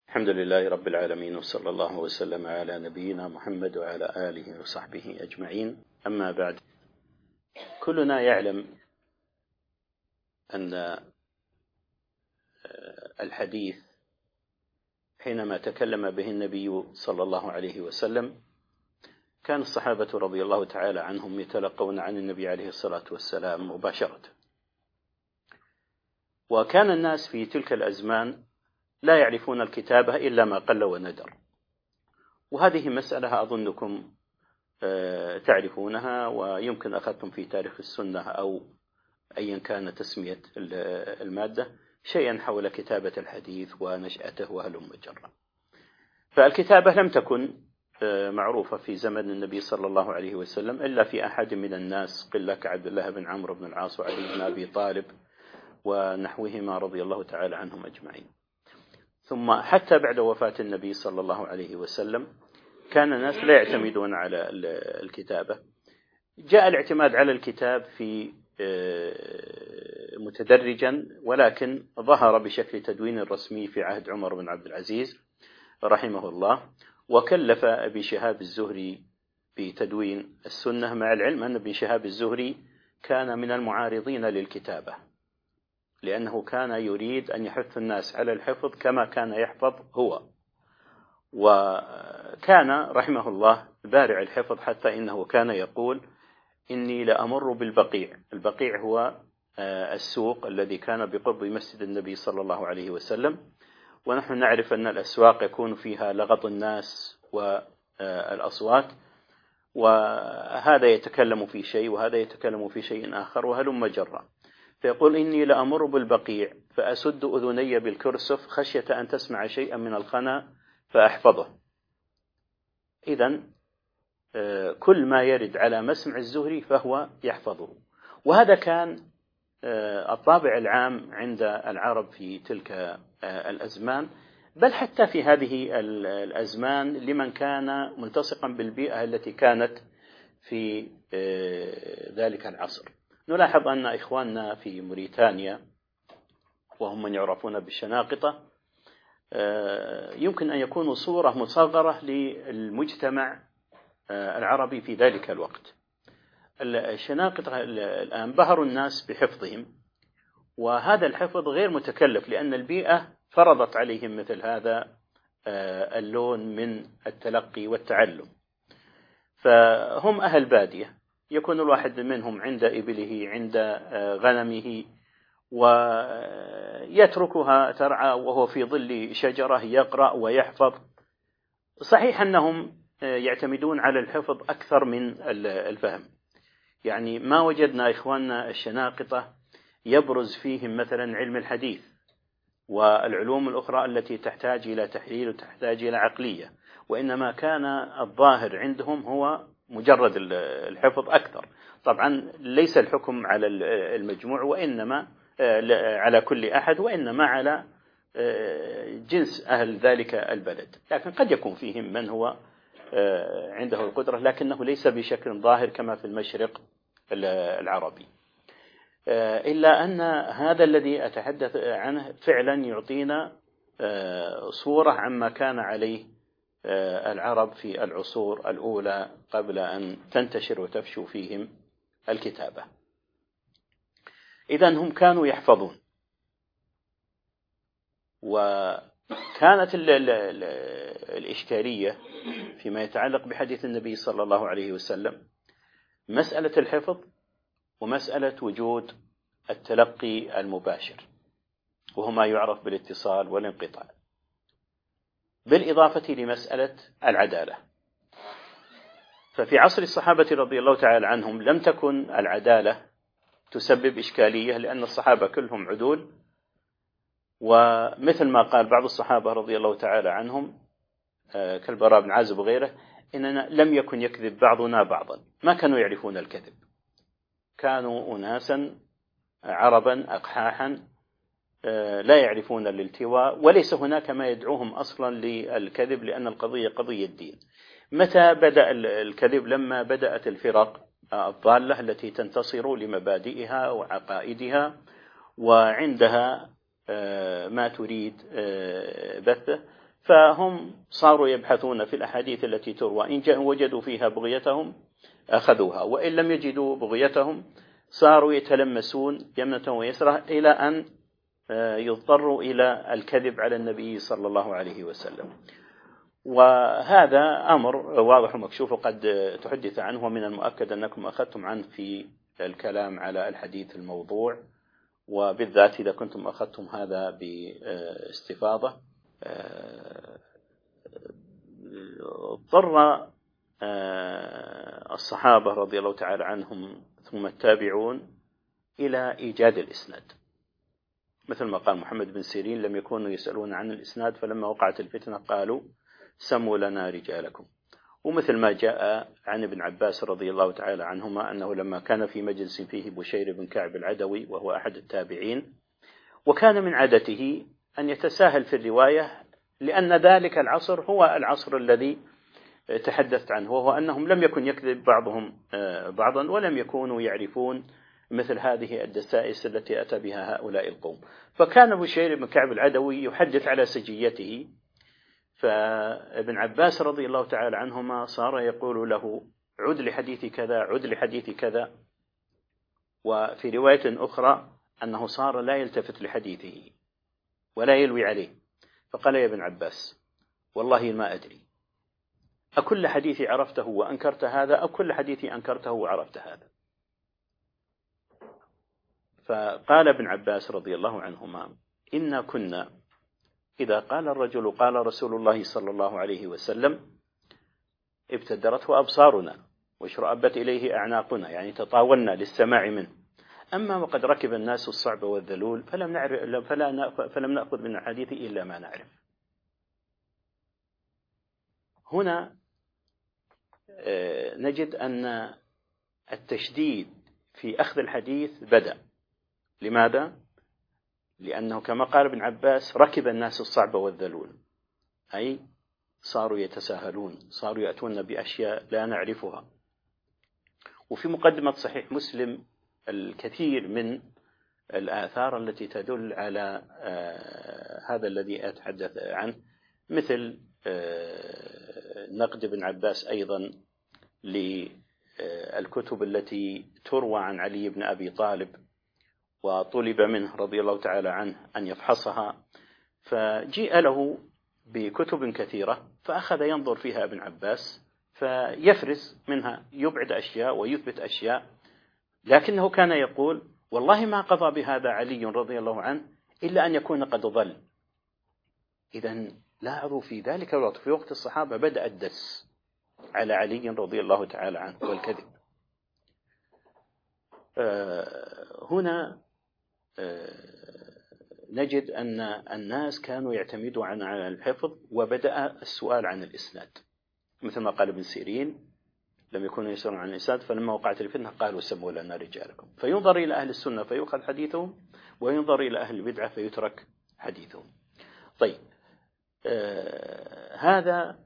الحمد لله رب العالمين، وصلى الله وسلم على نبينا محمد وعلى آله وصحبه أجمعين. أما بعد، كلنا يعلم أن الحديث حينما تكلم به النبي صلى الله عليه وسلم كان الصحابة رضي الله تعالى عنهم يتلقون عن النبي عليه الصلاة والسلام مباشرة، وكان الناس في تلك الأزمان لا يعرفون الكتابة إلا ما قل وندر، وهذه مسألة أظنكم تعرفونها، ويمكن أخذتم في تاريخ السنة أو أيا كان تسمية المادة شيئا حول كتابة الحديث ونشأته وهلم جرا. فالكتابة لم تكن معروفة في زمن النبي صلى الله عليه وسلم إلا في أحد من الناس، قلة كعبد الله بن عمرو بن العاص وعلي بن أبي طالب ونحوهما رضي الله تعالى عنهم أجمعين. ثم حتى بعد وفاة النبي صلى الله عليه وسلم كان الناس لا يعتمدون على الكتابة. جاء الاعتماد على الكتاب في متدرجا، ولكن ظهر بشكل تدوين رسمي في عهد عمر بن عبد العزيز رحمه الله، وكلف ابن شهاب الزهري بتدوين السنة، مع العلم أن ابن شهاب الزهري كان من المعارضين للكتابة، لأنه كان يريد أن يحث الناس على الحفظ كما كان يحفظ هو، وكان رحمه الله بارع الحفظ، حتى إنه كان يقول: إني لأمر بالبقيع. البقيع هو السوق الذي كان بقرب مسجد النبي صلى الله عليه وسلم، ونحن نعرف أن الأسواق يكون فيها لغط الناس والأصوات، وهذا يتكلم في شيء وهذا يتكلم في شيء آخر وهلم جرا. فيقول: إني لأمر بالبقيع فأسد أذني بالكرسف خشية أن تسمع شيئا من الخنا فأحفظه. إذن كل ما يرد على مسمع الزهري فهو يحفظه، وهذا كان الطابع العام عند العرب في تلك الأزمان، بل حتى في هذه الأزمان لمن كان ملتصقا بالبيئة التي كانت في ذلك العصر. نلاحظ أن إخواننا في موريتانيا، وهم من يعرفون بالشناقطة، يمكن أن يكونوا صورة مصغرة للمجتمع العربي في ذلك الوقت. الشناقطة الآن بهروا الناس بحفظهم، وهذا الحفظ غير متكلف لأن البيئة فرضت عليهم مثل هذا اللون من التلقي والتعلم. فهم أهل بادية، يكون الواحد منهم عند إبله عند غنمه ويتركها ترعى وهو في ظل شجرة يقرأ ويحفظ. صحيح أنهم يعتمدون على الحفظ أكثر من الفهم، يعني ما وجدنا إخواننا الشناقطة يبرز فيهم مثلا علم الحديث والعلوم الأخرى التي تحتاج إلى تحليل وتحتاج إلى عقلية، وإنما كان الظاهر عندهم هو مجرد الحفظ أكثر. طبعا ليس الحكم على المجموع وإنما على كل أحد، وإنما على جنس أهل ذلك البلد، لكن قد يكون فيهم من هو عنده القدرة لكنه ليس بشكل ظاهر كما في المشرق العربي. إلا أن هذا الذي أتحدث عنه فعلا يعطينا صورة عما كان عليه العرب في العصور الأولى قبل أن تنتشر وتفشو فيهم الكتابة. إذن هم كانوا يحفظون، وكانت الإشكالية فيما يتعلق بحديث النبي صلى الله عليه وسلم مسألة الحفظ ومسألة وجود التلقي المباشر، وهو ما يعرف بالاتصال والانقطاع، بالإضافة لمسألة العدالة. ففي عصر الصحابة رضي الله تعالى عنهم لم تكن العدالة تسبب إشكالية، لأن الصحابة كلهم عدول، ومثل ما قال بعض الصحابة رضي الله تعالى عنهم كالبراء بن عازب وغيره: إننا لم يكن يكذب بعضنا بعضا. ما كانوا يعرفون الكذب، كانوا أناسا عربا أقحاحا لا يعرفون الالتواء، وليس هناك ما يدعوهم أصلا للكذب، لأن القضية قضية دين. متى بدأ الكذب؟ لما بدأت الفرق الضالة التي تنتصر لمبادئها وعقائدها وعندها ما تريد بثه، فهم صاروا يبحثون في الأحاديث التي تروى، إن وجدوا فيها بغيتهم أخذوها، وإن لم يجدوا بغيتهم صاروا يتلمسون يمنة ويسرى إلى أن يضطروا إلى الكذب على النبي صلى الله عليه وسلم. وهذا أمر واضح ومكشوف وقد تحدث عنه، ومن المؤكد أنكم أخذتم عنه في الكلام على الحديث الموضوع، وبالذات إذا كنتم أخذتم هذا باستفاضة. اضطر الصحابة رضي الله تعالى عنهم ثم التابعون إلى إيجاد الإسناد، مثل ما قال محمد بن سيرين: لم يكونوا يسألون عن الإسناد، فلما وقعت الفتنة قالوا سموا لنا رجالكم. ومثل ما جاء عن ابن عباس رضي الله تعالى عنهما أنه لما كان في مجلس فيه بشير بن كعب العدوي وهو أحد التابعين، وكان من عادته أن يتساهل في الرواية، لأن ذلك العصر هو العصر الذي تحدثت عنه، وهو أنهم لم يكن يكذب بعضهم بعضا، ولم يكونوا يعرفون مثل هذه الدسائس التي أتى بها هؤلاء القوم. فكان بشير بن كعب العدوي يحدث على سجيته، فابن عباس رضي الله تعالى عنهما صار يقول له: عد لحديث كذا، عد لحديث كذا. وفي رواية أخرى أنه صار لا يلتفت لحديثه ولا يلوي عليه، فقال: يا ابن عباس والله ما أدري، أكل حديثي عرفته وأنكرت هذا، أو كل حديثي أنكرته وعرفت هذا؟ فقال ابن عباس رضي الله عنهما: إنا كنا إذا قال الرجل قال رسول الله صلى الله عليه وسلم ابتدرته أبصارنا واشرأبت إليه أعناقنا، يعني تطاولنا للسماع منه. أما وقد ركب الناس الصعب والذلول فلم نأخذ من الحديث إلا ما نعرف. هنا نجد أن التشديد في أخذ الحديث بدأ. لماذا؟ لأنه كما قال ابن عباس: ركب الناس الصعب والذلول، أي صاروا يتساهلون، صاروا يأتون بأشياء لا نعرفها. وفي مقدمة صحيح مسلم الكثير من الآثار التي تدل على هذا الذي أتحدث عنه، مثل نقد ابن عباس أيضا للكتب التي تروى عن علي بن أبي طالب، وطلب منه رضي الله تعالى عنه أن يفحصها، فجيء له بكتب كثيرة فأخذ ينظر فيها ابن عباس فيفرز منها، يبعد أشياء ويثبت أشياء، لكنه كان يقول: والله ما قضى بهذا علي رضي الله عنه إلا أن يكون قد ضل. إذن لاحظوا في ذلك الوقت، في وقت الصحابة، بدأ الدس على علي رضي الله تعالى عنه والكذب. هنا نجد أن الناس كانوا يعتمدون على الحفظ، وبدأ السؤال عن الإسناد، مثل ما قال ابن سيرين: لم يكونوا يسألون عن الإسناد، فلما وقعت الفتنة قالوا سموا لنا رجالكم. فينظر إلى أهل السنة فيؤخذ حديثهم، وينظر إلى أهل البدعة فيترك حديثهم. طيب، هذا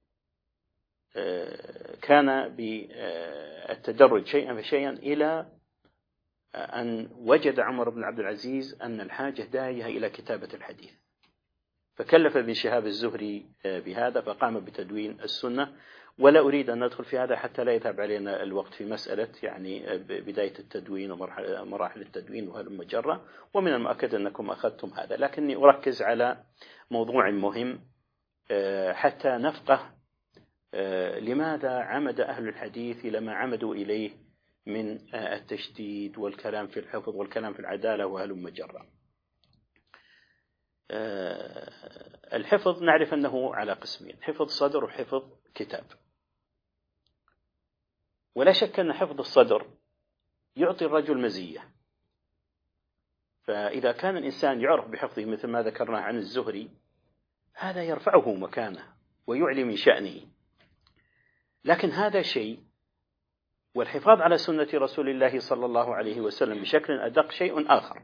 كان بالتدرج شيئا فشيئا إلى أن وجد عمر بن عبد العزيز أن الحاجة داعية إلى كتابة الحديث، فكلف ابن شهاب الزهري بهذا، فقام بتدوين السنة. ولا أريد أن ندخل في هذا حتى لا يذهب علينا الوقت في مسألة يعني بداية التدوين ومراحل التدوين وهلم جرة، ومن المؤكد أنكم أخذتم هذا، لكني أركز على موضوع مهم حتى نفقه لماذا عمد أهل الحديث لما عمدوا إليه من التشديد والكلام في الحفظ والكلام في العدالة وهلم جرة. الحفظ نعرف أنه على قسمين: حفظ صدر وحفظ كتاب. ولا شك أن حفظ الصدر يعطي الرجل مزية، فإذا كان الإنسان يعرف بحفظه مثل ما ذكرنا عن الزهري، هذا يرفعه مكانه ويعلي من شأنه. لكن هذا شيء، والحفاظ على سنة رسول الله صلى الله عليه وسلم بشكل أدق شيء آخر.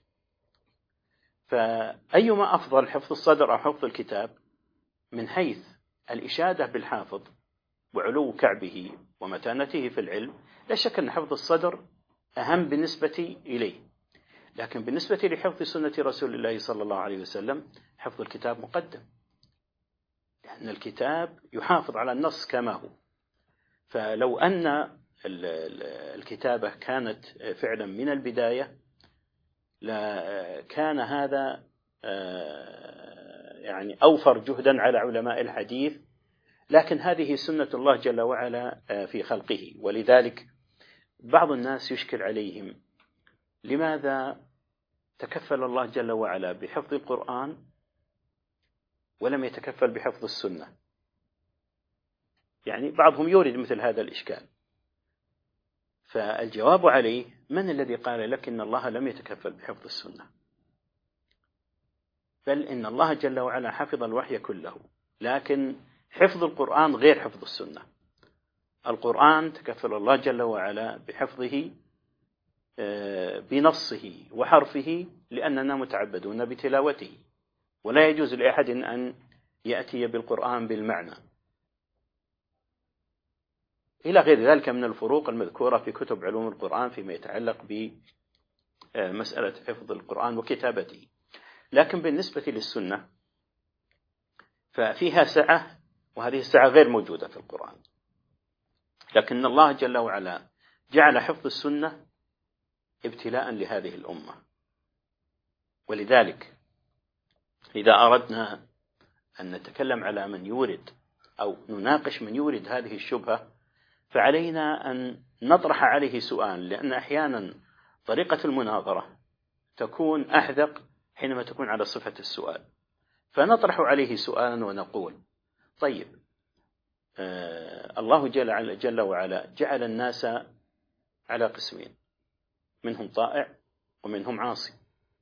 فأيما أفضل، حفظ الصدر أو حفظ الكتاب؟ من حيث الإشادة بالحافظ وعلو كعبه ومتانته في العلم، لا شك أن حفظ الصدر أهم بالنسبة إليه، لكن بالنسبة لحفظ سنة رسول الله صلى الله عليه وسلم حفظ الكتاب مقدم. لأن الكتاب يحافظ على النص كما هو. فلو أن الكتابة كانت فعلا من البداية لكان هذا يعني أوفر جهدا على علماء الحديث، لكن هذه سنة الله جل وعلا في خلقه. ولذلك بعض الناس يشكل عليهم لماذا تكفل الله جل وعلا بحفظ القرآن ولم يتكفل بحفظ السنة؟ يعني بعضهم يورد مثل هذا الإشكال. فالجواب عليه: من الذي قال لك إن الله لم يتكفل بحفظ السنة؟ بل إن الله جل وعلا حفظ الوحي كله، لكن حفظ القرآن غير حفظ السنة. القرآن تكفل الله جل وعلا بحفظه بنصه وحرفه لأننا متعبدون بتلاوته، ولا يجوز لأحد أن يأتي بالقرآن بالمعنى إلى غير ذلك من الفروق المذكورة في كتب علوم القرآن فيما يتعلق بمسألة حفظ القرآن وكتابته. لكن بالنسبة للسنة ففيها سعة، وهذه السعة غير موجودة في القرآن، لكن الله جل وعلا جعل حفظ السنة ابتلاء لهذه الأمة. ولذلك إذا أردنا أن نتكلم على من يورد أو نناقش من يورد هذه الشبهة فعلينا أن نطرح عليه سؤال، لأن أحيانا طريقة المناظرة تكون أحذق حينما تكون على صفة السؤال. فنطرح عليه سؤالا ونقول: طيب، الله جل وعلا جعل الناس على قسمين، منهم طائع ومنهم عاصي،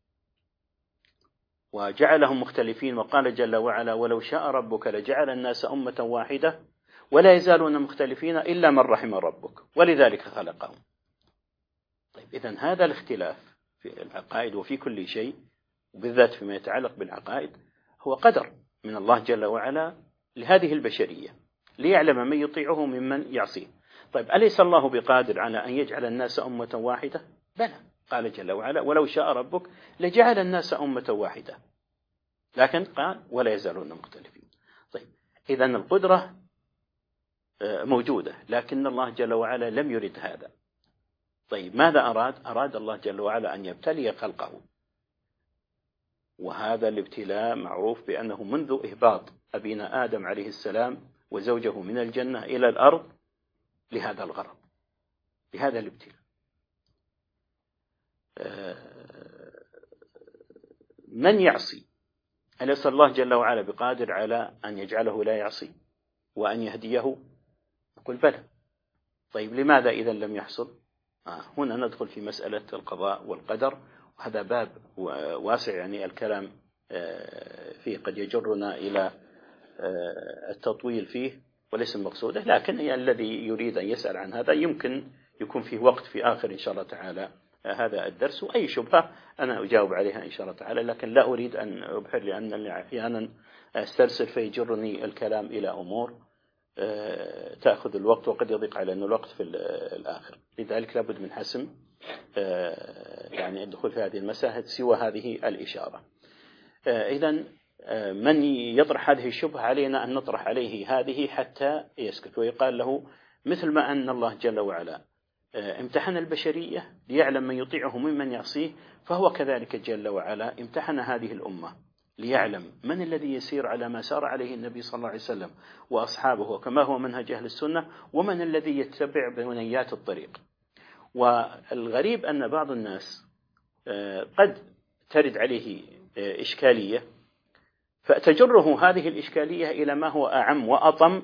وجعلهم مختلفين، وقال جل وعلا: ولو شاء ربك لجعل الناس أمة واحدة ولا يزالون مختلفين إلا من رحم ربك ولذلك خلقهم. طيب، إذن هذا الاختلاف في العقائد وفي كل شيء، وبالذات فيما يتعلق بالعقائد، هو قدر من الله جل وعلا لهذه البشرية ليعلم من يطيعه ممن يعصيه. طيب، أليس الله بقادر على أن يجعل الناس أمة واحدة؟ بلى، قال جل وعلا: ولو شاء ربك لجعل الناس أمة واحدة، لكن قال: ولا يزالون مختلفين. طيب، إذن القدرة موجودة، لكن الله جل وعلا لم يرد هذا. طيب، ماذا أراد؟ أراد الله جل وعلا أن يبتلي خلقه، وهذا الابتلاء معروف بأنه منذ إهباط أبينا آدم عليه السلام وزوجه من الجنة إلى الأرض لهذا الغرض، لهذا الابتلاء. من يعصي؟ أليس الله جل وعلا بقادر على أن يجعله لا يعصي وأن يهديه؟ نقول بلى. طيب، لماذا إذا لم يحصل؟ هنا ندخل في مسألة القضاء والقدر، وهذا باب واسع، يعني الكلام فيه قد يجرنا إلى التطويل فيه وليس المقصود، لكن الذي يريد أن يسأل عن هذا يمكن يكون فيه وقت في آخر إن شاء الله تعالى هذا الدرس، وأي شبهة أنا أجاوب عليها إن شاء الله تعالى، لكن لا أريد أن أبحر لأنني أحيانا أسترسل فيجرني الكلام إلى أمور تأخذ الوقت وقد يضيق علينا الوقت في الآخر. لذلك لابد من حسم يعني الدخول في هذه المساحة سوى هذه الإشارة. إذن من يطرح هذه الشبهة علينا أن نطرح عليه هذه حتى يسكت، ويقال له: مثل ما أن الله جل وعلا امتحن البشرية ليعلم من يطيعه ممن يعصيه، فهو كذلك جل وعلا امتحن هذه الأمة ليعلم من الذي يسير على ما سار عليه النبي صلى الله عليه وسلم وأصحابه وكما هو منهج أهل السنة، ومن الذي يتبع بنيات الطريق. والغريب أن بعض الناس قد ترد عليه إشكالية فتجره هذه الإشكالية إلى ما هو أعم وأطم،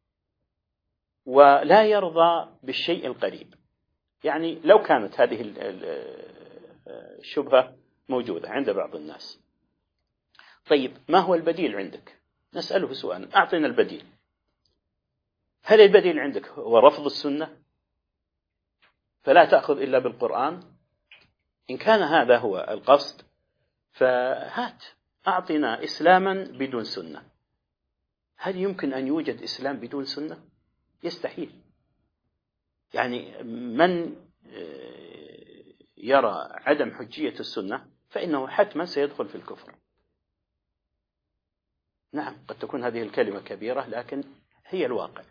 ولا يرضى بالشيء القريب. يعني لو كانت هذه الشبهة موجودة عند بعض الناس، طيب، ما هو البديل عندك؟ نسأله سؤالا: أعطنا البديل. هل البديل عندك هو رفض السنة فلا تأخذ إلا بالقرآن؟ إن كان هذا هو القصد فهات أعطنا إسلاما بدون سنة. هل يمكن أن يوجد إسلام بدون سنة؟ يستحيل. يعني من يرى عدم حجية السنة فإنه حتما سيدخل في الكفر. نعم قد تكون هذه الكلمة كبيرة لكن هي الواقع.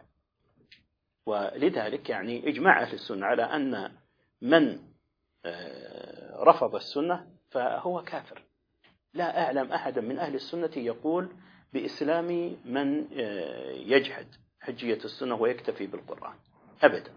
ولذلك يعني إجماع أهل السنة على أن من رفض السنة فهو كافر. لا أعلم أحدا من أهل السنة يقول بإسلام من يجحد حجية السنة ويكتفي بالقرآن أبدا.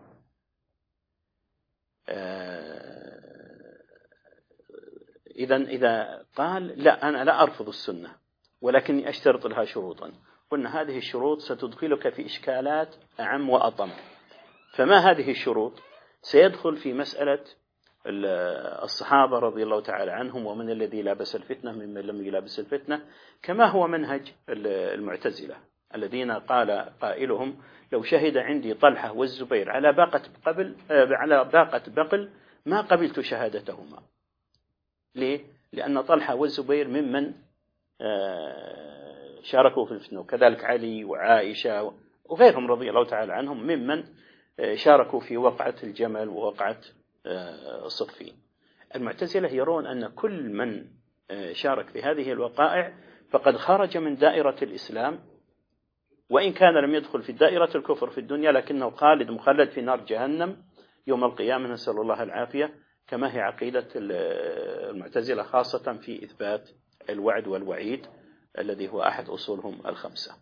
إذا قال لا أنا لا أرفض السنة ولكني أشترط لها شروطا، قلنا هذه الشروط ستدخلك في إشكالات أعم وأطم. فما هذه الشروط؟ سيدخل في مسألة الصحابة رضي الله تعالى عنهم ومن الذي لابس الفتنة ممن لم يلابس الفتنة، كما هو منهج المعتزلة الذين قال قائلهم لو شهد عندي طلحة والزبير على باقة بقل ما قبلت شهادتهما. ليه؟ لأن طلحة والزبير ممن شاركوا في الفتنة، وكذلك علي وعائشة وغيرهم رضي الله تعالى عنهم ممن شاركوا في وقعة الجمل ووقعة صفين. المعتزلة يرون أن كل من شارك في هذه الوقائع فقد خرج من دائرة الإسلام، وإن كان لم يدخل في دائرة الكفر في الدنيا لكنه خالد مخلد في نار جهنم يوم القيامة، نسأل الله العافية، كما هي عقيدة المعتزلة خاصة في إثبات الوعد والوعيد الذي هو أحد أصولهم الخمسة.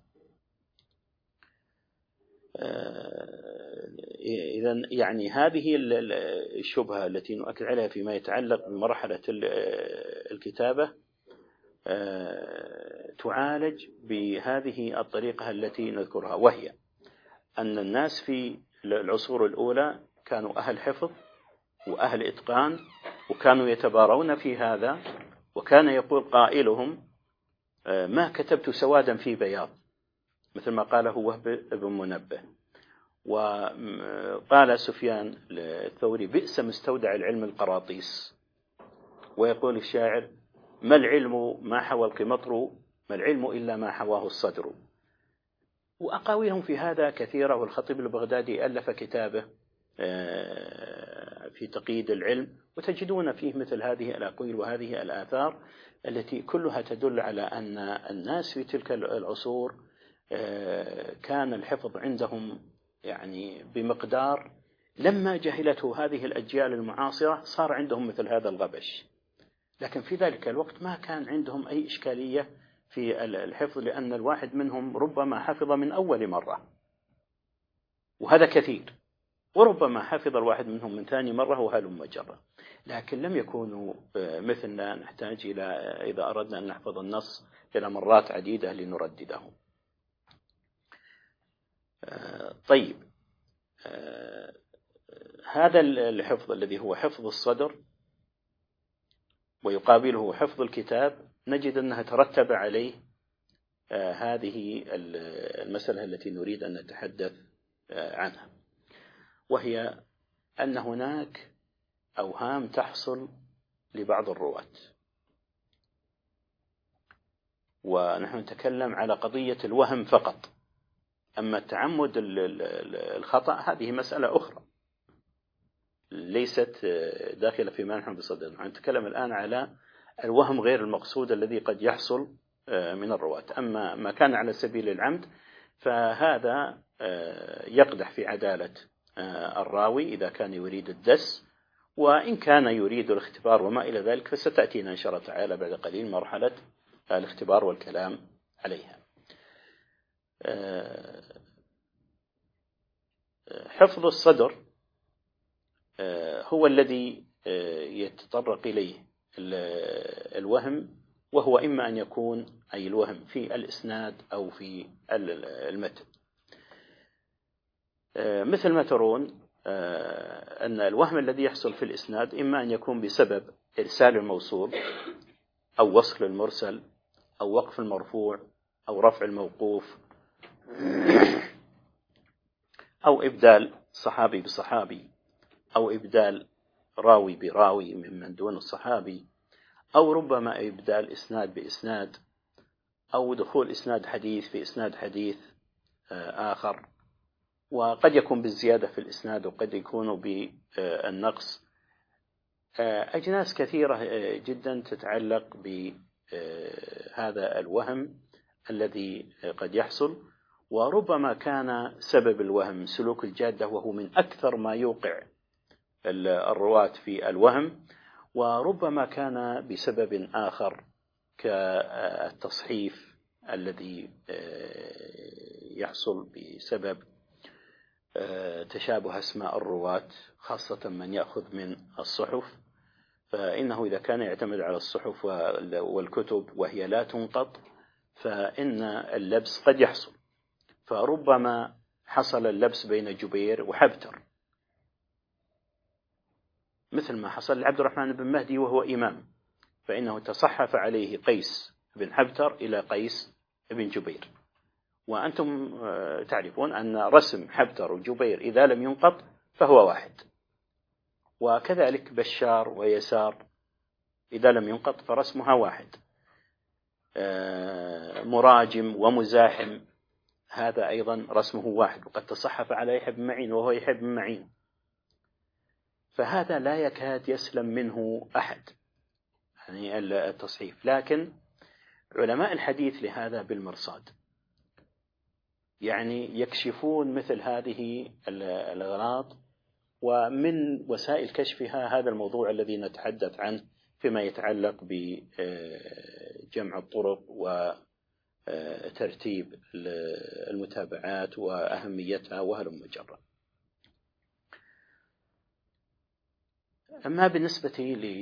إذن يعني هذه الشبهة التي نؤكد عليها فيما يتعلق بمرحلة الكتابة تعالج بهذه الطريقة التي نذكرها، وهي أن الناس في العصور الأولى كانوا أهل حفظ وأهل إتقان، وكانوا يتبارون في هذا، وكان يقول قائلهم ما كتبت سوادا في بياض، مثل ما قاله وهب بن منبه. وقال سفيان الثوري بئس مستودع العلم القراطيس. ويقول الشاعر ما العلم ما حوى القمطر، ما العلم إلا ما حواه الصدر. وأقاويلهم في هذا كثيرة. والخطيب البغدادي ألف كتابه في تقييد العلم، وتجدون فيه مثل هذه الأقويل وهذه الآثار التي كلها تدل على أن الناس في تلك العصور كان الحفظ عندهم يعني بمقدار لما جهلته هذه الأجيال المعاصرة صار عندهم مثل هذا الغبش. لكن في ذلك الوقت ما كان عندهم أي إشكالية في الحفظ، لأن الواحد منهم ربما حفظ من أول مرة وهذا كثير، وربما حفظ الواحد منهم من ثاني مرة وهلم جرة. لكن لم يكونوا مثلنا نحتاج إلى إذا أردنا أن نحفظ النص إلى مرات عديدة لنردده. طيب، هذا الحفظ الذي هو حفظ الصدر ويقابله حفظ الكتاب، نجد أنها ترتب عليه هذه المسألة التي نريد أن نتحدث عنها، وهي أن هناك أوهام تحصل لبعض الرواة، ونحن نتكلم على قضية الوهم فقط. أما التعمد الخطأ هذه مسألة أخرى ليست داخلة فيما نحن بصددنا. نتكلم الآن على الوهم غير المقصود الذي قد يحصل من الرواة. أما ما كان على سبيل العمد فهذا يقدح في عدالة الراوي إذا كان يريد الدس، وإن كان يريد الاختبار وما إلى ذلك فستأتينا إن شاء الله تعالى بعد قليل مرحلة الاختبار والكلام عليها. حفظ الصدر هو الذي يتطرق إليه الوهم، وهو إما أن يكون أي الوهم في الإسناد أو في المتن. مثل ما ترون أن الوهم الذي يحصل في الإسناد إما أن يكون بسبب إرسال الموصول أو وصل المرسل أو وقف المرفوع أو رفع الموقوف أو إبدال صحابي بصحابي أو إبدال راوي براوي ممن دون الصحابي، أو ربما إبدال إسناد بإسناد، أو دخول إسناد حديث في إسناد حديث آخر، وقد يكون بالزيادة في الإسناد وقد يكون بالنقص. أجناس كثيرة جدا تتعلق بهذا الوهم الذي قد يحصل، وربما كان سبب الوهم سلوك الجادة، وهو من أكثر ما يوقع الرواة في الوهم، وربما كان بسبب آخر كالتصحيف الذي يحصل بسبب تشابه أسماء الرواة، خاصة من يأخذ من الصحف، فإنه إذا كان يعتمد على الصحف والكتب وهي لا تنقط فإن اللبس قد يحصل. فربما حصل اللبس بين جبير وحبتر، مثل ما حصل لعبد الرحمن بن مهدي وهو إمام، فإنه تصحف عليه قيس بن حبتر إلى قيس بن جبير. وأنتم تعرفون أن رسم حبتر وجبير إذا لم ينقط فهو واحد، وكذلك بشار ويسار إذا لم ينقط فرسمها واحد. مراجم ومزاحم هذا أيضا رسمه واحد، وقد تصحف على يحيى بن معين وهو يحيى بن معين، فهذا لا يكاد يسلم منه أحد، يعني التصحيف. لكن علماء الحديث لهذا بالمرصاد، يعني يكشفون مثل هذه الأغراض، ومن وسائل كشفها هذا الموضوع الذي نتحدث عنه فيما يتعلق بجمع الطرق وترتيب المتابعات وأهميتها وهلم مجرى. أما بالنسبة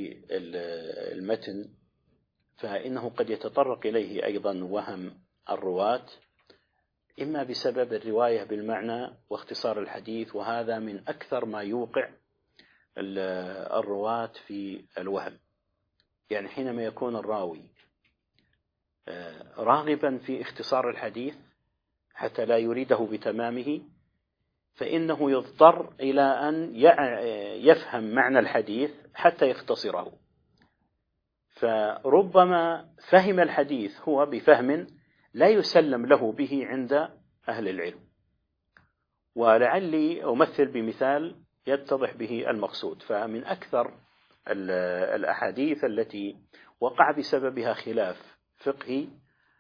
للمتن فإنه قد يتطرق إليه أيضا وهم الرواة، إما بسبب الرواية بالمعنى واختصار الحديث، وهذا من أكثر ما يوقع الرواة في الوهم. يعني حينما يكون الراوي راغبا في اختصار الحديث حتى لا يريده بتمامه، فإنه يضطر إلى أن يفهم معنى الحديث حتى يختصره، فربما فهم الحديث هو بفهم لا يسلم له به عند أهل العلم. ولعلي أمثل بمثال يتضح به المقصود. فمن أكثر الأحاديث التي وقع بسببها خلاف فقهي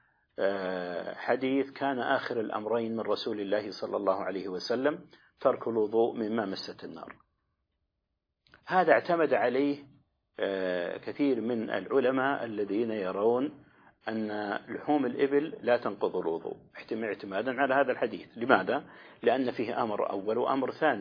حديث كان آخر الأمرين من رسول الله صلى الله عليه وسلم ترك الوضوء مما مست النار. هذا اعتمد عليه كثير من العلماء الذين يرون أن لحوم الإبل لا تنقض الوضوء، اعتمادا على هذا الحديث. لماذا؟ لأن فيه أمر أول وأمر ثاني،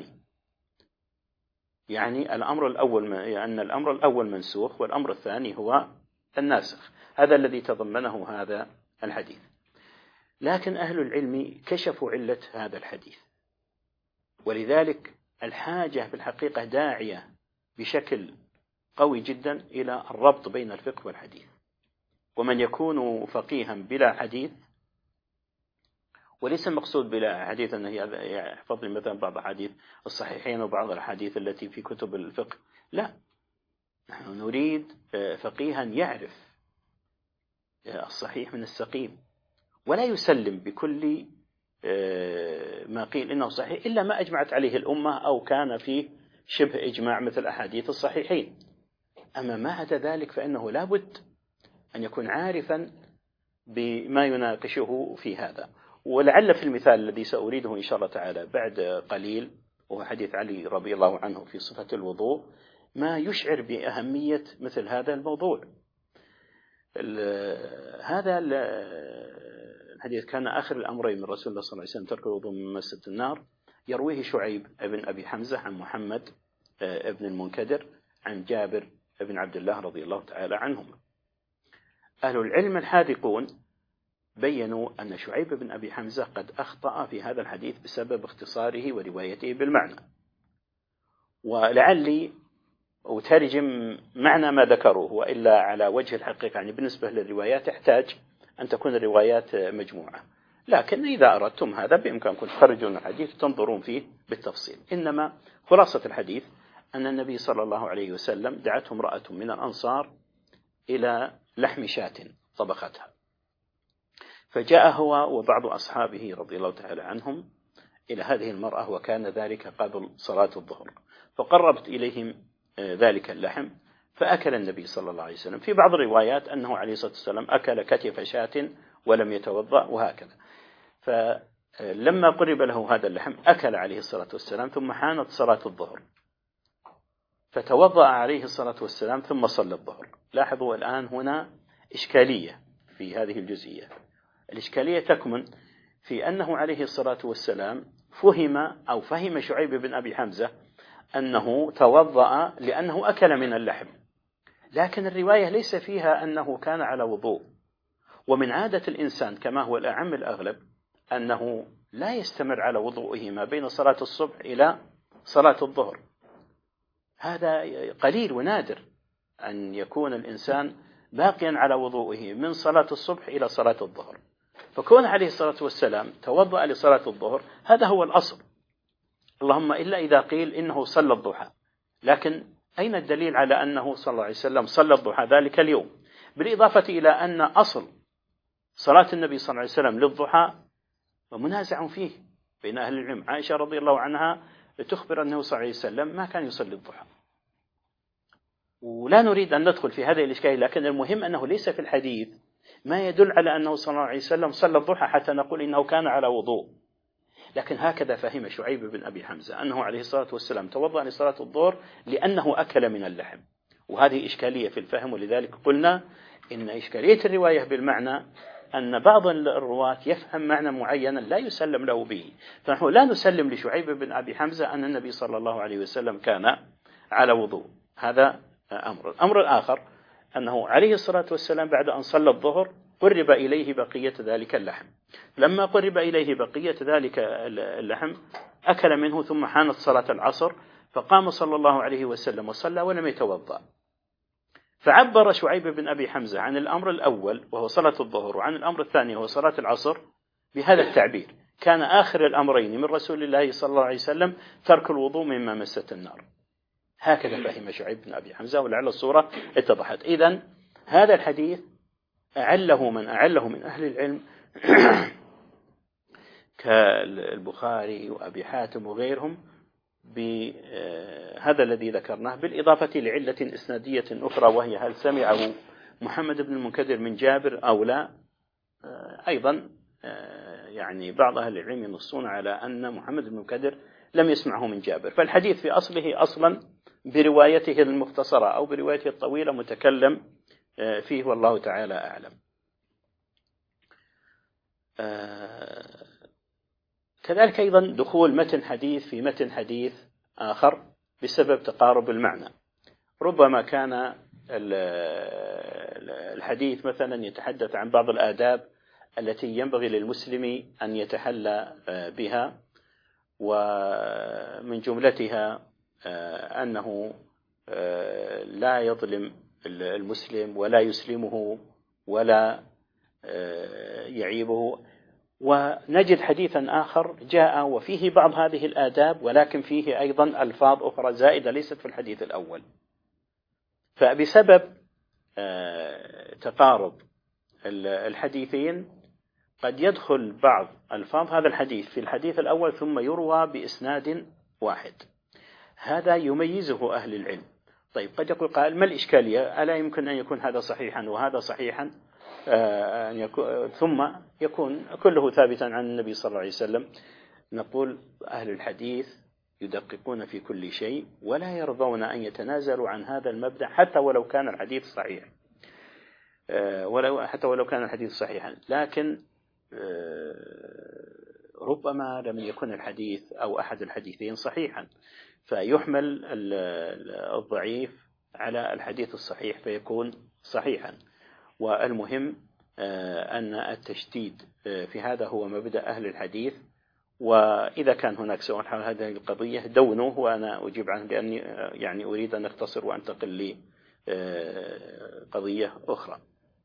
يعني أن الأمر الأول منسوخ والأمر الثاني هو الناسخ، هذا الذي تضمنه هذا الحديث. لكن أهل العلم كشفوا علة هذا الحديث، ولذلك الحاجة في الحقيقة داعية بشكل قوي جدا إلى الربط بين الفقه والحديث. ومن يكون فقيها بلا حديث، وليس المقصود بلا حديث أنه يحفظ مثلا بعض الحديث الصحيحين وبعض الحديث التي في كتب الفقه، لا، نحن نريد فقيها يعرف الصحيح من السقيم، ولا يسلم بكل ما قيل إنه صحيح إلا ما أجمعت عليه الأمة أو كان فيه شبه إجماع مثل أحاديث الصحيحين. أما ما عدا ذلك فإنه لابد أن يكون عارفا بما يناقشه في هذا. ولعل في المثال الذي سأريده إن شاء الله تعالى بعد قليل، وهو حديث علي رضي الله عنه في صفة الوضوء، ما يشعر بأهمية مثل هذا الموضوع. هذا الحديث كان آخر الأمرين من رسول الله صلى الله عليه وسلم ترك الوضوء من مسة النار، يرويه شعيب بن أبي حمزة عن محمد بن المنكدر عن جابر بن عبد الله رضي الله تعالى عنهما. أهل العلم الحاذقون بيّنوا أن شعيب بن أبي حمزة قد أخطأ في هذا الحديث بسبب اختصاره وروايته بالمعنى، ولعلي أترجم معنى ما ذكروه، وإلا على وجه الحقيقة يعني بالنسبة للروايات يحتاج أن تكون الروايات مجموعة. لكن إذا أردتم هذا بإمكانكم تخرجون الحديث وتنظرون فيه بالتفصيل. إنما خلاصة الحديث أن النبي صلى الله عليه وسلم دعته امرأة من الأنصار إلى لحم شاة طبختها، فجاء هو وبعض أصحابه رضي الله تعالى عنهم إلى هذه المرأة، وكان ذلك قبل صلاة الظهر، فقربت إليهم ذلك اللحم فأكل النبي صلى الله عليه وسلم. في بعض الروايات أنه عليه الصلاة والسلام أكل كتف شاة ولم يتوضأ وهكذا. فلما قرب له هذا اللحم أكل عليه الصلاة والسلام، ثم حانت صلاة الظهر فتوضأ عليه الصلاة والسلام ثم صلى الظهر. لاحظوا الآن هنا إشكالية في هذه الجزئية. الإشكالية تكمن في أنه عليه الصلاة والسلام فهم شعيب بن أبي حمزة أنه توضأ لأنه أكل من اللحم، لكن الرواية ليس فيها أنه كان على وضوء. ومن عادة الإنسان كما هو الأعم الأغلب أنه لا يستمر على وضوئه ما بين صلاة الصبح إلى صلاة الظهر. هذا قليل ونادر أن يكون الإنسان باقيا على وضوئه من صلاة الصبح إلى صلاة الظهر. فكون عليه الصلاة والسلام توضأ لصلاة الظهر هذا هو الأصل، اللهم إلا إذا قيل إنه صلى الضحى، لكن أين الدليل على أنه صلى الله عليه وسلم صلى الضحى ذلك اليوم؟ بالإضافة إلى أن أصل صلاة النبي صلى الله عليه وسلم للضحى ومنازع فيه بين أهل العلم. عائشة رضي الله عنها تخبر أنه صلى الله عليه وسلم ما كان يصلي الضحى، ولا نريد أن ندخل في هذه الإشكال، لكن المهم أنه ليس في الحديث ما يدل على أنه صلى الله عليه وسلم صلى الضحى حتى نقول إنه كان على وضوء. لكن هكذا فهم شعيب بن أبي حمزة أنه عليه الصلاة والسلام توضأ لصلاة الظهر لأنه أكل من اللحم، وهذه إشكالية في الفهم. ولذلك قلنا إن إشكالية الرواية بالمعنى أن بعض الرواة يفهم معنى معينا لا يسلم له به، فنحن لا نسلم لشعيب بن أبي حمزة أن النبي صلى الله عليه وسلم كان على وضوء. هذا أمر. الأمر الآخر أنه عليه الصلاة والسلام بعد أن صلى الظهر قرب إليه بقية ذلك اللحم، لما قرب إليه بقية ذلك اللحم أكل منه، ثم حانت صلاة العصر فقام صلى الله عليه وسلم وصلى ولم يتوضأ. فعبر شعيب بن أبي حمزة عن الأمر الأول وهو صلاة الظهر، وعن الأمر الثاني وهو صلاة العصر بهذا التعبير: كان آخر الأمرين من رسول الله صلى الله عليه وسلم ترك الوضوء مما مست النار. هكذا فهم شعيب بن أبي حمزة، ولعل الصورة اتضحت. إذن هذا الحديث أعله من أهل العلم كالبخاري وأبي حاتم وغيرهم بهذا الذي ذكرناه، بالإضافة لعلة إسنادية أخرى، وهي هل سمعه محمد بن المنكدر من جابر أو لا. أيضا يعني بعض أهل العلم ينصون على أن محمد بن المنكدر لم يسمعه من جابر، فالحديث في أصله أصلا بروايته المختصرة أو بروايته الطويلة متكلم فيه، والله تعالى أعلم. كذلك أيضا دخول متن حديث في متن حديث آخر بسبب تقارب المعنى. ربما كان الحديث مثلا يتحدث عن بعض الآداب التي ينبغي للمسلم أن يتحلى بها، ومن جملتها أنه لا يظلم المسلم ولا يسلمه ولا يعيبه. ونجد حديثا آخر جاء وفيه بعض هذه الآداب، ولكن فيه أيضا ألفاظ أخرى زائدة ليست في الحديث الأول. فبسبب تقارب الحديثين قد يدخل بعض ألفاظ هذا الحديث في الحديث الأول ثم يروى بإسناد واحد. هذا يميزه أهل العلم. طيب قد يقول قائل: ما الإشكالية؟ ألا يمكن أن يكون هذا صحيحا وهذا صحيحا ثم يكون كله ثابتا عن النبي صلى الله عليه وسلم؟ نقول: أهل الحديث يدققون في كل شيء ولا يرضون أن يتنازلوا عن هذا المبدأ حتى ولو كان الحديث صحيح، حتى ولو كان الحديث صحيحا. لكن ربما لم يكن الحديث أو أحد الحديثين صحيحا، فيحمل الضعيف على الحديث الصحيح فيكون صحيحا. والمهم أن التشديد في هذا هو مبدأ أهل الحديث. وإذا كان هناك سؤال حول هذه القضية دونوه وأنا أجيب عنه، لأني يعني أريد أن أختصر وأنتقل لقضية أخرى.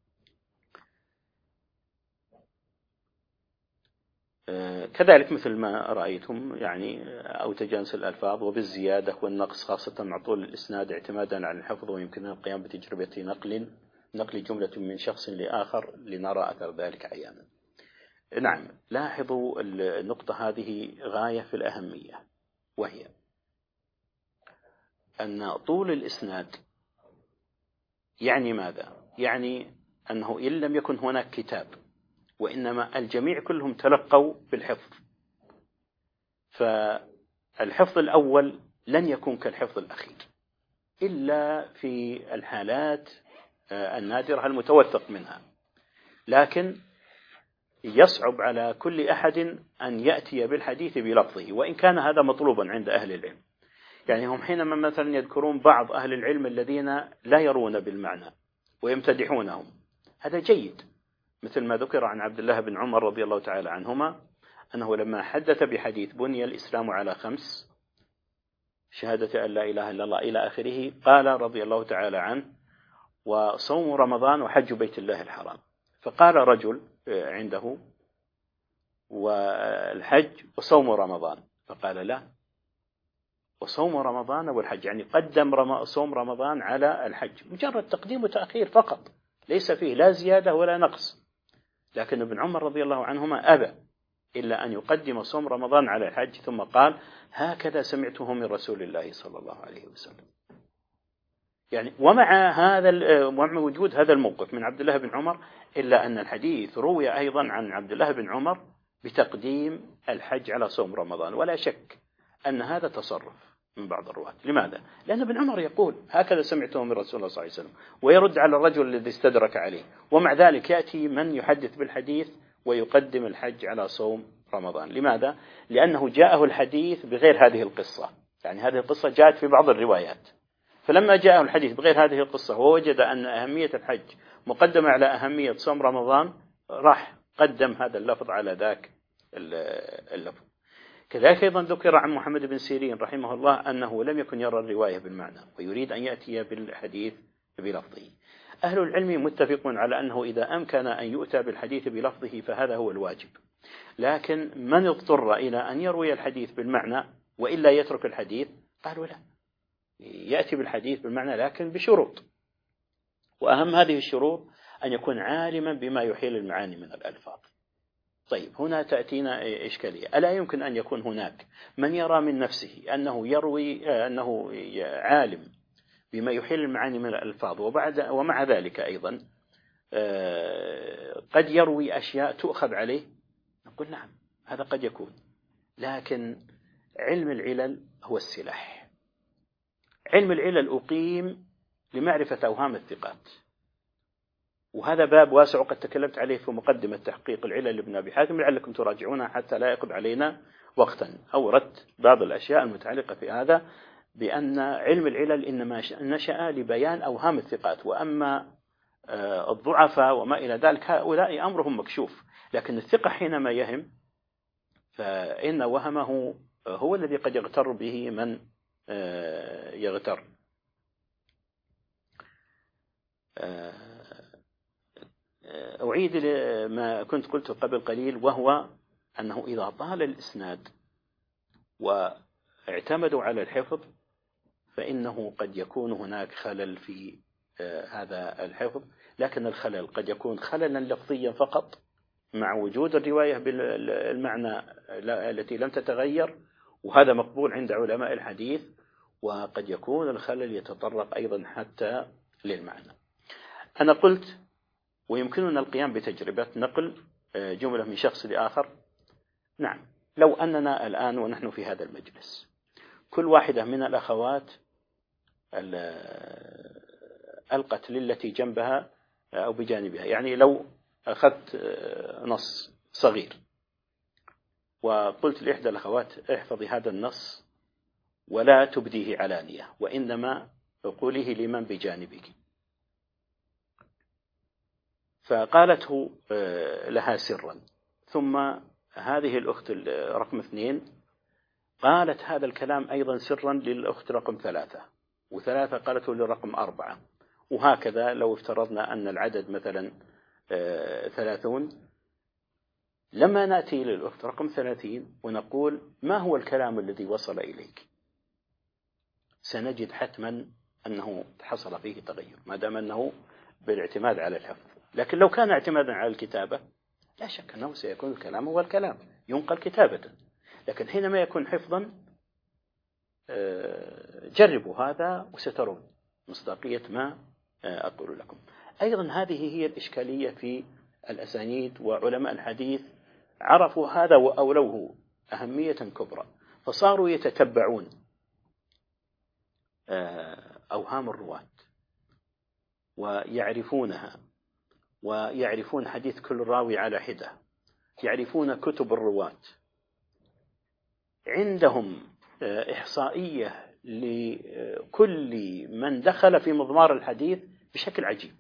كذلك مثل ما رأيتم يعني أو تجانس الألفاظ وبالزيادة والنقص، خاصة مع طول الإسناد اعتمادا على الحفظ، ويمكن القيام بتجربة نقل جملة من شخص لآخر لنرى أثر ذلك عيانا. نعم، لاحظوا النقطة هذه غاية في الأهمية، وهي أن طول الإسناد يعني ماذا؟ يعني أنه إن لم يكن هناك كتاب وإنما الجميع كلهم تلقوا بالحفظ. فالحفظ الأول لن يكون كالحفظ الأخير إلا في الحالات النادرة المتوثق منها، لكن يصعب على كل أحد أن يأتي بالحديث بلفظه، وإن كان هذا مطلوبا عند أهل العلم. يعني هم حينما مثلا يذكرون بعض أهل العلم الذين لا يرون بالمعنى ويمتدحونهم، هذا جيد، مثل ما ذكر عن عبد الله بن عمر رضي الله تعالى عنهما أنه لما حدث بحديث بني الإسلام على 5، شهادة أن لا إله إلا الله إلى آخره، قال رضي الله تعالى عنه: وصوم رمضان وحج بيت الله الحرام. فقال رجل عنده: والحج وصوم رمضان؟ فقال: لا، وصوم رمضان والحج، يعني قدم صوم رمضان على الحج، مجرد تقديم وتأخير فقط، ليس فيه لا زيادة ولا نقص. لكن ابن عمر رضي الله عنهما أبى إلا أن يقدم صوم رمضان على الحج، ثم قال: هكذا سمعته من رسول الله صلى الله عليه وسلم. يعني ومع وجود هذا الموقف من عبد الله بن عمر، إلا أن الحديث روي أيضا عن عبد الله بن عمر بتقديم الحج على صوم رمضان، ولا شك أن هذا تصرف من بعض الرواة. لماذا؟ لأن ابن عمر يقول: هكذا سمعته من رسول الله صلى الله عليه وسلم، ويرد على الرجل الذي استدرك عليه، ومع ذلك يأتي من يحدث بالحديث ويقدم الحج على صوم رمضان. لماذا؟ لأنه جاءه الحديث بغير هذه القصة، يعني هذه القصة جاءت في بعض الروايات، فلما جاءه الحديث بغير هذه القصة ووجد أن أهمية الحج مقدمة على أهمية صوم رمضان، راح قدم هذا اللفظ على ذاك اللفظ. كذلك أيضا ذكر عن محمد بن سيرين رحمه الله أنه لم يكن يرى الرواية بالمعنى ويريد أن يأتي بالحديث بلفظه. أهل العلم متفقون على أنه إذا أمكن أن يؤتى بالحديث بلفظه فهذا هو الواجب، لكن من اضطر إلى أن يروي الحديث بالمعنى وإلا يترك الحديث، قالوا لا، يأتي بالحديث بالمعنى لكن بشروط، وأهم هذه الشروط أن يكون عالما بما يحيل المعاني من الألفاظ. طيب، هنا تأتينا إشكالية: ألا يمكن أن يكون هناك من يرى من نفسه أنه يروي أنه عالم بما يحيل المعاني من الألفاظ ومع ذلك أيضا قد يروي أشياء تؤخذ عليه؟ نقول نعم، هذا قد يكون، لكن علم العلل هو السلاح. علم العلل أقيم لمعرفة أوهام الثقات، وهذا باب واسع وقد تكلمت عليه في مقدمة تحقيق العلل لابن أبي حاتم، لعلكم تراجعونها حتى لا يأخذ علينا وقتا. أوردت بعض الأشياء المتعلقة في هذا بأن علم العلل إنما نشأ لبيان أوهام الثقات، وأما الضعفاء وما إلى ذلك هؤلاء أمرهم مكشوف، لكن الثقة حينما يهم فإن وهمه هو الذي قد يغتر به من يغتر. أعيد ما كنت قلته قبل قليل، وهو أنه إذا طال الإسناد واعتمدوا على الحفظ فإنه قد يكون هناك خلل في هذا الحفظ، لكن الخلل قد يكون خللا لفظيا فقط مع وجود الرواية بالمعنى التي لم تتغير، وهذا مقبول عند علماء الحديث، وقد يكون الخلل يتطرق أيضا حتى للمعنى. أنا قلت ويمكننا القيام بتجربة نقل جملة من شخص لآخر. نعم، لو أننا الآن ونحن في هذا المجلس كل واحدة من الأخوات ألقت للتي جنبها أو بجانبها، يعني لو أخذت نص صغير وقلت لإحدى الأخوات: احفظي هذا النص ولا تبديه علانية، وإنما قوليه لمن بجانبك، فقالته لها سرا، ثم هذه الأخت رقم 2 قالت هذا الكلام أيضا سرا للأخت رقم 3، و3 قالته للرقم 4، وهكذا لو افترضنا أن العدد مثلا 30. لما نأتي للأخت رقم 30 ونقول: ما هو الكلام الذي وصل إليك؟ سنجد حتما أنه حصل فيه تغير، ما دام أنه بالاعتماد على الحفظ. لكن لو كان اعتمادا على الكتابة لا شك أنه سيكون الكلام هو الكلام ينقل كتابة، لكن حينما يكون حفظا جربوا هذا وسترون مصداقية ما أقول لكم. أيضا هذه هي الإشكالية في الأسانيد وعلماء الحديث عرفوا هذا وأولوه أهمية كبرى، فصاروا يتتبعون أوهام الرواة ويعرفونها، ويعرفون حديث كل راوي على حدة، يعرفون كتب الرواة، عندهم إحصائية لكل من دخل في مضمار الحديث بشكل عجيب.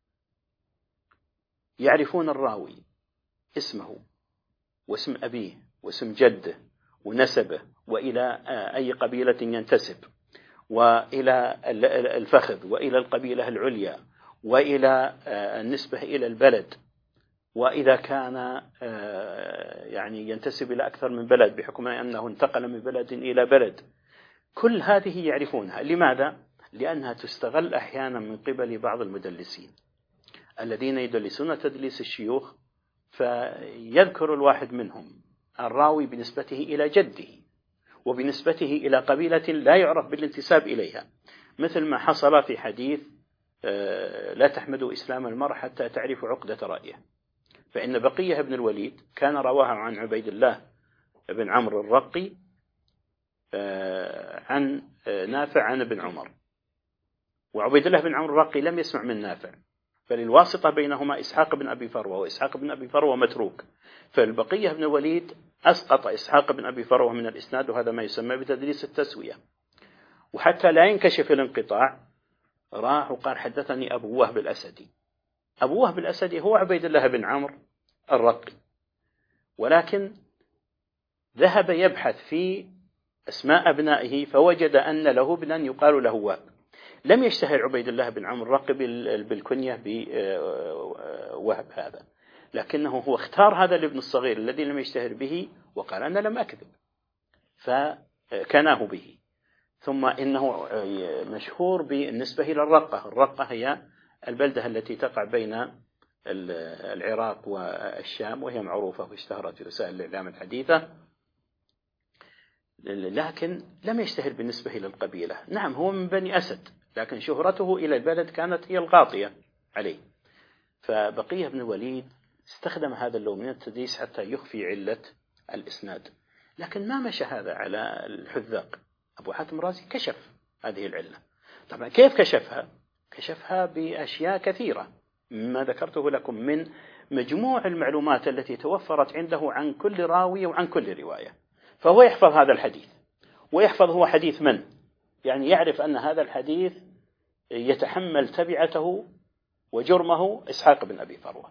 يعرفون الراوي، اسمه واسم أبيه واسم جده ونسبه وإلى أي قبيلة ينتسب، وإلى الفخذ، وإلى القبيلة العليا، وإلى النسبة إلى البلد، وإذا كان يعني ينتسب إلى أكثر من بلد بحكم أنه انتقل من بلد إلى بلد. كل هذه يعرفونها. لماذا؟ لأنها تستغل أحيانا من قبل بعض المدلسين الذين يدلسون تدليس الشيوخ، فيذكر الواحد منهم الراوي بنسبته إلى جده وبنسبته إلى قبيلة لا يعرف بالانتساب إليها، مثل ما حصل في حديث لا تحمدوا إسلام المرء حتى تعرفوا عقدة رأيه. فإن بقية بن الوليد كان رواه عن عبيد الله بن عمرو الرقي عن نافع عن ابن عمر، وعبيد الله بن عمرو الرقي لم يسمع من نافع، فللواسطة بينهما إسحاق بن أبي فروة، وإسحاق بن أبي فروة متروك، فالبقية بن الوليد أسقط إسحاق بن أبي فروة من الإسناد، وهذا ما يسمى بتدليس التسوية. وحتى لا ينكشف الانقطاع راح وقال حدثني أبو وهب الأسدي. أبو وهب الأسدي هو عبيد الله بن عمرو الرقي، ولكن ذهب يبحث في أسماء أبنائه فوجد أن له ابنا يقال له وهب. لم يشتهر عبيد الله بن عمرو الرقي بالكنية بوهب هذا، لكنه هو اختار هذا الابن الصغير الذي لم يشتهر به وقال أنا لم أكذب، فكناه به. ثم إنه مشهور بالنسبة إلى الرقة. الرقة هي البلدة التي تقع بين العراق والشام، وهي معروفة واشتهرت في وسائل الإعلام الحديثة، لكن لم يشتهر بالنسبة إلى القبيلة. نعم هو من بني أسد، لكن شهرته إلى البلد كانت هي الغاطية عليه. فبقية بن الوليد استخدم هذا اللون من التدليس حتى يخفي علة الإسناد، لكن ما مشى هذا على الحذاق. أبو حاتم الرازي كشف هذه العلة. طبعا كيف كشفها؟ كشفها بأشياء كثيرة مما ذكرته لكم من مجموع المعلومات التي توفرت عنده عن كل راوي وعن كل رواية. فهو يحفظ هذا الحديث، ويحفظ هو حديث من، يعني يعرف أن هذا الحديث يتحمل تبعته وجرمه إسحاق بن أبي فروة.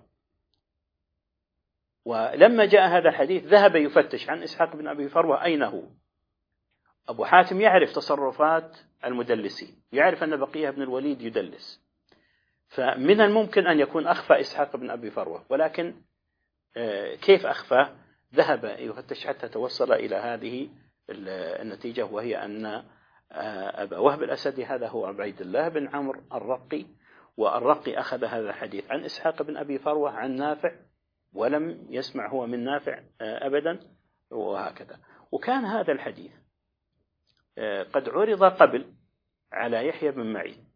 ولما جاء هذا الحديث ذهب يفتش عن إسحاق بن أبي فروة أين هو. أبو حاتم يعرف تصرفات المدلسين، يعرف أن بقية بن الوليد يدلس، فمن الممكن أن يكون أخفى إسحاق بن أبي فروة، ولكن كيف أخفى؟ ذهب يفتش حتى توصل إلى هذه النتيجة، وهي أن أبا وهب الأسدي هذا هو عبيد الله بن عمرو الرقي، والرقي أخذ هذا الحديث عن إسحاق بن أبي فروة عن نافع، ولم يسمع هو من نافع أبدا، وهكذا. وكان هذا الحديث قد عرض قبل على يحيى بن معين،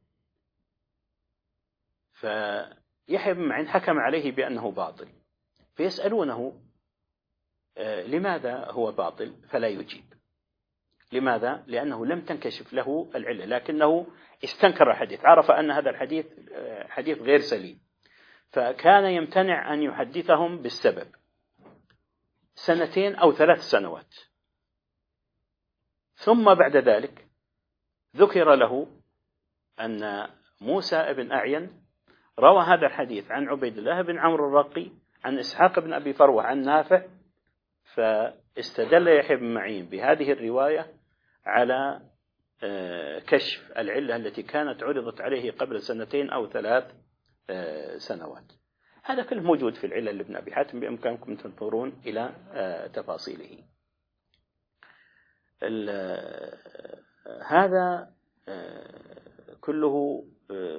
فيحيى بن معين حكم عليه بأنه باطل، فيسألونه لماذا هو باطل؟ فلا يجيب. لماذا؟ لأنه لم تنكشف له العلة، لكنه استنكر الحديث، عرف أن هذا الحديث حديث غير سليم، فكان يمتنع أن يحدثهم بالسبب 2 أو 3 سنوات. ثم بعد ذلك ذكر له أن موسى بن أعين روى هذا الحديث عن عبيد الله بن عمرو الرقي عن إسحاق بن أبي فروة عن نافع، فاستدل يحيى بن معين بهذه الرواية على كشف العلة التي كانت عرضت عليه قبل 2 أو 3 سنوات. هذا كله موجود في العلة لابن أبي حاتم، بإمكانكم تنظرون إلى تفاصيله. هذا كله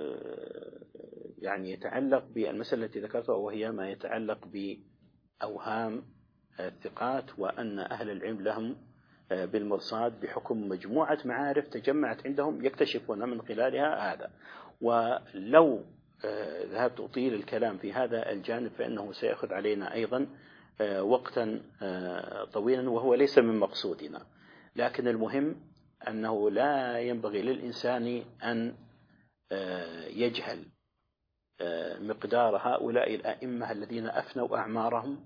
يعني يتعلق بالمسألة التي ذكرتها، وهي ما يتعلق بأوهام الثقات، وأن أهل العلم لهم بالمرصاد بحكم مجموعة معارف تجمعت عندهم يكتشفون من خلالها هذا. ولو ذهبت أطيل الكلام في هذا الجانب فإنه سيأخذ علينا أيضا وقتا طويلا، وهو ليس من مقصودنا. لكن المهم أنه لا ينبغي للإنسان أن يجهل مقدار هؤلاء الأئمة الذين أفنوا أعمارهم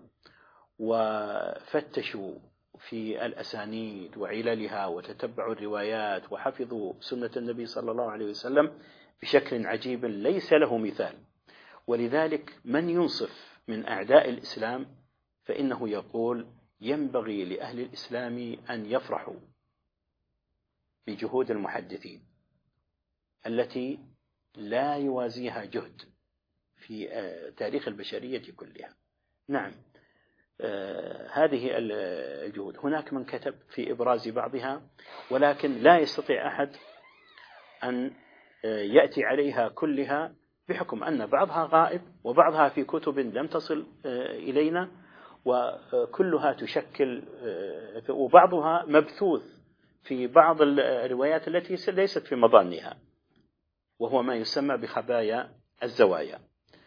وفتشوا في الأسانيد وعللها وتتبعوا الروايات وحفظوا سنة النبي صلى الله عليه وسلم بشكل عجيب ليس له مثال. ولذلك من ينصف من أعداء الإسلام فإنه يقول ينبغي لأهل الإسلام أن يفرحوا بجهود المحدثين التي لا يوازيها جهد في تاريخ البشرية كلها. نعم، هذه الجهود هناك من كتب في إبراز بعضها، ولكن لا يستطيع أحد أن يأتي عليها كلها بحكم أن بعضها غائب وبعضها في كتب لم تصل إلينا، وكلها تشكل وبعضها مبثوث في بعض الروايات التي ليست في مظانها، وهو ما يسمى بخبايا الزوايا.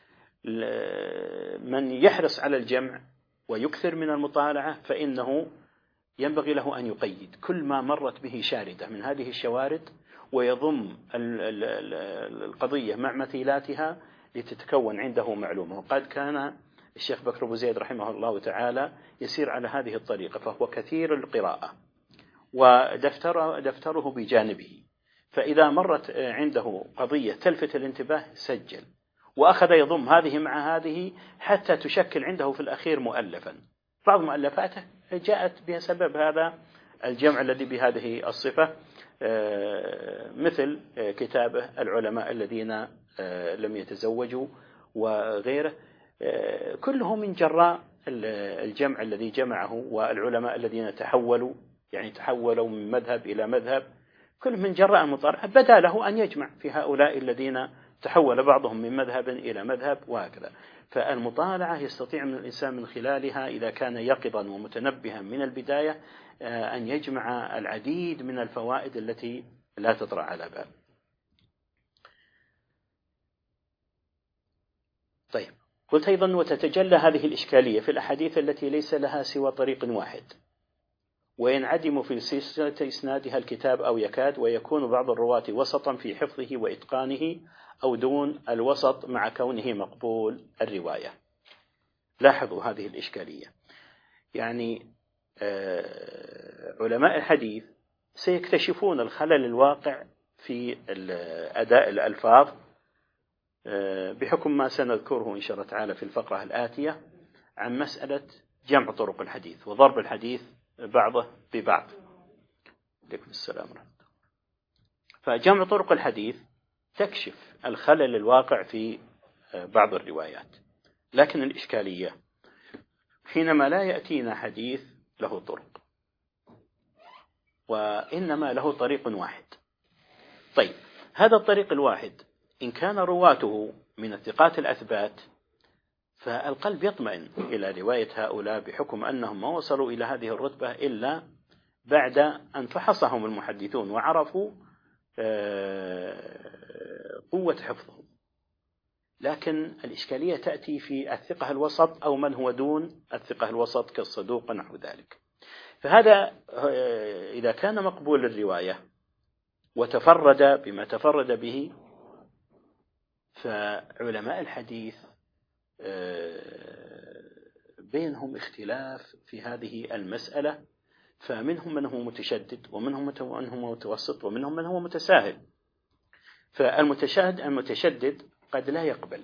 من يحرص على الجمع ويكثر من المطالعة فإنه ينبغي له أن يقيد كل ما مرت به شاردة من هذه الشوارد ويضم القضية مع مثيلاتها لتتكون عنده معلومة. وقد كان الشيخ بكر أبو زيد رحمه الله تعالى يسير على هذه الطريقة، فهو كثير القراءة ودفتره بجانبه، فإذا مرت عنده قضية تلفت الانتباه سجل وأخذ يضم هذه مع هذه حتى تشكل عنده في الأخير مؤلفا. بعض مؤلفاته جاءت بسبب هذا الجمع الذي بهذه الصفة، مثل كتابه العلماء الذين لم يتزوجوا وغيره، كله من جراء الجمع الذي جمعه، والعلماء الذين تحولوا من مذهب إلى مذهب، كل من جراء المطالعة بدا له أن يجمع في هؤلاء الذين تحول بعضهم من مذهب إلى مذهب وهكذا. فالمطالعة يستطيع من الإنسان من خلالها إذا كان يقظا ومتنبها من البداية أن يجمع العديد من الفوائد التي لا تطرأ على بال. طيب، قلت أيضا وتتجلى هذه الإشكالية في الأحاديث التي ليس لها سوى طريق واحد، وينعدم في سلسلة إسنادها الكتاب أو يكاد، ويكون بعض الرواة وسطا في حفظه وإتقانه أو دون الوسط مع كونه مقبول الرواية. لاحظوا هذه الإشكالية، يعني علماء الحديث سيكتشفون الخلل الواقع في أداء الألفاظ بحكم ما سنذكره إن شاء الله تعالى في الفقرة الآتية عن مسألة جمع طرق الحديث وضرب الحديث بعضه ببعض. عليكم السلام ورحمة الله. فجمع طرق الحديث تكشف الخلل الواقع في بعض الروايات، لكن الإشكالية حينما لا يأتينا حديث له طرق وإنما له طريق واحد. طيب، هذا الطريق الواحد إن كان رواته من الثقات الأثبات فالقلب يطمئن إلى رواية هؤلاء بحكم أنهم ما وصلوا إلى هذه الرتبة إلا بعد أن فحصهم المحدثون وعرفوا قوة حفظهم. لكن الإشكالية تأتي في الثقة الوسط أو من هو دون الثقة الوسط كالصدوق نحو ذلك. فهذا إذا كان مقبول الرواية وتفرد بما تفرد به، فعلماء الحديث بينهم اختلاف في هذه المسألة، فمنهم من هو متشدد ومنهم من هو متوسط ومنهم من هو متساهل. المتشدد قد لا يقبل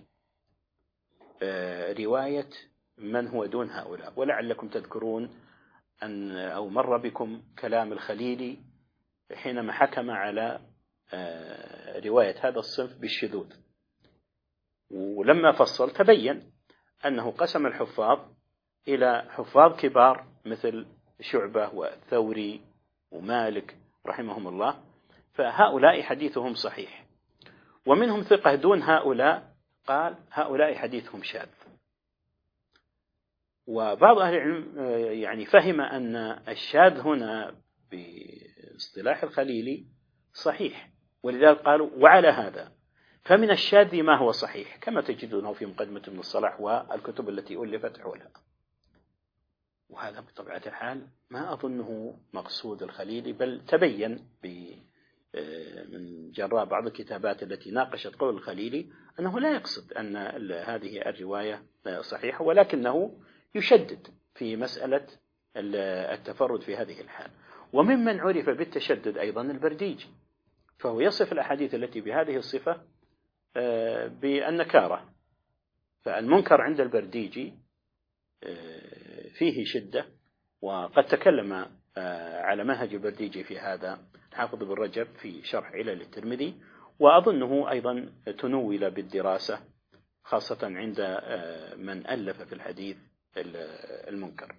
رواية من هو دون هؤلاء، ولعلكم تذكرون أو مر بكم كلام الخليلي حينما حكم على رواية هذا الصنف بالشذوذ، ولما فصل تبين أنه قسم الحفاظ إلى حفاظ كبار مثل شعبة والثوري ومالك رحمهم الله، فهؤلاء حديثهم صحيح، ومنهم ثقة دون هؤلاء قال هؤلاء حديثهم شاذ. وبعض أهل العلم فهم أن الشاذ هنا باصطلاح الخليلي صحيح، ولذلك قالوا وعلى هذا فمن الشاذ ما هو صحيح كما تجدونه في مقدمة ابن الصلاح والكتب التي ألفت حولها. وهذا بطبيعة الحال ما أظنه مقصود الخليلي، بل تبين من جراء بعض الكتابات التي ناقشت قول الخليلي أنه لا يقصد أن هذه الرواية صحيحة، ولكنه يشدد في مسألة التفرد في هذه الحال. وممن عرف بالتشدد أيضا البرديجي، فهو يصف الأحاديث التي بهذه الصفة بالنكارة. فالمنكر عند البرديجي فيه شدة، وقد تكلم على منهج البرديجي في هذا حافظ بن رجب في شرح علل الترمذي، وأظنه أيضا تنول بالدراسة خاصة عند من ألف في الحديث المنكر.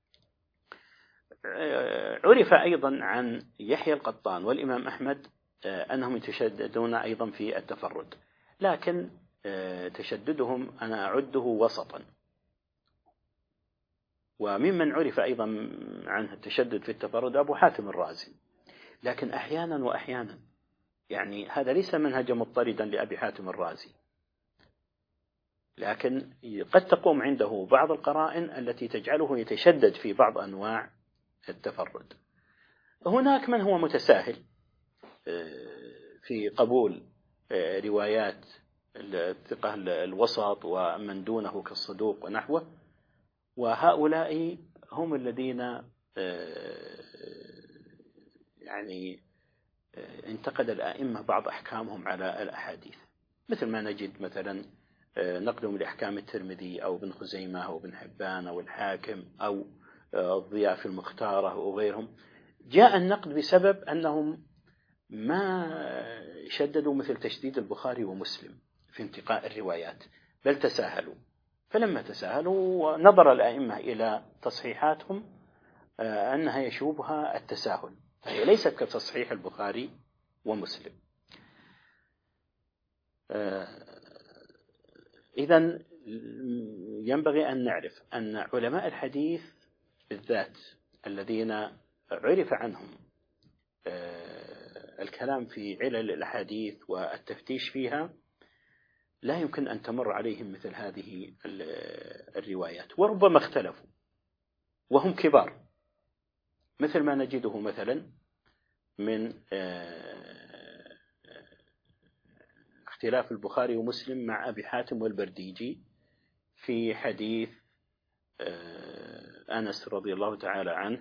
عرف أيضا عن يحيى القطان والإمام أحمد أنهم يتشددون أيضا في التفرد، لكن تشددهم أنا أعده وسطا. وممن عرف أيضا عنه التشدد في التفرد أبو حاتم الرازي، لكن أحيانا وأحيانا، يعني هذا ليس منهجا مضطردا لأبي حاتم الرازي، لكن قد تقوم عنده بعض القرائن التي تجعله يتشدد في بعض أنواع التفرد. هناك من هو متساهل في قبول روايات الثقة الوسط ومن دونه كالصدوق ونحوه، وهؤلاء هم الذين يعني انتقد الآئمة بعض أحكامهم على الأحاديث، مثل ما نجد مثلا نقدهم لأحكام الترمذي أو ابن خزيمة أو ابن حبان أو الحاكم أو الضياء في المختارة وغيرهم. جاء النقد بسبب أنهم ما شددوا مثل تشديد البخاري ومسلم في انتقاء الروايات، بل تساهلوا. فلما تساهلوا نظر الأئمة إلى تصحيحاتهم أنها يشوبها التساهل، فهي ليست كتصحيح البخاري ومسلم. إذن ينبغي أن نعرف أن علماء الحديث بالذات الذين عرف عنهم الكلام في علل الأحاديث والتفتيش فيها لا يمكن أن تمر عليهم مثل هذه الروايات، وربما اختلفوا وهم كبار، مثل ما نجده مثلا من اختلاف البخاري ومسلم مع أبي حاتم والبرديجي في حديث أنس رضي الله تعالى عنه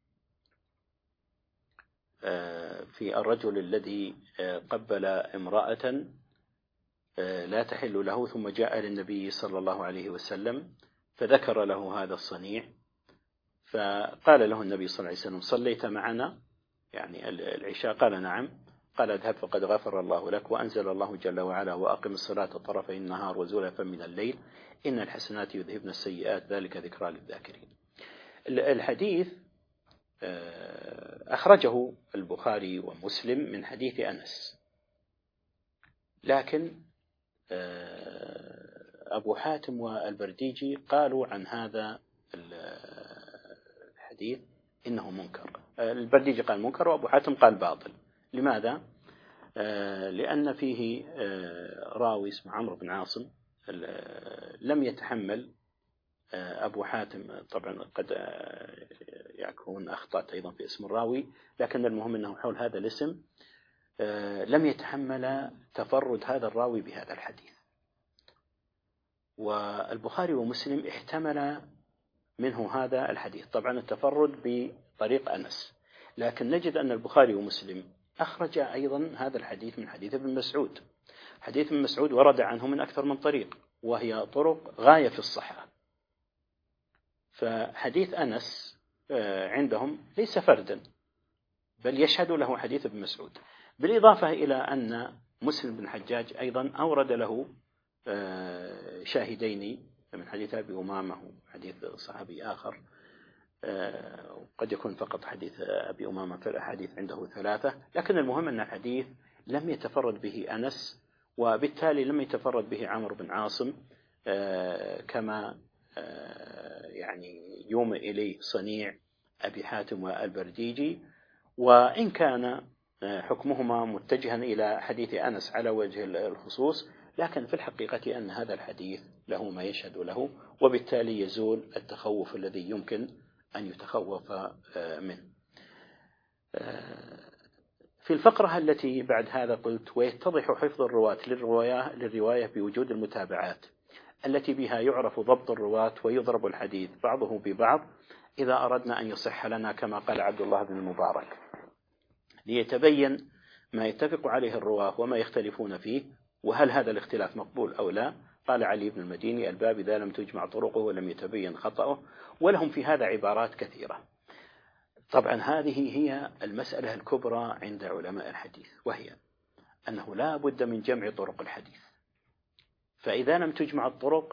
في الرجل الذي قبل امرأة لا تحل له ثم جاء للنبي صلى الله عليه وسلم فذكر له هذا الصنيع، فقال له النبي صلى الله عليه وسلم: صليت معنا يعني العشاء؟ قال: نعم. قال: اذهب فقد غفر الله لك، وأنزل الله جل وعلا: وأقم الصلاة طرفي النهار وزلفا من الليل إن الحسنات يذهبن السيئات ذلك ذكرى للذاكرين. الحديث أخرجه البخاري ومسلم من حديث أنس، لكن أبو حاتم والبرديجي قالوا عن هذا الحديث إنه منكر. البرديجي قال منكر وأبو حاتم قال باطل. لماذا؟ لأن فيه راوي اسمه عمرو بن عاصم لم يتحمل أبو حاتم، طبعا قد يكون أخطأت أيضا في اسم الراوي، لكن المهم أنه حول هذا الاسم لم يتحمل تفرد هذا الراوي بهذا الحديث. والبخاري ومسلم احتمل منه هذا الحديث، طبعا التفرد بطريق أنس، لكن نجد أن البخاري ومسلم أخرج أيضا هذا الحديث من حديث ابن مسعود. حديث ابن مسعود ورد عنه من أكثر من طريق، وهي طرق غاية في الصحة. فحديث أنس عندهم ليس فردا، بل يشهد له حديث ابن مسعود، بالإضافة إلى أن مسلم بن حجاج أيضا أورد له شاهدين من حديث أبي أمامة وحديث صحابي آخر، قد يكون فقط حديث أبي أمامة في الأحاديث عنده 3، لكن المهم أن الحديث لم يتفرد به أنس، وبالتالي لم يتفرد به عمرو بن عاصم كما يعني يومئ إليه صنيع أبي حاتم والبرديجي. وإن كان حكمهما متجها إلى حديث أنس على وجه الخصوص، لكن في الحقيقة أن هذا الحديث له ما يشهد له، وبالتالي يزول التخوف الذي يمكن أن يتخوف منه. في الفقرة التي بعد هذا قلت: ويتضح حفظ الرواة للرواية بوجود المتابعات التي بها يعرف ضبط الرواة ويضرب الحديث بعضه ببعض إذا أردنا أن يصح لنا، كما قال عبد الله بن المبارك، ليتبين ما يتفق عليه الرواة وما يختلفون فيه، وهل هذا الاختلاف مقبول أو لا. قال علي بن المديني: الباب إذا لم تجمع طرقه ولم يتبين خطأه. ولهم في هذا عبارات كثيرة. طبعا هذه هي المسألة الكبرى عند علماء الحديث، وهي أنه لا بد من جمع طرق الحديث، فإذا لم تجمع الطرق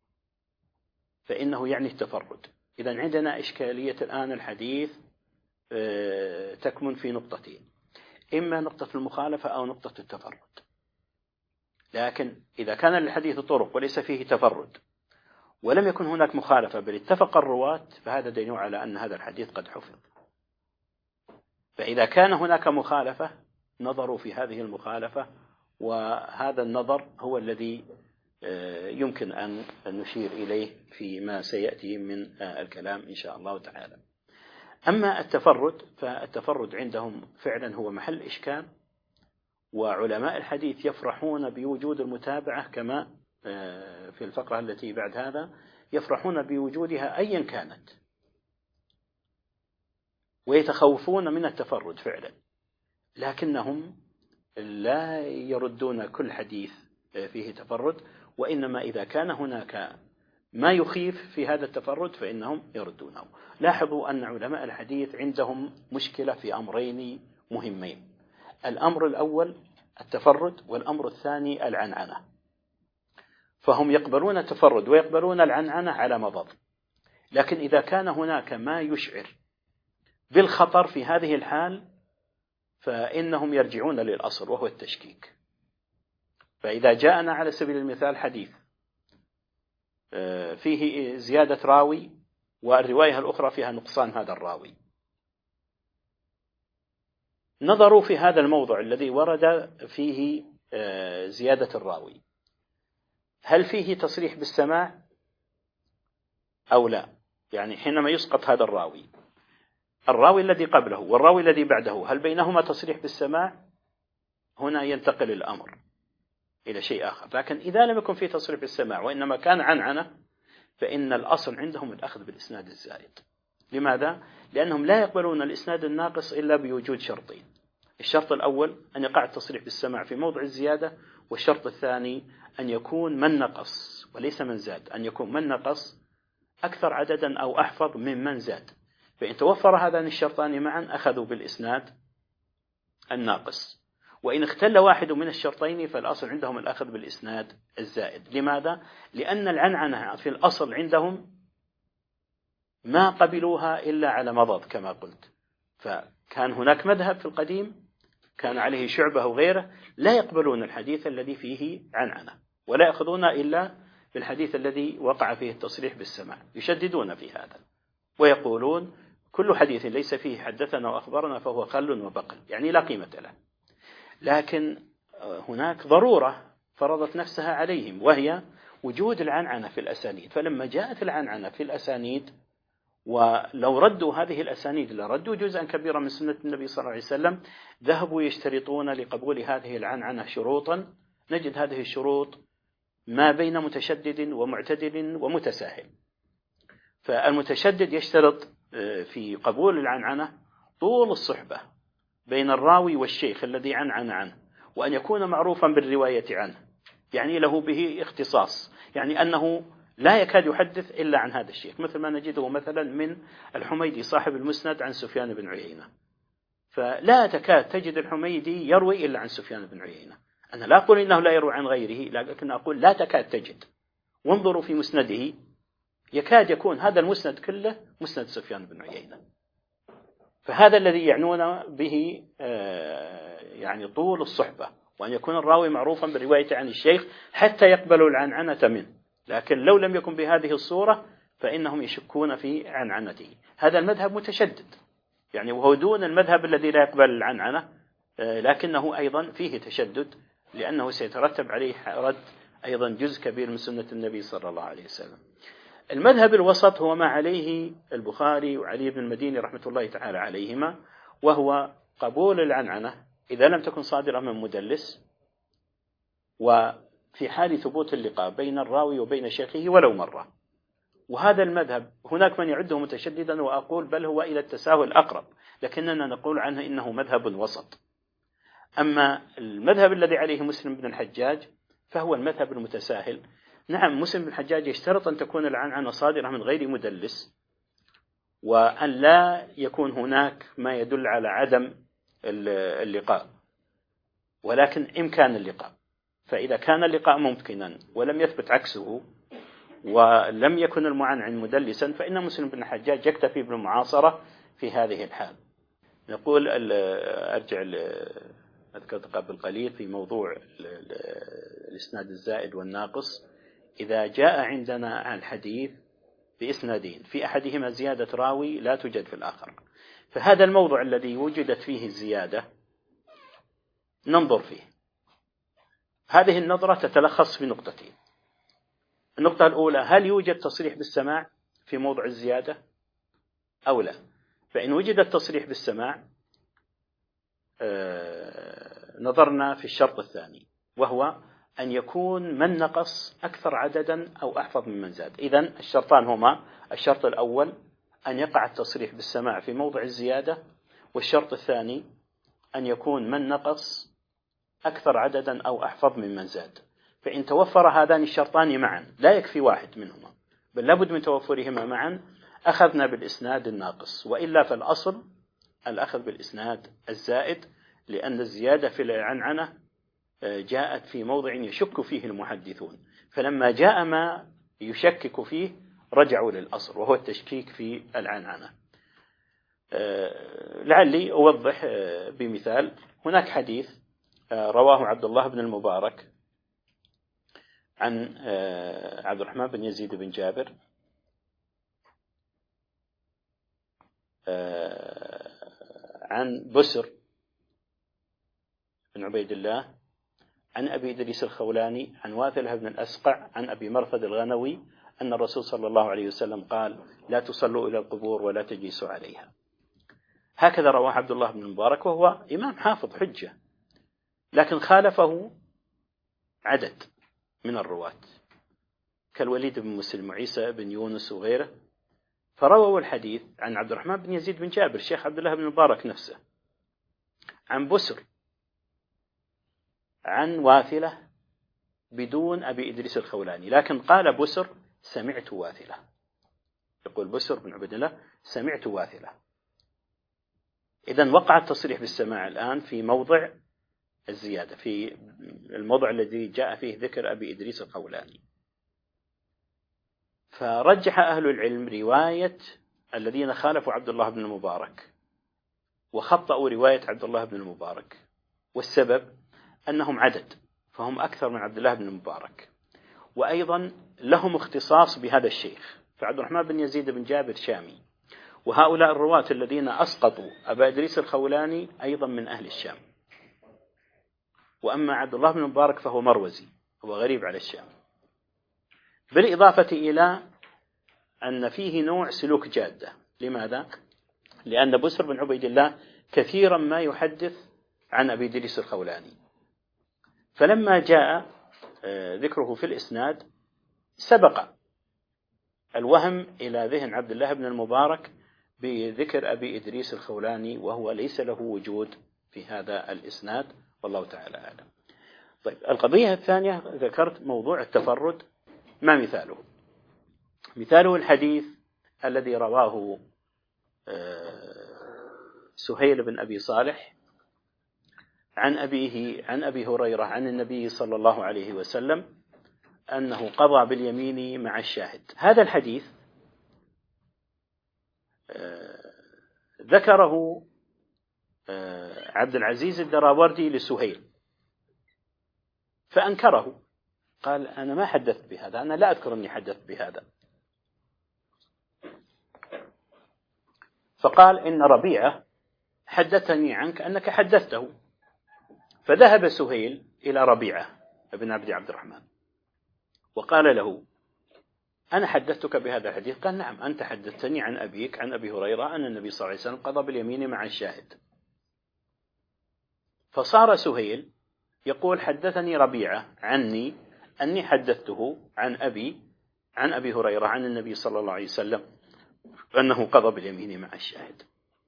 فإنه يعني التفرد. إذا عندنا إشكالية الآن الحديث تكمن في نقطتين: إما نقطة المخالفة أو نقطة التفرد. لكن إذا كان للحديث طرق وليس فيه تفرد ولم يكن هناك مخالفة بل اتفق الرواة، فهذا دليل على أن هذا الحديث قد حفظ. فإذا كان هناك مخالفة نظروا في هذه المخالفة، وهذا النظر هو الذي يمكن أن نشير إليه فيما سيأتي من الكلام إن شاء الله تعالى. أما التفرد فالتفرد عندهم فعلا هو محل إشكال، وعلماء الحديث يفرحون بوجود المتابعة كما في الفقرة التي بعد هذا، يفرحون بوجودها أيا كانت، ويتخوفون من التفرد فعلا، لكنهم لا يردون كل حديث فيه تفرد، وإنما إذا كان هناك ما يخيف في هذا التفرد فإنهم يردونه. لاحظوا أن علماء الحديث عندهم مشكلة في أمرين مهمين: الأمر الأول التفرد، والأمر الثاني العنعنة. فهم يقبلون التفرد ويقبلون العنعنة على مضض، لكن إذا كان هناك ما يشعر بالخطر في هذه الحال فإنهم يرجعون للأصل وهو التشكيك. فإذا جاءنا على سبيل المثال حديث فيه زيادة راوي والرواية الأخرى فيها نقصان هذا الراوي، نظروا في هذا الموضع الذي ورد فيه زيادة الراوي، هل فيه تصريح بالسماع أو لا؟ يعني حينما يسقط هذا الراوي الذي قبله والراوي الذي بعده، هل بينهما تصريح بالسماع؟ هنا ينتقل الأمر إلى شيء آخر. لكن إذا لم يكن فيه تصريح بالسماع وإنما كان عنعنة، فإن الأصل عندهم الأخذ بالإسناد الزائد. لماذا؟ لأنهم لا يقبلون الإسناد الناقص إلا بوجود شرطين: الشرط الأول أن يقع التصريح بالسماع في موضع الزيادة، والشرط الثاني أن يكون من نقص وليس من زاد، أن يكون من نقص أكثر عددا أو أحفظ من زاد. فإن توفر هذان الشرطان معا أخذوا بالإسناد الناقص، وإن اختل واحد من الشرطين فالأصل عندهم الأخذ بالإسناد الزائد. لماذا؟ لأن العنعنة في الأصل عندهم ما قبلوها إلا على مضض كما قلت. فكان هناك مذهب في القديم كان عليه شعبة وغيره لا يقبلون الحديث الذي فيه عنعنة، ولا يأخذون إلا بالحديث الذي وقع فيه التصريح بالسماع، يشددون في هذا ويقولون كل حديث ليس فيه حدثنا وأخبرنا فهو خل وبقل، يعني لا قيمة له. لكن هناك ضرورة فرضت نفسها عليهم، وهي وجود العنعنة في الأسانيد. فلما جاءت العنعنة في الأسانيد، ولو ردوا هذه الأسانيد لردوا جزءا كبيرا من سنة النبي صلى الله عليه وسلم، ذهبوا يشترطون لقبول هذه العنعنة شروطا، نجد هذه الشروط ما بين متشدد ومعتدل ومتساهل. فالمتشدد يشترط في قبول العنعنة طول الصحبة بين الراوي والشيخ الذي عنعن عنه، وأن يكون معروفا بالرواية عنه، يعني له به اختصاص، يعني أنه لا يكاد يحدث إلا عن هذا الشيخ، مثل ما نجده مثلا من الحميدي صاحب المسند عن سفيان بن عيينة، فلا تكاد تجد الحميدي يروي إلا عن سفيان بن عيينة. أنا لا أقول إنه لا يروي عن غيره، لكن أقول لا تكاد تجد. وانظروا في مسنده يكاد يكون هذا المسند كله مسند سفيان بن عيينة. فهذا الذي يعنون به يعني طول الصحبة، وأن يكون الراوي معروفا بالرواية عن الشيخ حتى يقبلوا العنعنة منه. لكن لو لم يكن بهذه الصورة فإنهم يشكون في عنعنته. هذا المذهب متشدد، يعني وهو دون المذهب الذي لا يقبل العنعنة، لكنه أيضا فيه تشدد، لأنه سيترتب عليه رد أيضا جزء كبير من سنة النبي صلى الله عليه وسلم. المذهب الوسط هو ما عليه البخاري وعلي بن المديني رحمة الله تعالى عليهما، وهو قبول العنعنة إذا لم تكن صادرة من مدلس، وفي حال ثبوت اللقاء بين الراوي وبين شيخه ولو مرة. وهذا المذهب هناك من يعده متشددا، وأقول بل هو إلى التساهل أقرب، لكننا نقول عنه إنه مذهب وسط. أما المذهب الذي عليه مسلم بن الحجاج فهو المذهب المتساهل. نعم، مسلم بن الحجاج يشترط أن تكون العنعنة صادرة من غير مدلس، وأن لا يكون هناك ما يدل على عدم اللقاء، ولكن إمكان اللقاء. فإذا كان اللقاء ممكنا ولم يثبت عكسه ولم يكن المعنعن مدلسا، فإن مسلم بن الحجاج يكتفي بالمعاصرة في هذه الحال. نقول أرجع ذكرت قبل قليل في موضوع الإسناد الزائد والناقص. إذا جاء عندنا الحديث بإسنادين في أحدهما زيادة راوي لا توجد في الآخر، فهذا الموضوع الذي وجدت فيه الزيادة ننظر فيه. هذه النظرة تتلخص في نقطتين. النقطة الأولى: هل يوجد تصريح بالسماع في موضع الزيادة أو لا؟ فإن وجد التصريح بالسماع نظرنا في الشرط الثاني، وهو أن يكون من نقص أكثر عددا أو أحفظ ممن زاد. إذن الشرطان هما: الشرط الأول أن يقع التصريح بالسماع في موضع الزيادة، والشرط الثاني أن يكون من نقص أكثر عددا أو أحفظ ممن زاد. فإن توفر هذان الشرطان معا، لا يكفي واحد منهما بل لابد من توفرهما معا، أخذنا بالإسناد الناقص، وإلا فالأصل الأخذ بالإسناد الزائد، لأن الزيادة في العنعنة جاءت في موضع يشك فيه المحدثون، فلما جاء ما يشكك فيه رجعوا للأصل، وهو التشكيك في العنعنة. لعلي أوضح بمثال. هناك حديث رواه عبد الله بن المبارك عن عبد الرحمن بن يزيد بن جابر عن بسر بن عبيد الله عن أبي إدريس الخولاني عن واثلة بن الأسقع عن أبي مرثد الغنوي أن الرسول صلى الله عليه وسلم قال: لا تصلوا إلى القبور ولا تجلسوا عليها. هكذا رواه عبد الله بن المبارك، وهو إمام حافظ حجة، لكن خالفه عدد من الرواة كالوليد بن مسلم وعيسى بن يونس وغيره، فرووا الحديث عن عبد الرحمن بن يزيد بن جابر الشيخ عبد الله بن المبارك نفسه عن بسر عن واثلة بدون أبي إدريس الخولاني، لكن قال بسر: سمعت واثلة. يقول بسر بن عبد الله: سمعت واثلة. إذن وقع التصريح بالسماع الآن في موضع الزيادة، في الموضع الذي جاء فيه ذكر أبي إدريس الخولاني. فرجح أهل العلم رواية الذين خالفوا عبد الله بن المبارك وخطأوا رواية عبد الله بن المبارك، والسبب أنهم عدد، فهم أكثر من عبد الله بن المبارك، وأيضا لهم اختصاص بهذا الشيخ. فعبد الرحمن بن يزيد بن جابر شامي، وهؤلاء الرواة الذين أسقطوا أبا إدريس الخولاني أيضا من أهل الشام. وأما عبد الله بن المبارك فهو مروزي، هو غريب على الشام، بالإضافة إلى أن فيه نوع سلوك جادة. لماذا؟ لأن بسر بن عبيد الله كثيرا ما يحدث عن أبي إدريس الخولاني، فلما جاء ذكره في الإسناد سبق الوهم إلى ذهن عبد الله بن المبارك بذكر أبي إدريس الخولاني، وهو ليس له وجود في هذا الإسناد، والله تعالى أعلم. طيب، القضية الثانية ذكرت موضوع التفرد. ما مثاله؟ مثاله الحديث الذي رواه سهيل بن أبي صالح عن أبيه عن أبي هريرة عن النبي صلى الله عليه وسلم أنه قضى باليمين مع الشاهد. هذا الحديث ذكره عبد العزيز الدراوردي لسهيل فأنكره، قال: أنا ما حدثت بهذا، أنا لا أذكر أني حدثت بهذا. فقال: إن ربيعة حدثني عنك أنك حدثته، فذهب سهيل إلى ربيعة ابن عبد الرحمن وقال له: أنا حدثتك بهذا الحديث؟ قال: نعم، أنت حدثتني عن أبيك عن أبي هريرة أن النبي صلى الله عليه وسلم قضى باليمين مع الشاهد. فصار سهيل يقول: حدثني ربيعة عني أني حدثته عن أبي هريرة عن النبي صلى الله عليه وسلم أنه قضى باليمين مع الشاهد.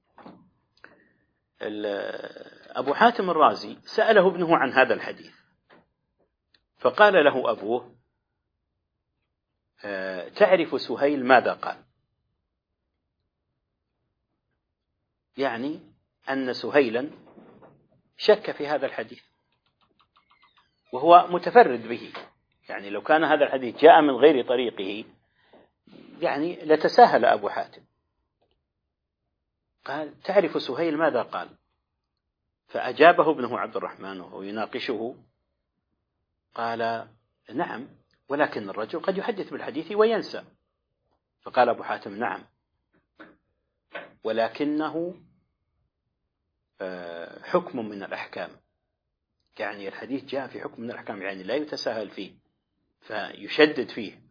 أبو حاتم الرازي سأله ابنه عن هذا الحديث، فقال له أبوه: تعرف سهيل ماذا قال؟ يعني أن سهيلا شك في هذا الحديث وهو متفرد به، يعني لو كان هذا الحديث جاء من غير طريقه يعني لتساهل أبو حاتم. قال: تعرف سهيل ماذا قال؟ فأجابه ابنه عبد الرحمن وهو يناقشه، قال: نعم، ولكن الرجل قد يحدث بالحديث وينسى. فقال أبو حاتم: نعم، ولكنه حكم من الأحكام، يعني الحديث جاء في حكم من الأحكام، يعني لا يتساهل فيه فيشدد فيه.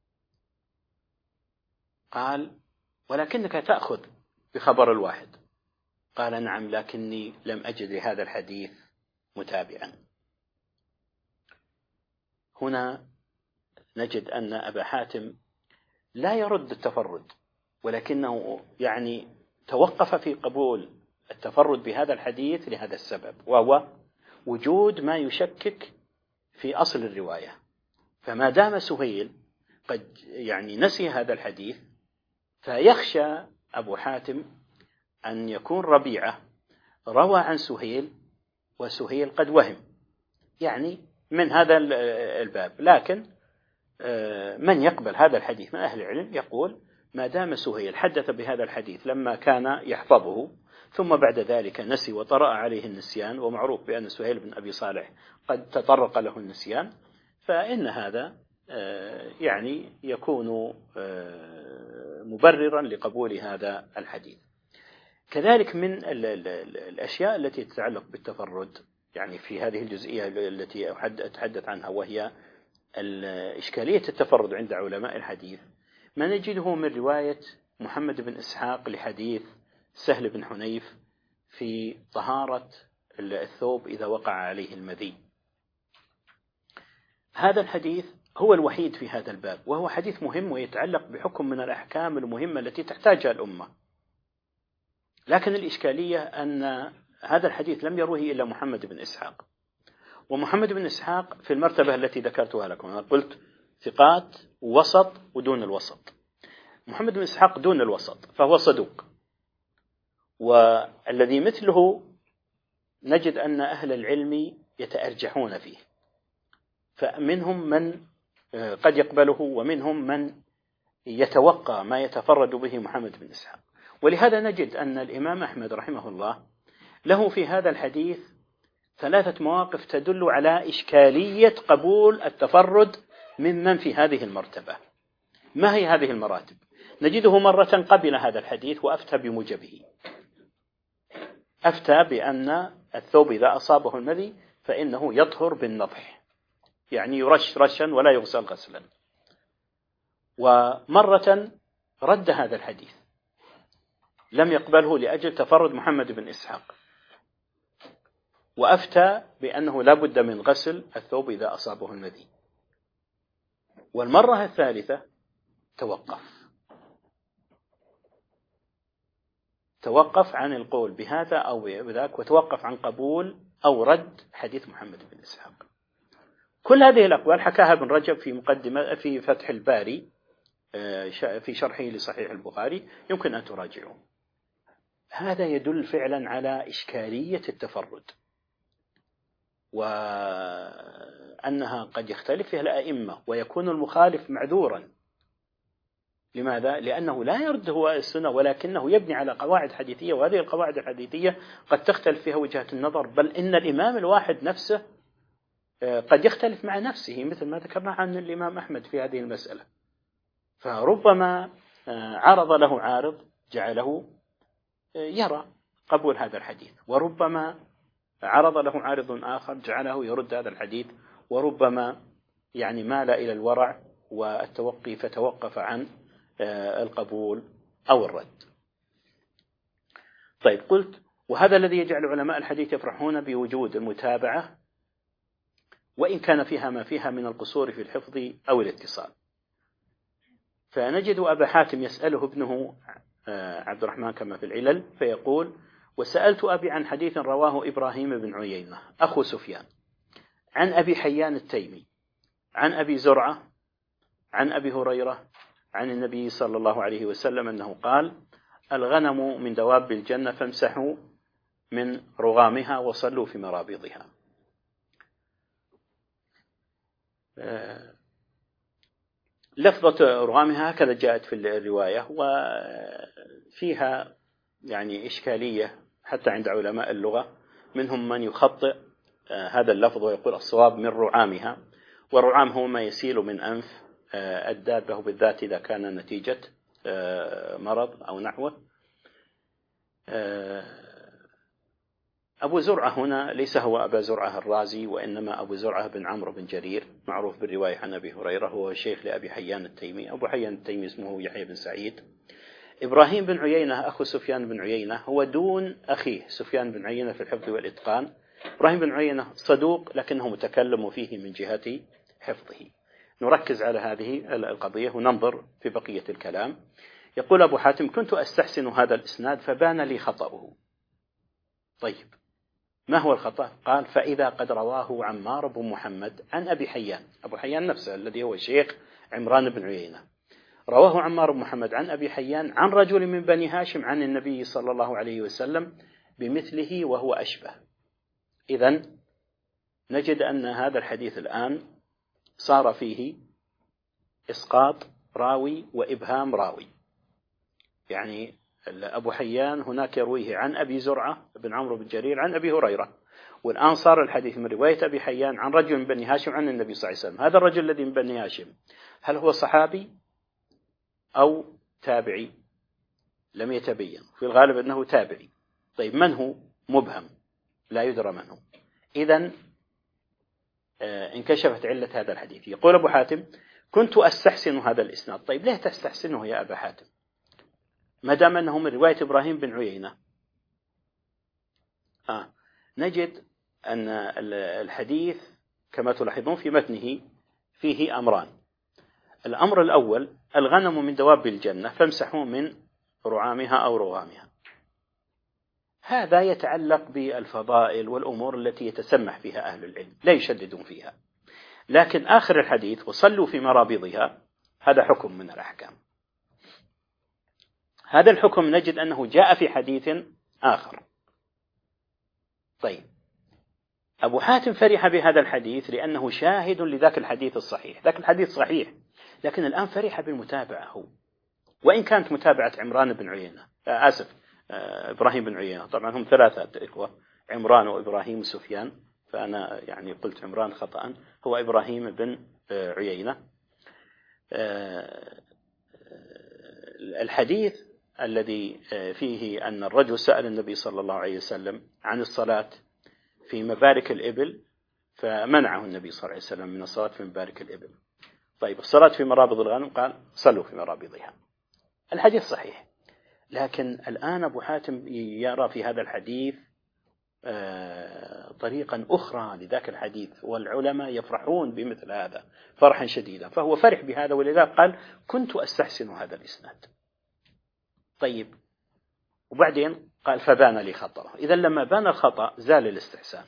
قال: ولكنك تأخذ بخبر الواحد. قال: نعم، لكني لم أجد لهذا الحديث متابعا. هنا نجد أن أبا حاتم لا يرد التفرد، ولكنه يعني توقف في قبول التفرد بهذا الحديث لهذا السبب، وهو وجود ما يشكك في أصل الرواية. فما دام سهيل قد يعني نسي هذا الحديث، فيخشى أبو حاتم أن يكون ربيعة روى عن سهيل وسهيل قد وهم، يعني من هذا الباب. لكن من يقبل هذا الحديث من أهل العلم يقول: ما دام سهيل حدث بهذا الحديث لما كان يحفظه ثم بعد ذلك نسي وطرأ عليه النسيان، ومعروف بأن سهيل بن أبي صالح قد تطرق له النسيان، فإن هذا يعني يكون مبررا لقبول هذا الحديث. كذلك من الأشياء التي تتعلق بالتفرد يعني في هذه الجزئية التي أتحدث عنها، وهي إشكالية التفرد عند علماء الحديث، ما نجده من رواية محمد بن إسحاق لحديث سهل بن حنيف في طهارة الثوب إذا وقع عليه المذي. هذا الحديث هو الوحيد في هذا الباب، وهو حديث مهم ويتعلق بحكم من الأحكام المهمة التي تحتاجها الأمة. لكن الإشكالية أن هذا الحديث لم يروه إلا محمد بن إسحاق، ومحمد بن إسحاق في المرتبة التي ذكرتها لكم، أنا قلت ثقات وسط ودون الوسط. محمد بن إسحاق دون الوسط فهو صدوق، والذي مثله نجد أن أهل العلم يتأرجحون فيه، فمنهم من قد يقبله ومنهم من يتوقع ما يتفرد به محمد بن إسحاق. ولهذا نجد أن الإمام أحمد رحمه الله له في هذا الحديث 3 مواقف تدل على إشكالية قبول التفرد ممن في هذه المرتبة. ما هي هذه المراتب؟ نجده مرة قبل هذا الحديث وأفتى بموجبه، أفتى بأن الثوب إذا أصابه المذي فإنه يطهر بالنضح، يعني يرش رشا ولا يغسل غسلا. ومرة رد هذا الحديث لم يقبله لأجل تفرد محمد بن إسحاق، وأفتى بأنه لا بد من غسل الثوب إذا أصابه المذي. والمرة الثالثة توقف عن القول بهذا أو بذاك، وتوقف عن قبول أو رد حديث محمد بن إسحاق. كل هذه الأقوال حكاها ابن رجب في مقدمة في فتح الباري في شرحه لصحيح البخاري، يمكن أن تراجعوه. هذا يدل فعلا على إشكالية التفرد، وأنها قد يختلف فيها الأئمة ويكون المخالف معذورا. لماذا؟ لأنه لا يرد هو السنة، ولكنه يبني على قواعد حديثية، وهذه القواعد الحديثية قد تختلف فيها وجهة النظر، بل إن الإمام الواحد نفسه قد يختلف مع نفسه، مثل ما ذكرنا عن الإمام أحمد في هذه المسألة. فربما عرض له عارض جعله يرى قبول هذا الحديث، وربما عرض له عارض آخر جعله يرد هذا الحديث، وربما يعني مال إلى الورع والتوقي فتوقف عن القبول أو الرد. طيب، قلت وهذا الذي يجعل علماء الحديث يفرحون بوجود المتابعة وإن كان فيها ما فيها من القصور في الحفظ أو الاتصال. فنجد أبا حاتم يسأله ابنه عبد الرحمن كما في العلل، فيقول: وسألت أبي عن حديث رواه إبراهيم بن عيينة أخو سفيان عن أبي حيان التيمي عن أبي زرعة عن أبي هريرة عن النبي صلى الله عليه وسلم أنه قال: الغنم من دواب الجنة فامسحوا من رغامها وصلوا في مرابضها. لفظة رغامها هكذا جاءت في الرواية، وفيها يعني إشكالية حتى عند علماء اللغة، منهم من يخطئ هذا اللفظ ويقول الصواب من رعامها، والرعام هو ما يسيل من أنف الدابة بالذات إذا كان نتيجة مرض أو نحوه. أبو زرعة هنا ليس هو أبا زرعة الرازي، وإنما أبو زرعة بن عمرو بن جرير معروف بالرواية عن أبي هريرة، هو شيخ لأبي حيان التيمي. أبو حيان التيمي اسمه يحيى بن سعيد. إبراهيم بن عيينة أخو سفيان بن عيينة هو دون أخيه سفيان بن عيينة في الحفظ والإتقان. إبراهيم بن عيينة صدوق لكنه متكلم فيه من جهة حفظه. نركز على هذه القضية وننظر في بقية الكلام. يقول أبو حاتم: كنت أستحسن هذا الإسناد فبان لي خطأه. طيب، ما هو الخطأ؟ قال: فإذا قد رواه عمار بن محمد عن أبي حيان، أبو حيان نفسه الذي هو شيخ عمران بن عيينة، رواه عمار بن محمد عن أبي حيان عن رجل من بني هاشم عن النبي صلى الله عليه وسلم بمثله وهو أشبه. إذن نجد أن هذا الحديث الآن صار فيه إسقاط راوي وإبهام راوي. يعني أبو حيان هناك يرويه عن أبي زرعة بن عمرو بن جرير عن أبي هريرة، والآن صار الحديث من رواية أبي حيان عن رجل من بني هاشم عن النبي صلى الله عليه وسلم. هذا الرجل الذي من بني هاشم هل هو صحابي أو تابعي؟ لم يتبين، في الغالب أنه تابعي. طيب، من هو؟ مبهم لا يدرى من هو. إذن انكشفت علة هذا الحديث. يقول أبو حاتم: كنت أستحسن هذا الإسناد. طيب، ليه تستحسنه يا أبا حاتم ما دام أنه من رواية إبراهيم بن عيينة؟ نجد أن الحديث كما تلاحظون في متنه فيه أمران. الأمر الأول: الغنم من دواب الجنة فامسحوا من رعامها أو رغامها. هذا يتعلق بالفضائل والأمور التي يتسمح فيها أهل العلم، لا يشددون فيها. لكن آخر الحديث: وصلوا في مرابضها، هذا حكم من الأحكام. هذا الحكم نجد أنه جاء في حديث آخر. طيب، أبو حاتم فرح بهذا الحديث لأنه شاهد لذاك الحديث الصحيح. ذاك الحديث صحيح، لكن الآن فرح بالمتابعة هو، وإن كانت متابعة عمران بن عيينة إبراهيم بن عيينة. طبعا هم ثلاثة إخوة: عمران وإبراهيم وسفيان، فأنا يعني قلت عمران خطأ، هو إبراهيم بن عيينة. الحديث الذي فيه أن الرجل سأل النبي صلى الله عليه وسلم عن الصلاة في مبارك الإبل فمنعه النبي صلى الله عليه وسلم من الصلاة في مبارك الإبل. طيب، الصلاة في مرابض الغنم قال: صلوا في مرابضها. الحديث صحيح، لكن الآن أبو حاتم يرى في هذا الحديث طريقا أخرى لذاك الحديث، والعلماء يفرحون بمثل هذا فرحا شديدا، فهو فرح بهذا ولذا قال: كنت أستحسن هذا الإسناد. طيب، وبعدين قال: فبان لي خطأه. إذا لما بان الخطأ زال الاستحسان.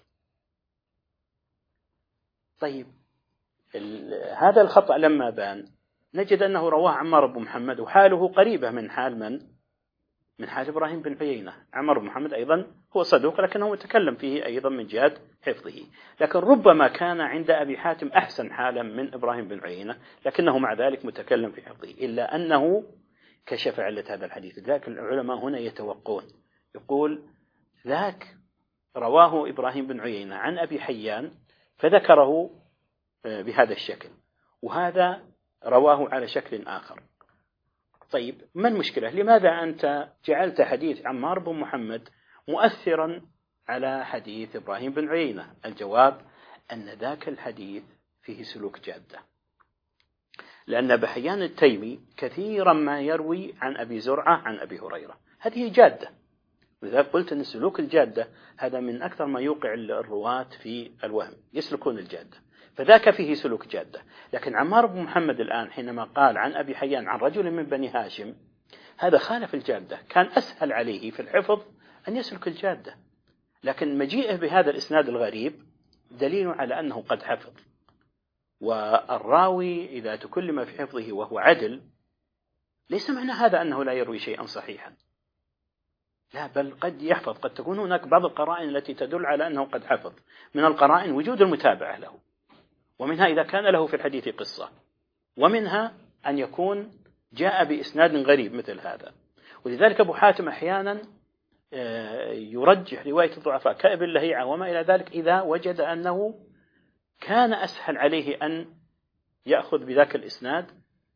طيب، هذا الخطأ لما بان نجد أنه رواه عمار بن محمد، وحاله قريبة من حال من حال إبراهيم بن عيينة. عمار بن محمد أيضا هو صدوق لكنه متكلم فيه أيضا من جهة حفظه، لكن ربما كان عند أبي حاتم أحسن حالا من إبراهيم بن عيينة، لكنه مع ذلك متكلم في حفظه، إلا أنه كشف علة هذا الحديث. لكن العلماء هنا يتوقون، يقول: ذاك رواه إبراهيم بن عيينة عن أبي حيان فذكره بهذا الشكل، وهذا رواه على شكل آخر. طيب، ما المشكلة؟ لماذا أنت جعلت حديث عمار بن محمد مؤثرا على حديث إبراهيم بن عيينة؟ الجواب أن ذاك الحديث فيه سلوك جادة، لأن أبا حيان التيمي كثيرا ما يروي عن أبي زرعة عن أبي هريرة، هذه جادة. لذلك قلت أن سلوك الجادة هذا من أكثر ما يوقع الرواة في الوهم، يسلكون الجادة، فذاك فيه سلوك جادة. لكن عمار بن محمد الآن حينما قال عن أبي حيان عن رجل من بني هاشم، هذا خالف الجادة، كان أسهل عليه في الحفظ أن يسلك الجادة، لكن مجيئه بهذا الإسناد الغريب دليل على أنه قد حفظ. والراوي إذا تكلم في حفظه وهو عدل ليس معنى هذا أنه لا يروي شيئا صحيحا، لا، بل قد يحفظ، قد تكون هناك بعض القرائن التي تدل على أنه قد حفظ. من القرائن وجود المتابعة له، ومنها إذا كان له في الحديث قصة، ومنها أن يكون جاء بإسناد غريب مثل هذا. ولذلك أبو حاتم أحيانا يرجح رواية الضعفاء كابن لهيعة وما إلى ذلك إذا وجد أنه كان أسهل عليه أن يأخذ بذاك الإسناد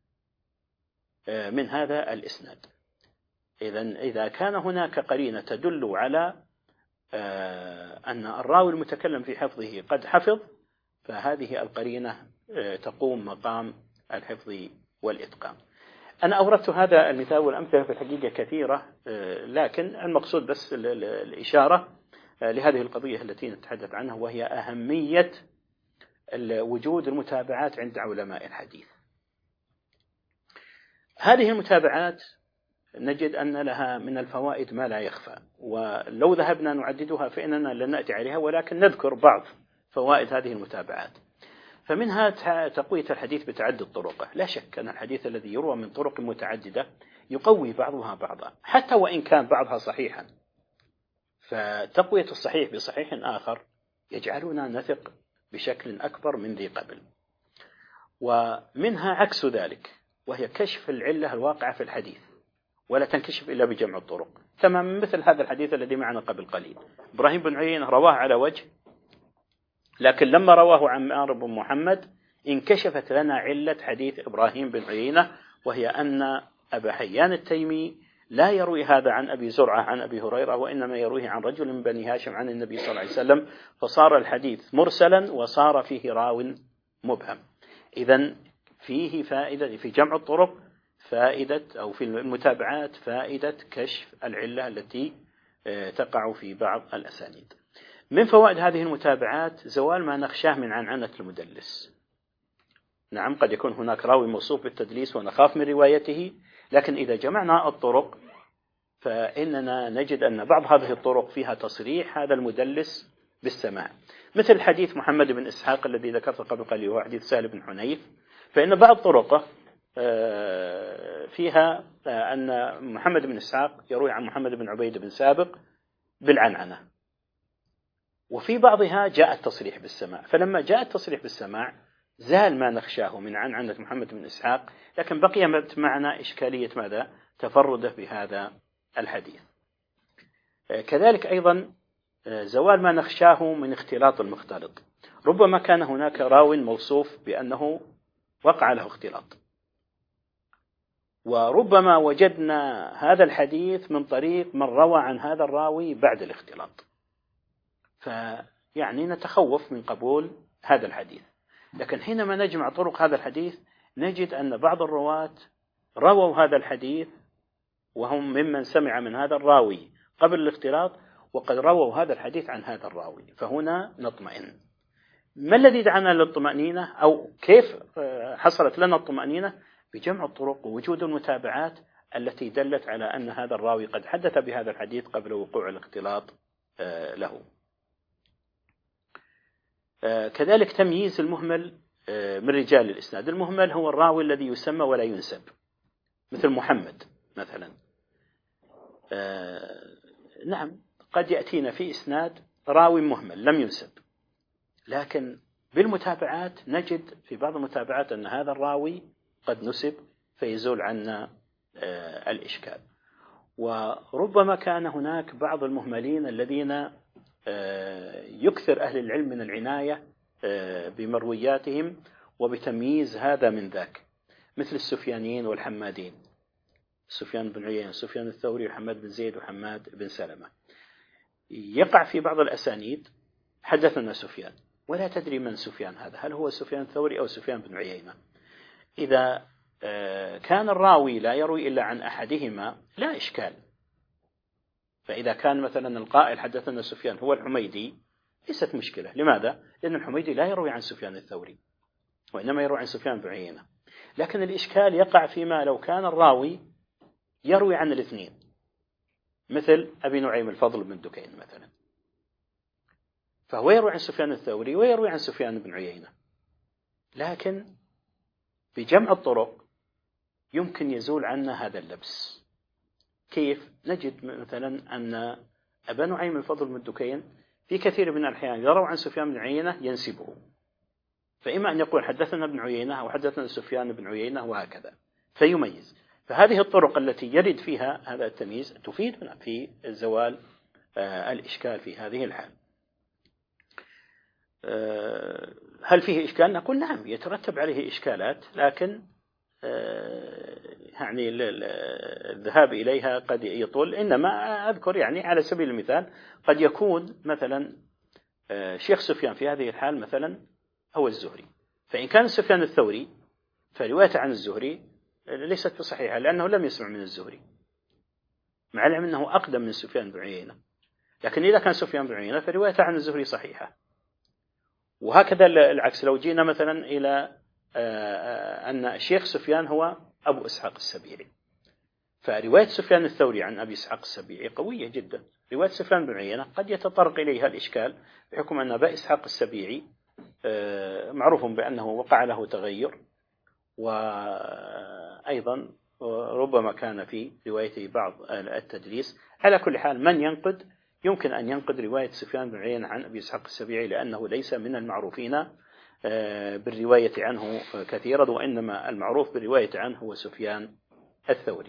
من هذا الإسناد. إذا كان هناك قرينة تدل على أن الراوي المتكلم في حفظه قد حفظ، فهذه القرينة تقوم مقام الحفظ والإتقان. أنا أوردت هذا المثال والأمثلة في الحقيقة كثيرة، لكن المقصود بس الإشارة لهذه القضية التي نتحدث عنها، وهي أهمية وجود المتابعات عند علماء الحديث. هذه المتابعات نجد أن لها من الفوائد ما لا يخفى، ولو ذهبنا نعددها فإننا لن نأتي عليها، ولكن نذكر بعض فوائد هذه المتابعات. فمنها تقوية الحديث بتعدد طرقه. لا شك أن الحديث الذي يروى من طرق متعددة يقوي بعضها بعضا، حتى وإن كان بعضها صحيحا، فتقوية الصحيح بصحيح آخر يجعلنا نثق بشكل أكبر من ذي قبل. ومنها عكس ذلك، وهي كشف العلة الواقعة في الحديث، ولا تنكشف إلا بجمع الطرق، تماما مثل هذا الحديث الذي معنا قبل قليل. إبراهيم بن عيينة رواه على وجه، لكن لما رواه عمار بن محمد انكشفت لنا علة حديث إبراهيم بن عيينة، وهي أن أبا حيان التيمي لا يروي هذا عن أبي زرعة عن أبي هريرة، وإنما يرويه عن رجل من بني هاشم عن النبي صلى الله عليه وسلم، فصار الحديث مرسلا وصار فيه راو مبهم. إذن فيه فائدة في جمع الطرق، فائدة أو في المتابعات فائدة كشف العلة التي تقع في بعض الأسانيد. من فوائد هذه المتابعات زوال ما نخشاه من عنعنة المدلس. نعم، قد يكون هناك راوي موصوف بالتدليس ونخاف من روايته، لكن إذا جمعنا الطرق فإننا نجد أن بعض هذه الطرق فيها تصريح هذا المدلس بالسماع، مثل حديث محمد بن إسحاق الذي ذكرته قبل قليل، وهو حديث سهل بن حنيف، فإن بعض طرقه فيها أن محمد بن إسحاق يروي عن محمد بن عبيد بن سابق بالعنعنة، وفي بعضها جاء التصريح بالسماع. فلما جاء التصريح بالسماع زال ما نخشاه من عنعنة محمد بن إسحاق، لكن بقي معنا إشكالية ماذا؟ تفرده بهذا الحديث. كذلك أيضا زوال ما نخشاه من اختلاط المختلط. ربما كان هناك راو موصوف بأنه وقع له اختلاط، وربما وجدنا هذا الحديث من طريق من روى عن هذا الراوي بعد الاختلاط، فيعني نتخوف من قبول هذا الحديث. لكن حينما نجمع طرق هذا الحديث نجد أن بعض الرواة رووا هذا الحديث وهم ممن سمع من هذا الراوي قبل الاختلاط، وقد رووا هذا الحديث عن هذا الراوي، فهنا نطمئن. ما الذي دعانا للطمأنينة، أو كيف حصلت لنا الطمأنينة؟ بجمع الطرق ووجود المتابعات التي دلت على أن هذا الراوي قد حدث بهذا الحديث قبل وقوع الاختلاط له. كذلك تمييز المهمل من رجال الإسناد. المهمل هو الراوي الذي يسمى ولا ينسب، مثل محمد مثلا. نعم، قد يأتينا في إسناد راوي مهمل لم ينسب، لكن بالمتابعات نجد في بعض المتابعات أن هذا الراوي قد نسب، فيزول عنا الإشكال. وربما كان هناك بعض المهملين الذين يكثر أهل العلم من العناية بمروياتهم وبتمييز هذا من ذاك، مثل السفيانيين والحمادين، سفيان بن عيينة، سفيان الثوري، وحماد بن زيد، وحماد بن سلمة. يقع في بعض الأسانيد حدثنا سفيان، ولا تدري من سفيان هذا، هل هو سفيان الثوري أو سفيان بن عيينة. إذا كان الراوي لا يروي إلا عن أحدهما لا إشكال. فإذا كان مثلا القائل حدثنا سفيان هو الحميدي ليست مشكلة. لماذا؟ لأن الحميدي لا يروي عن سفيان الثوري، وإنما يروي عن سفيان بن عيينة. لكن الإشكال يقع فيما لو كان الراوي يروي عن الاثنين، مثل أبي نعيم الفضل بن دكين مثلا، فهو يروي عن سفيان الثوري ويروي عن سفيان بن عيينة، لكن بجمع الطرق يمكن يزول عنا هذا اللبس. كيف؟ نجد مثلا أن أبا نعيم الفضل بن دكين في كثير من الأحيان يروي عن سفيان بن عيينة ينسبه، فإما أن يقول حدثنا ابن عيينة أو حدثنا سفيان بن عيينة وهكذا فيميز. فهذه الطرق التي يرد فيها هذا التمييز تفيدنا في زوال الإشكال في هذه الحال. هل فيه إشكال؟ نقول نعم يترتب عليه إشكالات، لكن يعني الذهاب إليها قد يطول. إنما أذكر يعني على سبيل المثال قد يكون مثلا شيخ سفيان في هذه الحال مثلا هو الزهري، فإن كان سفيان الثوري فروايته عن الزهري ليست بصحيحة لأنه لم يسمع من الزهري، مع العلم أنه أقدم من سفيان بن عيينة. لكن إذا كان سفيان بن عيينة فروايته عن الزهري صحيحة. وهكذا العكس، لو جينا مثلا إلى أن الشيخ سفيان هو أبو إسحاق السبيعي، فرواية سفيان الثوري عن أبي إسحاق السبيعي قوية جدا. رواية سفيان بن عيينة قد يتطرق إليها الإشكال بحكم أن أبا إسحاق السبيعي معروف بأنه وقع له تغير، وأيضا ربما كان في روايته بعض التدليس. على كل حال من ينقد يمكن أن ينقد رواية سفيان بن عيينة عن أبي إسحاق السبيعي لأنه ليس من المعروفين بالرواية عنه كثيرا، وإنما المعروف بالرواية عنه هو سفيان الثوري.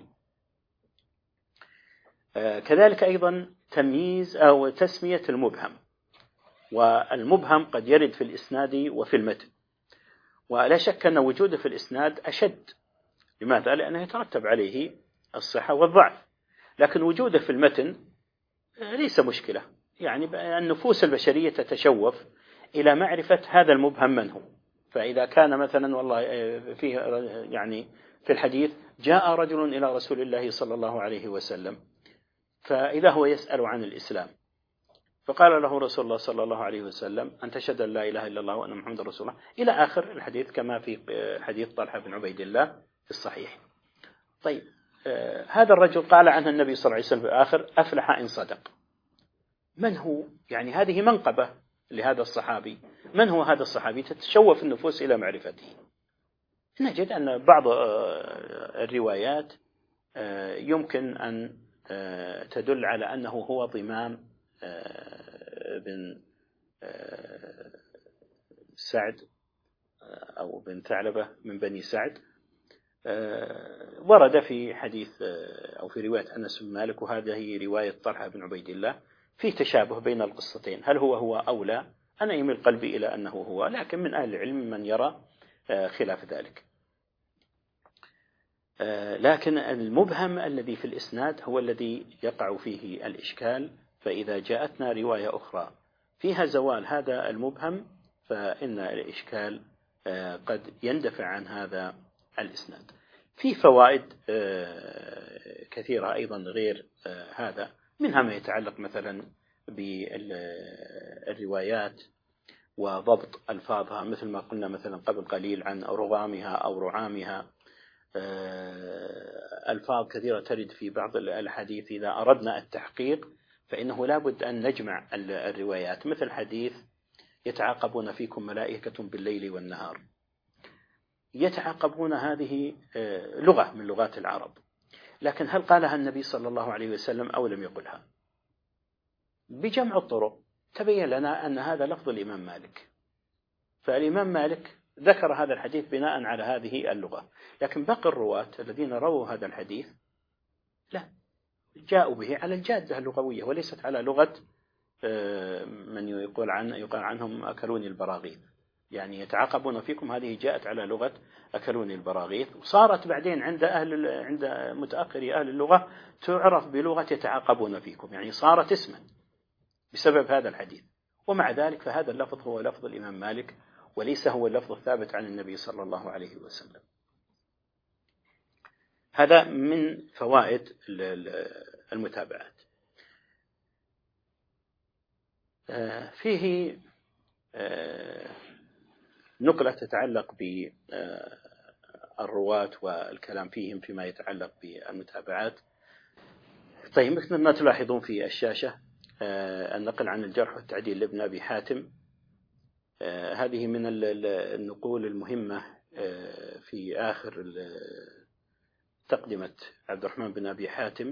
كذلك أيضا تمييز أو تسمية المبهم، والمبهم قد يرد في الإسناد وفي المتن، ولا شك أن وجوده في الإسناد أشد. لماذا؟ لأنه يترتب عليه الصحة والضعف. لكن وجوده في المتن ليس مشكلة، يعني النفوس البشرية تتشوف إلى معرفة هذا المبهم من هو. فإذا كان مثلا والله فيه يعني في الحديث جاء رجل إلى رسول الله صلى الله عليه وسلم، فإذا هو يسأل عن الإسلام، فقال له رسول الله صلى الله عليه وسلم أن تشهد أن لا إله إلا الله وأن محمد رسول الله إلى آخر الحديث، كما في حديث طلحة بن عبيد الله في الصحيح. طيب هذا الرجل قال عنه النبي صلى الله عليه وسلم في آخر أفلح إن صدق. من هو؟ يعني هذه منقبة لهذا الصحابي. من هو هذا الصحابي؟ تتشوف النفوس إلى معرفته. نجد أن بعض الروايات يمكن أن تدل على أنه هو ضمام بن سعد أو بن ثعلبة من بني سعد. ورد في حديث أو في رواية أنس بن مالك، وهذه رواية طلحة بن عبيد الله، في تشابه بين القصتين. هل هو أو لا؟ أنا يميل قلبي إلى أنه هو، لكن من أهل العلم من يرى خلاف ذلك. لكن المبهم الذي في الإسناد هو الذي يقع فيه الإشكال. فإذا جاءتنا رواية أخرى فيها زوال هذا المبهم فإن الإشكال قد يندفع عن هذا الإسناد. في فوائد كثيرة أيضا غير هذا، منها ما يتعلق مثلا بالروايات وضبط ألفاظها، مثل ما قلنا مثلا قبل قليل عن رغامها أو رعامها. ألفاظ كثيرة ترد في بعض الحديث إذا أردنا التحقيق فإنه لا بد أن نجمع الروايات، مثل حديث يتعاقبون فيكم ملائكة بالليل والنهار. يتعاقبون هذه لغة من لغات العرب، لكن هل قالها النبي صلى الله عليه وسلم أو لم يقلها؟ بجمع الطرق تبين لنا أن هذا لفظ الإمام مالك، فالإمام مالك ذكر هذا الحديث بناء على هذه اللغة. لكن باقي الرواة الذين رووا هذا الحديث لا، جاءوا به على الجادة اللغوية وليست على لغة من يقال عنهم أكلوني البراغيث. يعني يتعاقبون فيكم هذه جاءت على لغة أكلوني البراغيث، وصارت بعدين عند متأخري أهل اللغة تعرف بلغة يتعاقبون فيكم، يعني صارت اسما. بسبب هذا الحديث. ومع ذلك فهذا اللفظ هو لفظ الإمام مالك وليس هو اللفظ الثابت عن النبي صلى الله عليه وسلم. هذا من فوائد المتابعات. فيه نقلة تتعلق بالرواة والكلام فيهم فيما يتعلق بالمتابعات. طيب، مثل ما تلاحظون في الشاشة النقل عن الجرح والتعديل لابن أبي حاتم، هذه من النقول المهمة في آخر تقدمة عبد الرحمن بن أبي حاتم،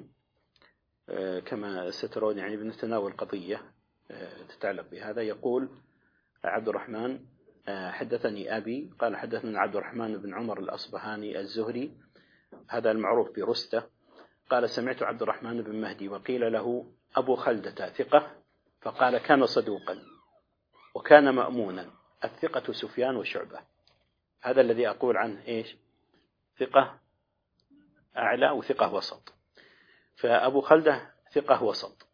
كما سترون يعني بنتناول قضية تتعلق بهذا. يقول عبد الرحمن: حدثني أبي قال حدثنا عبد الرحمن بن عمر الأصبهاني الزهري، هذا المعروف برستة، قال سمعت عبد الرحمن بن مهدي وقيل له أبو خلدة ثقة، فقال كان صدوقا وكان مأمونا، الثقة سفيان وشعبة. هذا الذي أقول عنه إيش؟ ثقة أعلى وثقة وسط. فأبو خلدة ثقة وسط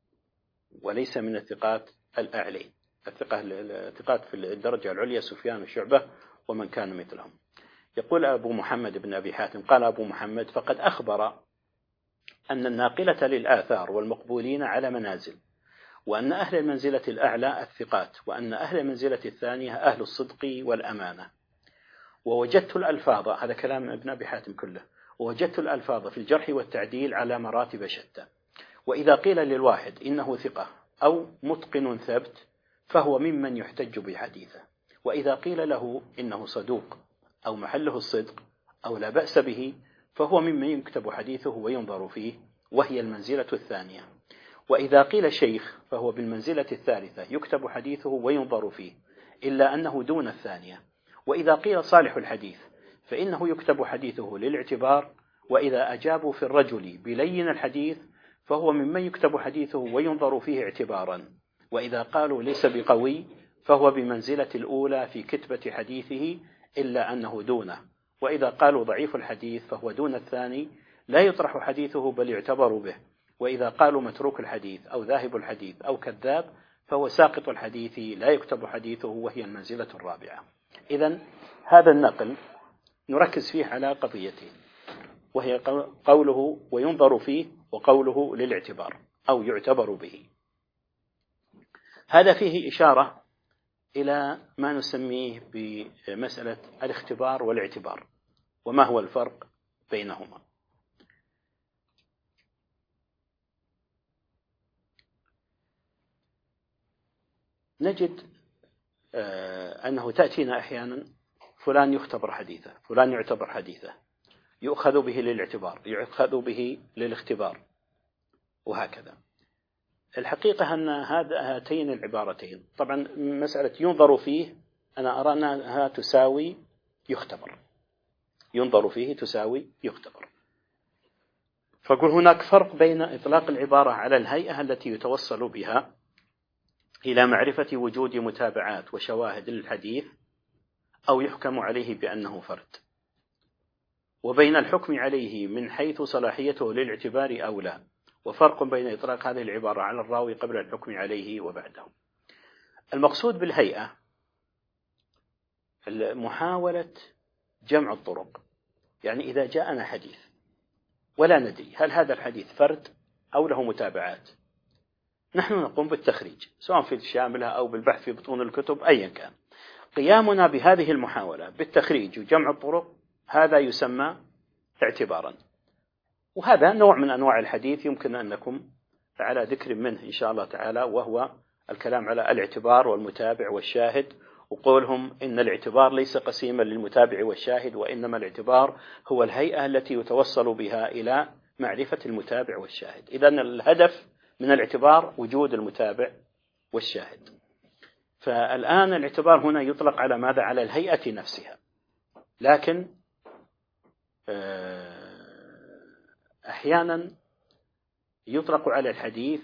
وليس من الثقات الأعلى. الثقات في الدرجة العليا سفيان وشعبة ومن كان مثلهم. يقول أبو محمد بن أبي حاتم قال أبو محمد: فقد أخبر أن الناقلة للآثار والمقبولين على منازل، وأن أهل المنزلة الأعلى الثقات، وأن أهل المنزلة الثانية أهل الصدق والأمانة. ووجدت الألفاظ، هذا كلام ابن أبي حاتم كله، ووجدت الألفاظ في الجرح والتعديل على مراتب شتى. وإذا قيل للواحد إنه ثقة أو متقن ثبت فهو ممن يحتج بحديثه، وإذا قيل له إنه صدوق أو محله الصدق أو لا بأس به فهو ممن يكتب حديثه وينظر فيه، وهي المنزلة الثانية. وإذا قيل شيخ فهو بالمنزلة الثالثة يكتب حديثه وينظر فيه، إلا أنه دون الثانية. وإذا قيل صالح الحديث فإنه يكتب حديثه للاعتبار، وإذا أجابوا في الرجل بلين الحديث فهو ممن يكتب حديثه وينظر فيه اعتبارا. وإذا قالوا ليس بقوي فهو بمنزلة الأولى في كتبة حديثه، إلا أنه دونه. وإذا قالوا ضعيف الحديث فهو دون الثاني، لا يطرح حديثه بل يعتبر به. وإذا قالوا متروك الحديث أو ذاهب الحديث أو كذاب فهو ساقط الحديث لا يكتب حديثه، وهي المنزلة الرابعة. إذن هذا النقل نركز فيه على قضيتين، وهي قوله وينظر فيه وقوله للاعتبار أو يعتبر به. هذا فيه إشارة إلى ما نسميه بمسألة الاختبار والاعتبار، وما هو الفرق بينهما. نجد أنه تأتينا أحيانا فلان يختبر حديثه، فلان يعتبر حديثه، يؤخذ به للاعتبار، يؤخذ به للاختبار، وهكذا. الحقيقة أن هاتين العبارتين، طبعا مسألة ينظر فيه أنا أرى أنها تساوي يختبر، ينظر فيه تساوي يختبر. فأقول هناك فرق بين إطلاق العبارة على الهيئة التي يتوصل بها إلى معرفة وجود متابعات وشواهد للحديث أو يحكم عليه بأنه فرد، وبين الحكم عليه من حيث صلاحيته للاعتبار أو لا، وفرق بين إطلاق هذه العبارة على الراوي قبل الحكم عليه وبعده. المقصود بالهيئة محاولة جمع الطرق، يعني إذا جاءنا حديث ولا ندري هل هذا الحديث فرد أو له متابعات، نحن نقوم بالتخريج سواء في الشاملة أو بالبحث في بطون الكتب أيا كان. قيامنا بهذه المحاولة بالتخريج وجمع الطرق هذا يسمى اعتبارا، وهذا نوع من أنواع الحديث يمكن أن نكون على ذكر منه إن شاء الله تعالى، وهو الكلام على الاعتبار والمتابع والشاهد، وقولهم إن الاعتبار ليس قسيما للمتابع والشاهد، وإنما الاعتبار هو الهيئة التي يتوصل بها إلى معرفة المتابع والشاهد. إذن الهدف من الاعتبار وجود المتابع والشاهد. فالآن الاعتبار هنا يطلق على ماذا؟ على الهيئة نفسها، لكن أحيانا يطلق على الحديث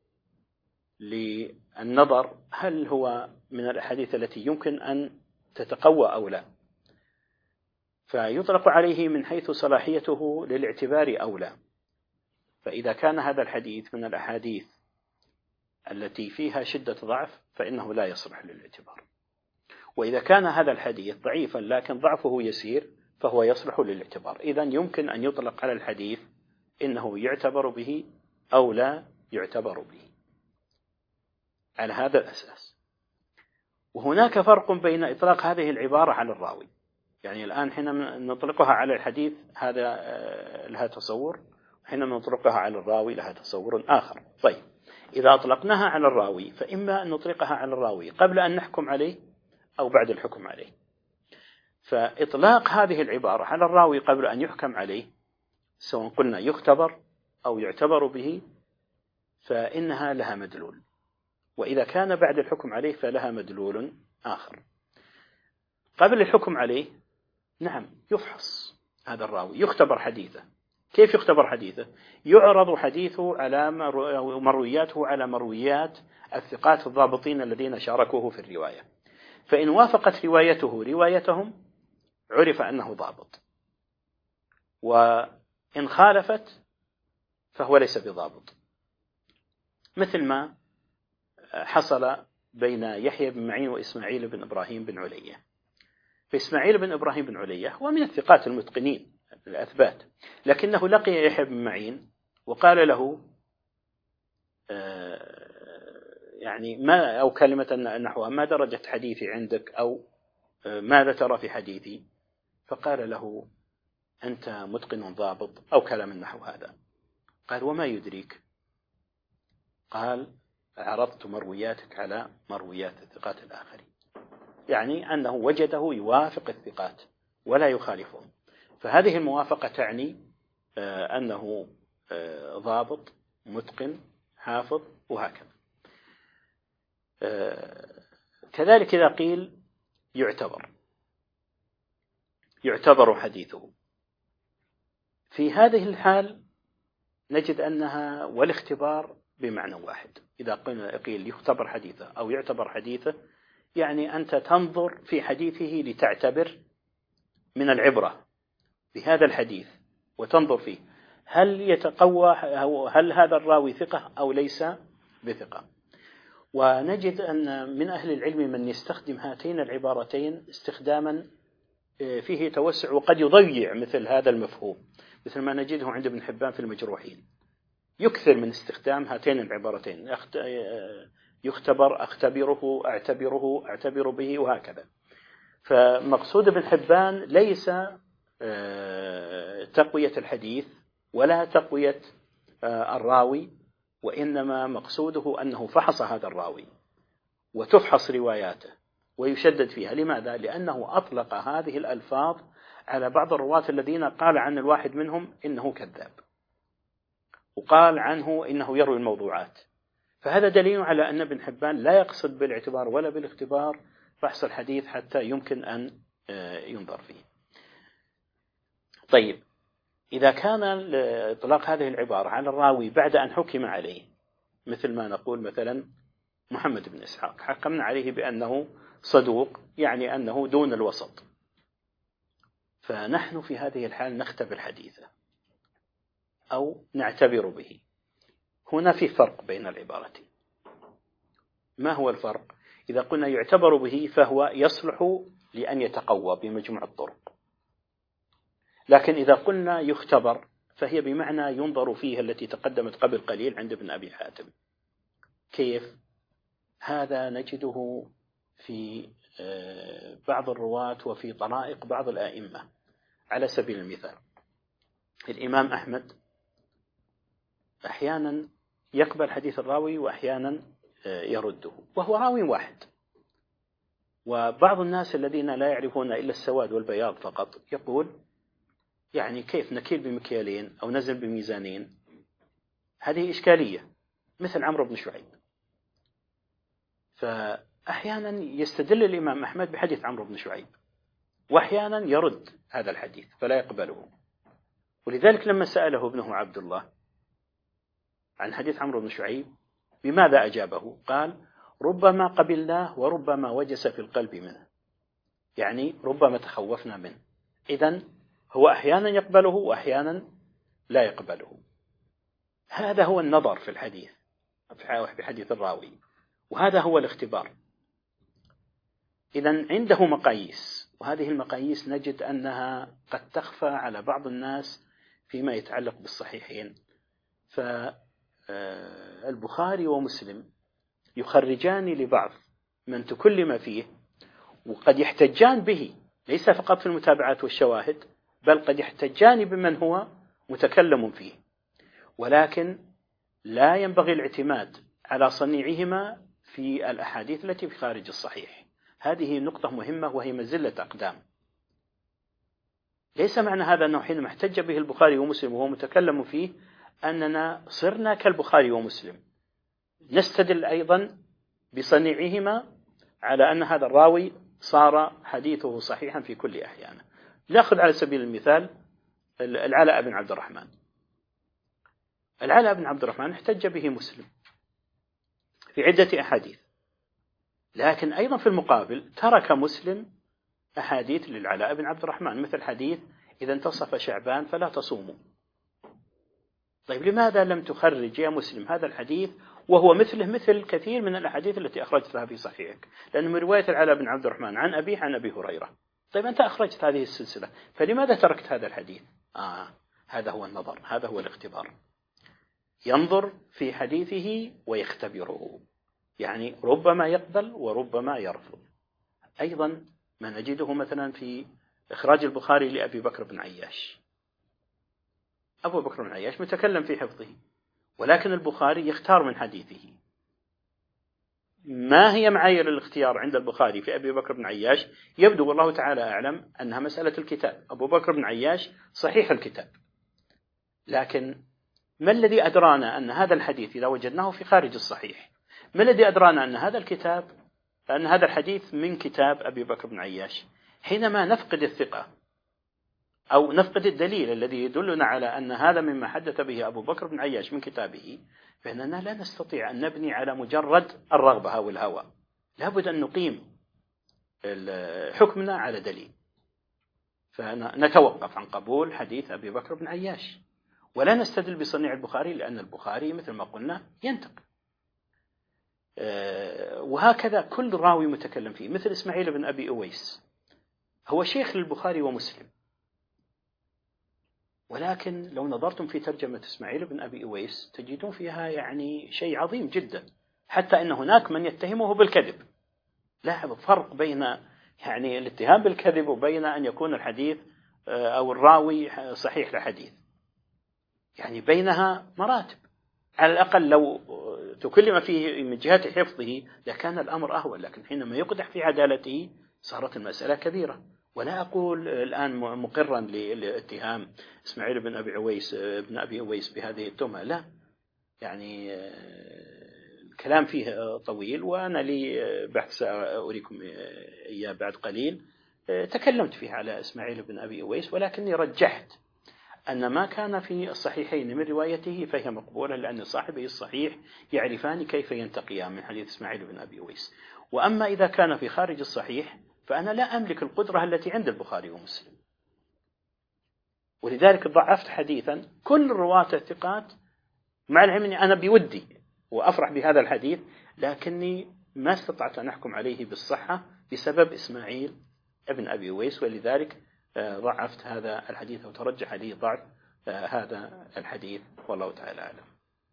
للنظر هل هو من الأحاديث التي يمكن أن تتقوى أو لا، فيطلق عليه من حيث صلاحيته للاعتبار أو لا. فإذا كان هذا الحديث من الأحاديث التي فيها شدة ضعف فإنه لا يصلح للاعتبار. وإذا كان هذا الحديث ضعيفا لكن ضعفه يسير فهو يصلح للاعتبار. إذن يمكن أن يطلق على الحديث إنه يعتبر به أو لا يعتبر به على هذا الأساس. وهناك فرق بين إطلاق هذه العبارة على الراوي، يعني الآن حين نطلقها على الحديث هذا لها تصور، حين نطلقها على الراوي لها تصور آخر. طيب، إذا أطلقناها على الراوي فإما أن نطلقها على الراوي قبل أن نحكم عليه أو بعد الحكم عليه. فإطلاق هذه العبارة على الراوي قبل أن يحكم عليه، سواء قلنا يختبر أو يعتبر به، فإنها لها مدلول، وإذا كان بعد الحكم عليه فلها مدلول آخر. قبل الحكم عليه نعم يفحص هذا الراوي، يختبر حديثه. كيف يختبر حديثه؟ يعرض حديثه على مروياته على مرويات الثقات الضابطين الذين شاركوه في الرواية، فإن وافقت روايته روايتهم عرف أنه ضابط، وإن خالفت فهو ليس بضابط، مثل ما حصل بين يحيى بن معين وإسماعيل بن إبراهيم بن علية. فإسماعيل بن إبراهيم بن علية هو من الثقات المتقنين الأثبات، لكنه لقي يحيى بن معين وقال له يعني ما أو كلمة نحوها ما درجة حديثي عندك، أو ماذا ترى في حديثي؟ فقال له أنت متقن ضابط أو كلام نحو هذا. قال وما يدريك؟ قال عرضت مروياتك على مرويات الثقات الآخرين، يعني أنه وجده يوافق الثقات ولا يخالفهم، فهذه الموافقة تعني أنه ضابط متقن حافظ وهكذا. كذلك إذا قيل يعتبر حديثه، في هذه الحال نجد أنها والاختبار بمعنى واحد. إذا قيل يختبر حديثه أو يعتبر حديثه، يعني أنت تنظر في حديثه لتعتبر من العبرة بهذا الحديث وتنظر فيه هل يتقوى، هل هذا الراوي ثقة أو ليس بثقة. ونجد أن من أهل العلم من يستخدم هاتين العبارتين استخداما فيه توسع وقد يضيع مثل هذا المفهوم، مثل ما نجده عند ابن حبان في المجروحين، يكثر من استخدام هاتين العبارتين، يختبر، أختبره، أعتبر به وهكذا. فمقصود ابن حبان ليس تقوية الحديث ولا تقوية الراوي، وإنما مقصوده أنه فحص هذا الراوي وتفحص رواياته ويشدد فيها. لماذا؟ لأنه أطلق هذه الألفاظ على بعض الرواة الذين قال عن الواحد منهم إنه كذاب، وقال عنه إنه يروي الموضوعات. فهذا دليل على أن ابن حبان لا يقصد بالاعتبار ولا بالاختبار فحص الحديث حتى يمكن أن ينظر فيه. طيب، إذا كان إطلاق هذه العبارة على الراوي بعد أن حكم عليه، مثل ما نقول مثلا محمد بن إسحاق حكمنا عليه بأنه صدوق، يعني أنه دون الوسط، فنحن في هذه الحال نختبر حديثه أو نعتبر به. هنا في فرق بين العبارتين. ما هو الفرق؟ إذا قلنا يعتبر به فهو يصلح لأن يتقوى بمجموع الطرق، لكن إذا قلنا يختبر فهي بمعنى ينظر فيها التي تقدمت قبل قليل عند ابن أبي حاتم. كيف؟ هذا نجده في بعض الرواة وفي طرائق بعض الآئمة. على سبيل المثال الإمام أحمد أحيانا يقبل حديث الراوي وأحيانا يرده وهو راوي واحد، وبعض الناس الذين لا يعرفون إلا السواد والبياض فقط يقول يعني كيف نكيل بمكيالين أو نزل بميزانين؟ هذه إشكالية، مثل عمرو بن شعيب. فأحيانا يستدل الإمام أحمد بحديث عمرو بن شعيب وأحيانا يرد هذا الحديث فلا يقبله. ولذلك لما سأله ابنه عبد الله عن حديث عمرو بن شعيب بماذا أجابه؟ قال ربما قبلناه وربما وجس في القلب منه، يعني ربما تخوفنا منه. إذن هو أحيانا يقبله وأحيانا لا يقبله. هذا هو النظر في الحديث، بحديث الراوي، وهذا هو الاختبار. إذن عنده مقاييس، وهذه المقاييس نجد أنها قد تخفى على بعض الناس فيما يتعلق بالصحيحين. فالبخاري ومسلم يخرجان لبعض من تكلم فيه، وقد يحتجان به ليس فقط في المتابعات والشواهد، بل قد يحتجان بمن هو متكلم فيه، ولكن لا ينبغي الاعتماد على صنيعهما في الأحاديث التي في خارج الصحيح. هذه نقطة مهمة وهي مزلة أقدام. ليس معنى هذا أنه حينما احتج به البخاري ومسلم وهو متكلم فيه أننا صرنا كالبخاري ومسلم. نستدل أيضا بصنيعهما على أن هذا الراوي صار حديثه صحيحا في كل أحيانه. نأخذ على سبيل المثال العلاء بن عبد الرحمن. العلاء بن عبد الرحمن احتج به مسلم في عدة أحاديث، لكن أيضا في المقابل ترك مسلم أحاديث للعلاء بن عبد الرحمن، مثل حديث إذا انتصف شعبان فلا تصوموا. طيب لماذا لم تخرج يا مسلم هذا الحديث وهو مثله مثل كثير من الأحاديث التي أخرجتها في صحيحك؟ لأنه من رواية العلاء بن عبد الرحمن عن أبيه عن أبي هريرة. طيب أنت أخرجت هذه السلسلة، فلماذا تركت هذا الحديث؟ هذا هو النظر، هذا هو الاختبار. ينظر في حديثه ويختبره، يعني ربما يقبل وربما يرفض. أيضا ما نجده مثلا في إخراج البخاري لأبي بكر بن عياش. أبو بكر بن عياش متكلم في حفظه، ولكن البخاري يختار من حديثه. ما هي معايير الاختيار عند البخاري في أبي بكر بن عياش؟ يبدو والله تعالى أعلم أنها مسألة الكتاب. أبو بكر بن عياش صحيح الكتاب، لكن ما الذي أدرانا أن هذا الحديث إذا وجدناه في خارج الصحيح، ما الذي أدرانا أن هذا الحديث من كتاب أبي بكر بن عياش؟ حينما نفقد الثقة أو نفقد الدليل الذي يدلنا على أن هذا مما حدث به أبو بكر بن عياش من كتابه، فإننا لا نستطيع أن نبني على مجرد الرغبة أو الهوى. لابد أن نقيم حكمنا على دليل، فنتوقف عن قبول حديث أبي بكر بن عياش، ولا نستدل بصنيع البخاري، لأن البخاري مثل ما قلنا ينتقل. وهكذا كل راوي متكلم فيه، مثل إسماعيل بن أبي أويس، هو شيخ للبخاري ومسلم، ولكن لو نظرتم في ترجمة إسماعيل بن أبي أويس تجدون فيها يعني شيء عظيم جدا، حتى أن هناك من يتهمه بالكذب. لاحظوا فرق بين يعني الاتهام بالكذب وبين أن يكون الحديث أو الراوي صحيح لحديث، يعني بينها مراتب. على الأقل لو تكلم فيه من جهة حفظه لكان الأمر أهون، لكن حينما يقدح في عدالته صارت المسألة كبيرة. ولا أقول الآن مقرا لاتهام إسماعيل بن أبي أويس بهذه التهمة، لا، يعني الكلام فيه طويل، وأنا لي بحث سأريكم إياه بعد قليل تكلمت فيه على إسماعيل بن أبي أويس، ولكني رجحت أن ما كان في الصحيحين من روايته فهي مقبولة، لأن صاحبه الصحيح يعرفان كيف ينتقيان من حديث إسماعيل بن أبي أويس. وأما إذا كان في خارج الصحيح فأنا لا أملك القدرة التي عند البخاري ومسلم، ولذلك ضعفت حديثا كل الرواة الثقات، مع العلم أني أنا بودي وأفرح بهذا الحديث، لكني ما استطعت أن أحكم عليه بالصحة بسبب إسماعيل ابن أبي أويس، ولذلك ضعفت هذا الحديث وترجح لي ضعف هذا الحديث، والله تعالى أعلم.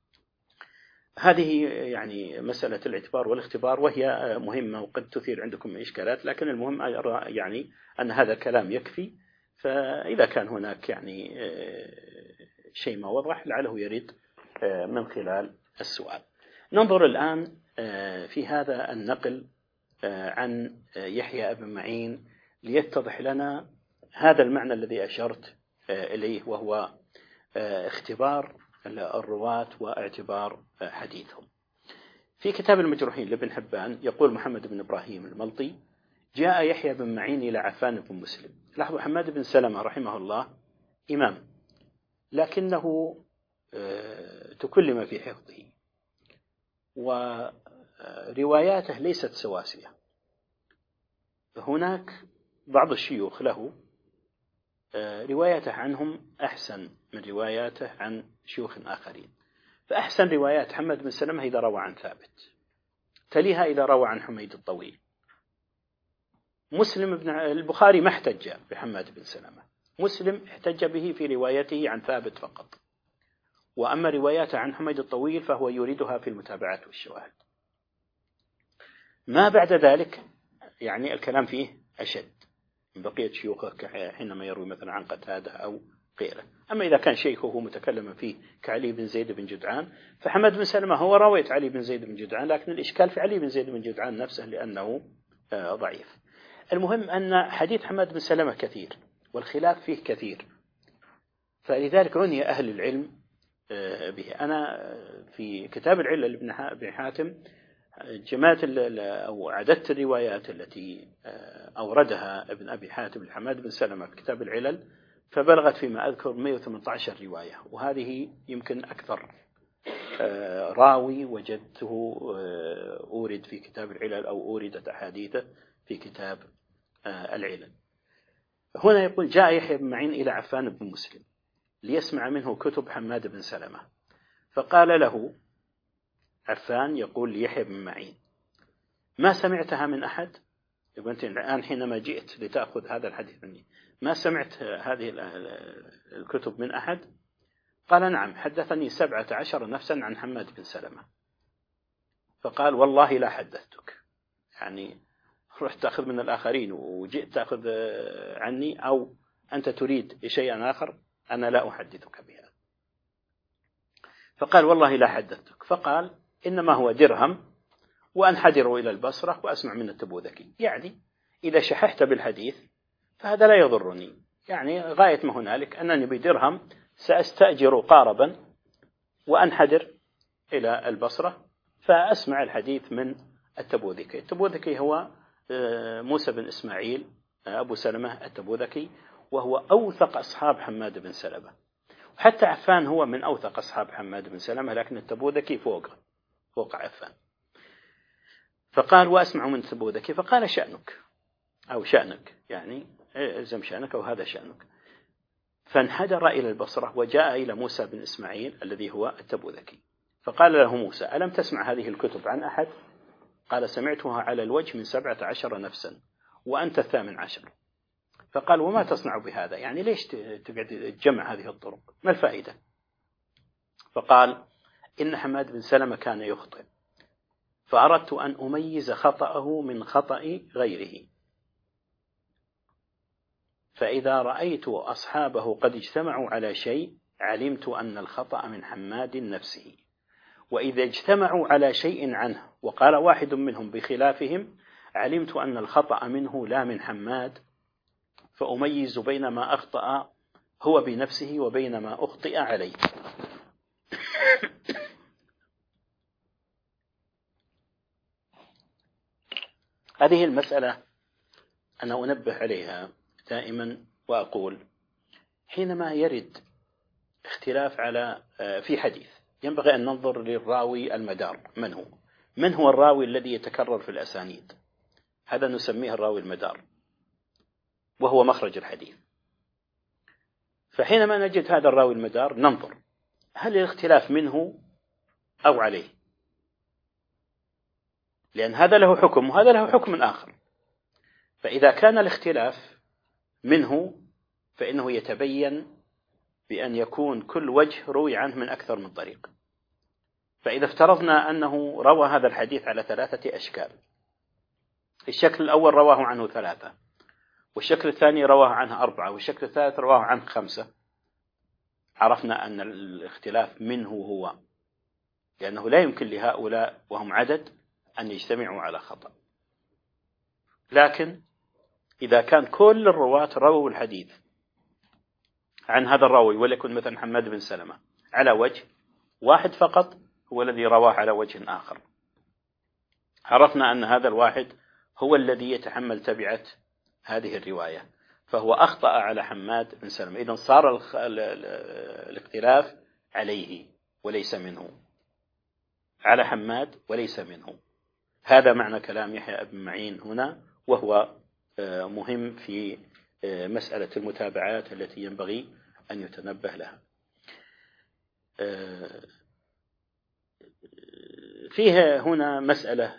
هذه يعني مسألة الاعتبار والاختبار، وهي مهمة وقد تثير عندكم إشكالات، لكن المهم أرى يعني أن هذا الكلام يكفي. فإذا كان هناك يعني شيء ما وضح لعله يريد من خلال السؤال. ننظر الآن في هذا النقل عن يحيى بن معين ليتضح لنا هذا المعنى الذي أشرت إليه، وهو اختبار الرواة واعتبار حديثهم. في كتاب المجروحين لابن حبان يقول محمد بن إبراهيم الملطي: جاء يحيى بن معين إلى عفان بن مسلم. لاحظوا حماد بن سلمة رحمه الله إمام، لكنه تكلم في حفظه، ورواياته ليست سواسية. هناك بعض الشيوخ له رواياته عنهم أحسن من رواياته عن شيوخ آخرين، فأحسن روايات حماد بن سلمة إذا روى عن ثابت، تليها إذا روى عن حميد الطويل. مسلم بن البخاري ما احتج بحماد بن سلمة، مسلم احتج به في روايته عن ثابت فقط، وأما رواياته عن حميد الطويل فهو يريدها في المتابعات والشواهد. ما بعد ذلك يعني الكلام فيه أشد من بقية شيوخه حينما يروي مثلا عن قتادة أو غيره. أما إذا كان شيخه متكلما فيه كعلي بن زيد بن جدعان، فحماد بن سلمة هو راوية علي بن زيد بن جدعان، لكن الإشكال في علي بن زيد بن جدعان نفسه لأنه ضعيف. المهم أن حديث حماد بن سلمة كثير والخلاف فيه كثير، فلذلك عني أهل العلم به. أنا في كتاب العلة لابن حاتم جمعت أو عددت الروايات التي أوردها ابن أبي حاتم لحماد بن سلمة في كتاب العلل، فبلغت فيما أذكر 118 رواية، وهذه يمكن أكثر راوي وجدته أورد في كتاب العلل أو أوردت أحاديثه في كتاب العلل. هنا يقول: جاء يحيى بن معين إلى عفان بن مسلم ليسمع منه كتب حماد بن سلمة، فقال له عفان يقول ليحيى بن معين: ما سمعتها من أحد؟ يقول أنت الآن حينما جئت لتأخذ هذا الحديث مني ما سمعت هذه الكتب من أحد؟ قال: نعم، حدثني 17 نفسا عن حماد بن سلمة. فقال: والله لا حدثتك، يعني رحت تأخذ من الآخرين وجئت تأخذ عني، أو أنت تريد شيئا آخر، أنا لا أحدثك بها. فقال: والله لا حدثتك. فقال: إنما هو درهم وأنحدر إلى البصرة وأسمع من التبوذكي، يعني إذا شححت بالحديث فهذا لا يضرني، يعني غاية ما هنالك أنني بدرهم سأستأجر قاربا وأنحدر إلى البصرة فأسمع الحديث من التبوذكي. التبوذكي هو موسى بن إسماعيل أبو سلمة التبوذكي، وهو أوثق أصحاب حماد بن سلمة، وحتى عفان هو من أوثق أصحاب حماد بن سلمة، لكن التبوذكي فوق عفان. فقال: وأسمع من التبوذكي. فقال: شأنك أو شأنك، يعني إلزم شأنك أو هذا شأنك. فانحدر إلى البصرة وجاء إلى موسى بن إسماعيل الذي هو التبوذكي، فقال له موسى: ألم تسمع هذه الكتب عن أحد؟ قال: سمعتها على الوجه من 17 نفسا وأنت 18. فقال: وما تصنع بهذا؟ يعني ليش تقعد تجمع هذه الطرق؟ ما الفائدة؟ فقال: إن حماد بن سلمة كان يخطئ، فأردت أن أميز خطأه من خطأ غيره، فإذا رأيت أصحابه قد اجتمعوا على شيء علمت أن الخطأ من حماد نفسه، وإذا اجتمعوا على شيء عنه وقال واحد منهم بخلافهم علمت أن الخطأ منه لا من حماد، فأميز بين ما أخطأ هو بنفسه وبين ما أخطئ عليه. هذه المسألة أنا أنبه عليها دائما وأقول: حينما يرد اختلاف على في حديث ينبغي أن ننظر للراوي المدار، من هو الراوي الذي يتكرر في الأسانيد، هذا نسميه الراوي المدار، وهو مخرج الحديث. فحينما نجد هذا الراوي المدار ننظر هل الاختلاف منه أو عليه، لأن هذا له حكم وهذا له حكم آخر. فإذا كان الاختلاف منه فإنه يتبين بأن يكون كل وجه روي عنه من أكثر من طريق. فإذا افترضنا أنه روى هذا الحديث على 3 أشكال، الشكل الأول رواه عنه 3، والشكل الثاني رواه عنه 4، والشكل الثالث رواه عنه 5، عرفنا أن الاختلاف منه هو، لأنه لا يمكن لهؤلاء وهم عدد أن يجتمعوا على خطأ. لكن إذا كان كل الرواة رووا الحديث عن هذا الراوي، وليكن مثلا حماد بن سلمة، على وجه واحد فقط هو الذي رواه على وجه آخر، عرفنا أن هذا الواحد هو الذي يتحمل تبعة هذه الرواية، فهو أخطأ على حماد بن سلمة. إذن صار الاختلاف عليه وليس منه، على حماد وليس منه. هذا معنى كلام يحيى بن معين هنا، وهو مهم في مسألة المتابعات التي ينبغي أن يتنبه لها. فيها هنا مسألة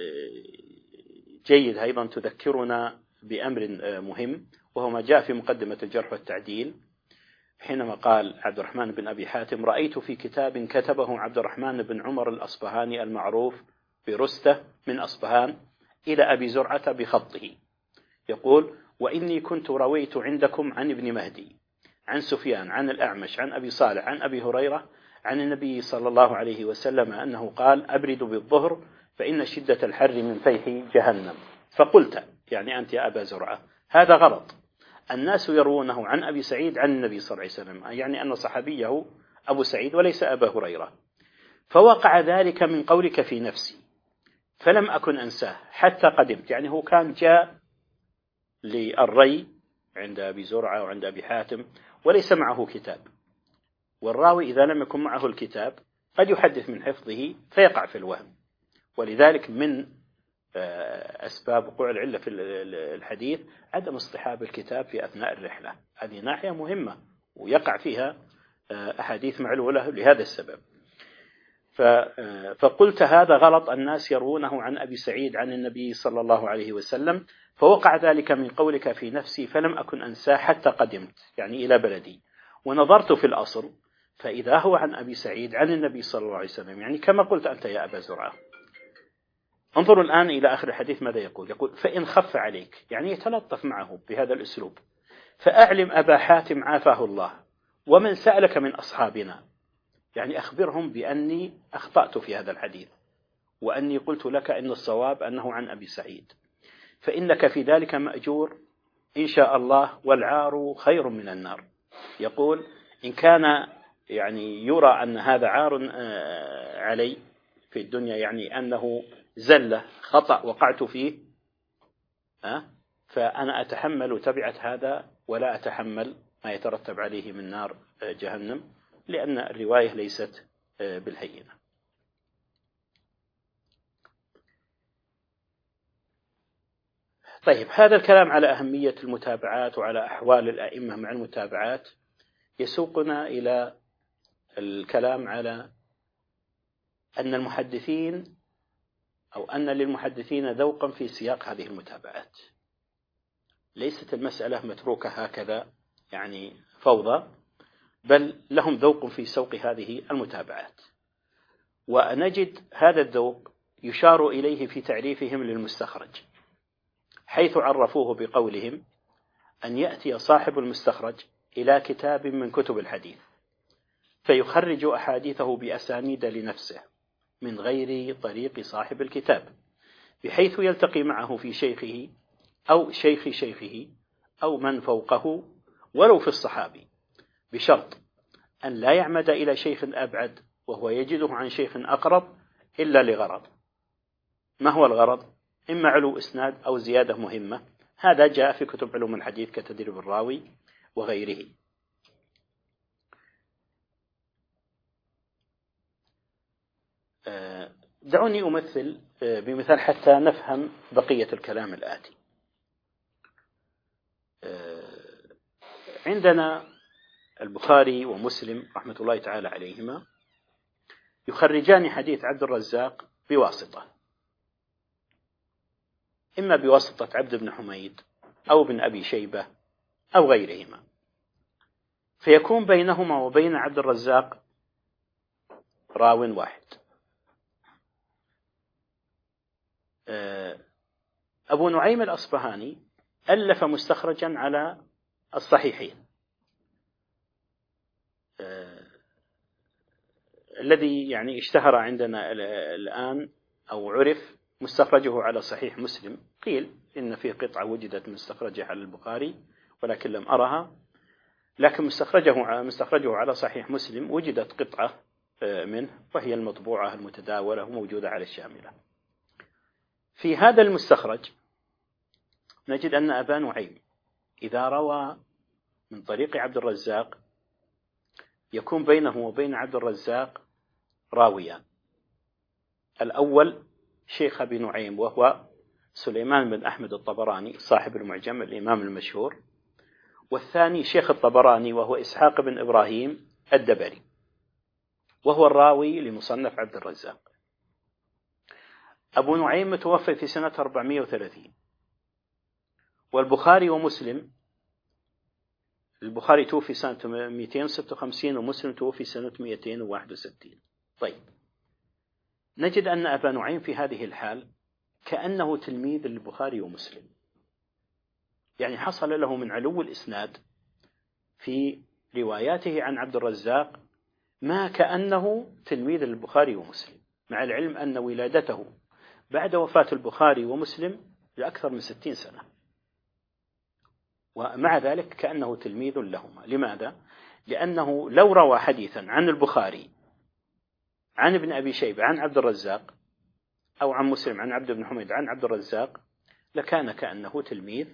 جيد أيضا تذكرنا بأمر مهم، وهو ما جاء في مقدمة الجرح والتعديل حينما قال عبد الرحمن بن أبي حاتم: رأيت في كتاب كتبه عبد الرحمن بن عمر الأصبهاني المعروف برستة من أصبهان إلى أبي زرعة بخطه، يقول: وإني كنت رويت عندكم عن ابن مهدي عن سفيان عن الأعمش عن أبي صالح عن أبي هريرة عن النبي صلى الله عليه وسلم أنه قال: أبردوا بالظهر فإن شدة الحر من فيح جهنم. فقلت، يعني أنت يا أبا زرعة، هذا غلط، الناس يروونه عن أبي سعيد عن النبي صلى الله عليه وسلم، يعني أن صحابيه أبو سعيد وليس أبا هريرة. فوقع ذلك من قولك في نفسي فلم أكن أنساه حتى قدمت. يعني هو كان جاء للري عند أبي زرعة وعند أبي حاتم وليس معه كتاب، والراوي إذا لم يكن معه الكتاب قد يحدث من حفظه فيقع في الوهم، ولذلك من أسباب وقوع العلة في الحديث عدم اصطحاب الكتاب في أثناء الرحلة. هذه ناحية مهمة ويقع فيها أحاديث معلولة لهذا السبب. فقلت هذا غلط، الناس يروونه عن أبي سعيد عن النبي صلى الله عليه وسلم، فوقع ذلك من قولك في نفسي فلم أكن أنساه حتى قدمت، يعني إلى بلدي، ونظرت في الأصل فإذا هو عن أبي سعيد عن النبي صلى الله عليه وسلم، يعني كما قلت أنت يا أبا زرعة. انظروا الآن إلى آخر الحديث ماذا يقول؟ يقول: فإن خف عليك، يعني يتلطف معه بهذا الأسلوب، فأعلم أبا حاتم عافاه الله ومن سألك من أصحابنا، يعني أخبرهم بأني أخطأت في هذا الحديث وأني قلت لك إن الصواب أنه عن أبي سعيد، فإنك في ذلك مأجور إن شاء الله، والعار خير من النار. يقول: إن كان يعني يرى أن هذا عار علي في الدنيا، يعني أنه زلة خطأ وقعت فيه، فأنا أتحمل تبعة هذا ولا أتحمل ما يترتب عليه من نار جهنم، لأن الرواية ليست بالهينة. طيب، هذا الكلام على أهمية المتابعات وعلى أحوال الأئمة مع المتابعات يسوقنا إلى الكلام على أن المحدثين أو أن للمحدثين ذوقا في سياق هذه المتابعات. ليست المسألة متروكة هكذا يعني فوضى، بل لهم ذوق في سوق هذه المتابعات، ونجد هذا الذوق يشار إليه في تعريفهم للمستخرج، حيث عرفوه بقولهم: أن يأتي صاحب المستخرج إلى كتاب من كتب الحديث فيخرج أحاديثه بأسانيد لنفسه من غير طريق صاحب الكتاب، بحيث يلتقي معه في شيخه أو شيخ شيخه أو من فوقه ولو في الصحابي، بشرط أن لا يعمد إلى شيخ أبعد وهو يجده عن شيخ أقرب إلا لغرض. ما هو الغرض؟ إما علو إسناد أو زيادة مهمة. هذا جاء في كتب علوم الحديث كتدريب الراوي وغيره. دعوني أمثل بمثال حتى نفهم بقية الكلام الآتي. عندنا البخاري ومسلم رحمة الله تعالى عليهما يخرجان حديث عبد الرزاق بواسطة، إما بواسطة عبد بن حميد أو بن أبي شيبة أو غيرهما، فيكون بينهما وبين عبد الرزاق راو واحد. أبو نعيم الأصبهاني ألف مستخرجا على الصحيحين، الذي يعني اشتهر عندنا الآن أو عرف مستخرجه على صحيح مسلم. قيل إن فيه قطعة وجدت مستخرجه على البخاري ولكن لم أرها، لكن مستخرجه على صحيح مسلم وجدت قطعة منه، وهي المطبوعة المتداولة وموجودة على الشاملة. في هذا المستخرج نجد أن أبا نعيم إذا روى من طريق عبد الرزاق يكون بينه وبين عبد الرزاق راويان. الأول شيخ أبي نعيم وهو سليمان بن أحمد الطبراني صاحب المعجم الإمام المشهور، والثاني شيخ الطبراني وهو إسحاق بن إبراهيم الدبري وهو الراوي لمصنف عبد الرزاق. أبو نعيم متوفى في سنة 430، والبخاري ومسلم، البخاري توفي سنة 256 ومسلم توفي سنة 261. طيب، نجد أن أبا نعيم في هذه الحال كأنه تلميذ للبخاري ومسلم، يعني حصل له من علو الإسناد في رواياته عن عبد الرزاق ما كأنه تلميذ للبخاري ومسلم، مع العلم أن ولادته بعد وفاة البخاري ومسلم لأكثر من 60 سنة، ومع ذلك كأنه تلميذ لهما. لماذا؟ لأنه لو روى حديثا عن البخاري عن ابن أبي شيبة عن عبد الرزاق، أو عن مسلم عن عبد بن حميد عن عبد الرزاق، لكان كأنه تلميذ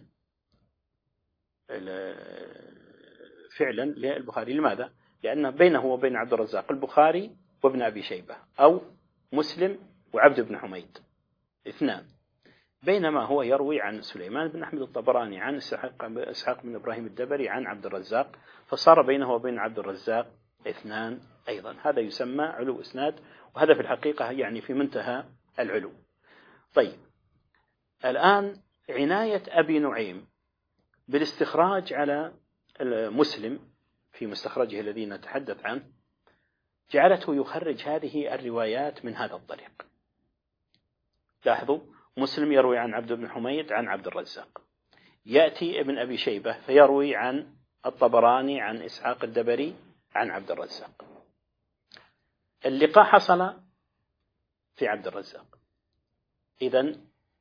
فعلا للبخاري. لماذا؟ لأن بينه وبين عبد الرزاق البخاري وابن أبي شيبة، أو مسلم وعبد بن حميد، اثنان، بينما هو يروي عن سليمان بن أحمد الطبراني عن إسحاق بن إبراهيم الدبري عن عبد الرزاق، فصار بينه وبين عبد الرزاق اثنان أيضا. هذا يسمى علو إسناد، وهذا في الحقيقة يعني في منتهى العلو. طيب، الآن عناية أبي نعيم بالاستخراج على مسلم في مستخرجه الذي نتحدث عنه جعلته يخرج هذه الروايات من هذا الطريق. لاحظوا، مسلم يروي عن عبد بن حميد عن عبد الرزاق، يأتي ابن أبي شيبة فيروي عن الطبراني عن إسحاق الدبري عن عبد الرزاق. اللقاء حصل في عبد الرزاق، إذن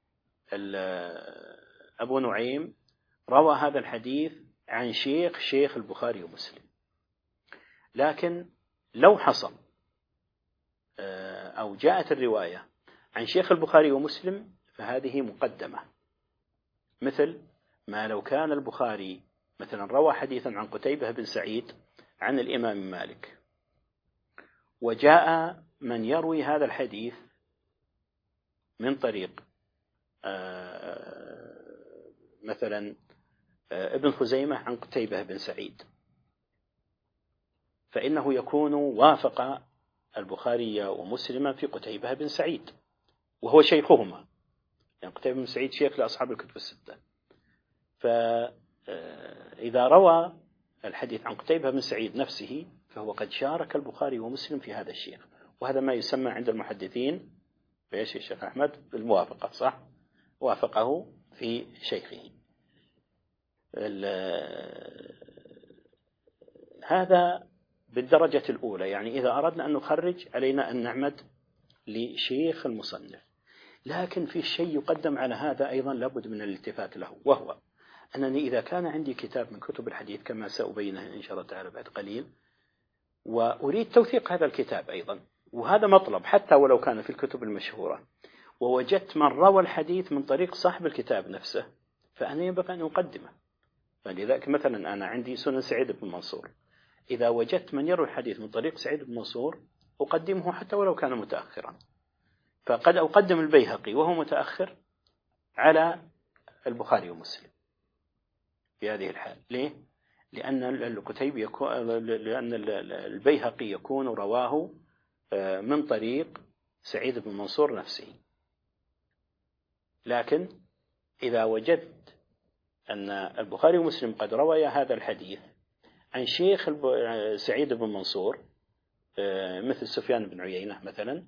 أبو نعيم روى هذا الحديث عن شيخ البخاري ومسلم. لكن لو حصل أو جاءت الرواية عن شيخ البخاري ومسلم فهذه مقدمة، مثل ما لو كان البخاري مثلا روى حديثا عن قتيبة بن سعيد عن الإمام مالك، وجاء من يروي هذا الحديث من طريق مثلا ابن خزيمة عن قتيبة بن سعيد، فإنه يكون وافق البخاري ومسلم في قتيبة بن سعيد، وهو شيخهما، يعني قتيبة بن سعيد شيخ لأصحاب الكتب الستة. فإذا روى الحديث عن قتيبة بن سعيد نفسه فهو قد شارك البخاري ومسلم في هذا الشيخ، وهذا ما يسمى عند المحدثين بإيش يا شيخ أحمد؟ بالموافقة، صح؟ وافقه في شيخه. هذا بالدرجة الأولى، يعني إذا أردنا أن نخرج علينا أن نعمد لشيخ المصنف. لكن في شيء يقدم على هذا أيضا لابد من الالتفات له، وهو أنني إذا كان عندي كتاب من كتب الحديث كما سأبينه إن شاء الله تعالى بعد قليل، وأريد توثيق هذا الكتاب أيضا، وهذا مطلب حتى ولو كان في الكتب المشهورة، ووجدت من روى الحديث من طريق صاحب الكتاب نفسه، فأنا ينبغي أن أقدمه. فلذلك مثلا أنا عندي سنن سعيد بن منصور، إذا وجدت من يروي الحديث من طريق سعيد بن منصور أقدمه حتى ولو كان متأخرا. فقد أقدم البيهقي وهو متأخر على البخاري ومسلم في هذه الحال. ليه؟ لأن البيهقي يكون رواه من طريق سعيد بن منصور نفسه. لكن إذا وجدت أن البخاري ومسلم قد روى هذا الحديث عن شيخ سعيد بن منصور مثل سفيان بن عيينة مثلا،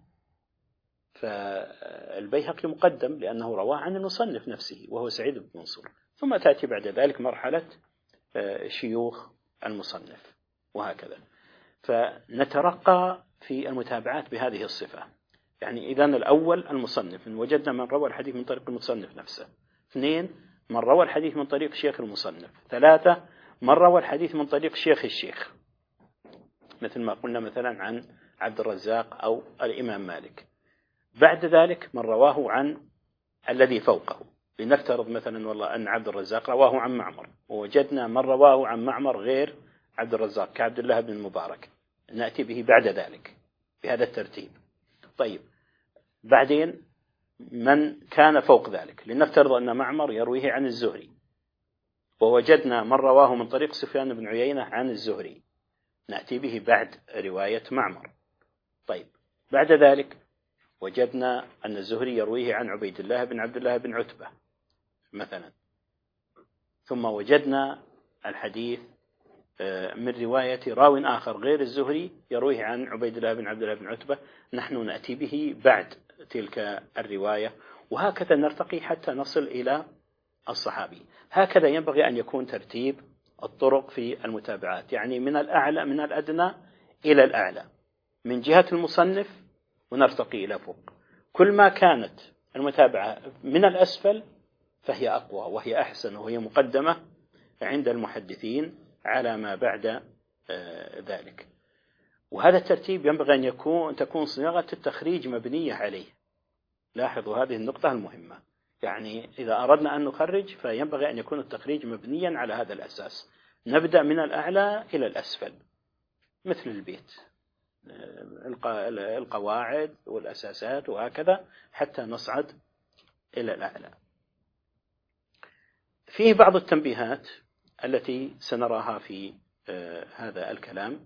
فالبيهقي مقدم لأنه رواه عن المصنف نفسه وهو سعيد بن منصور، ثم تأتي بعد ذلك مرحلة شيوخ المصنف، وهكذا. فنترقى في المتابعات بهذه الصفة. يعني إذن الأول المصنف، إن وجدنا من روى الحديث من طريق المصنف نفسه. 2 من روى الحديث من طريق شيخ المصنف. 3 من روى الحديث من طريق شيخ الشيخ، مثل ما قلنا مثلا عن عبد الرزاق أو الإمام مالك. بعد ذلك من رواه عن الذي فوقه، لنفترض مثلا والله أن عبد الرزاق رواه عن معمر، ووجدنا من رواه عن معمر غير عبد الرزاق كعبد الله بن المبارك، نأتي به بعد ذلك بهذا الترتيب. طيب، بعدين من كان فوق ذلك، لنفترض أن معمر يرويه عن الزهري، ووجدنا من رواه من طريق سفيان بن عيينة عن الزهري، نأتي به بعد رواية معمر. طيب، بعد ذلك وجدنا أن الزهري يرويه عن عبيد الله بن عبد الله بن عتبة مثلا، ثم وجدنا الحديث من رواية راو آخر غير الزهري يرويه عن عبيد الله بن عبد الله بن عتبة، نحن نأتي به بعد تلك الرواية، وهكذا نرتقي حتى نصل إلى الصحابي. هكذا ينبغي أن يكون ترتيب الطرق في المتابعات، يعني من الأعلى، من الأدنى إلى الأعلى، من جهة المصنف ونرتقي إلى فوق. كل ما كانت المتابعة من الأسفل فهي أقوى وهي أحسن وهي مقدمة عند المحدثين على ما بعد ذلك. وهذا الترتيب ينبغي أن تكون صياغة التخريج مبنية عليه. لاحظوا هذه النقطة المهمة، يعني إذا أردنا أن نخرج فينبغي أن يكون التخريج مبنيا على هذا الأساس، نبدأ من الأعلى إلى الأسفل مثل البيت، القواعد والأساسات وهكذا حتى نصعد إلى الأعلى. فيه بعض التنبيهات التي سنراها في هذا الكلام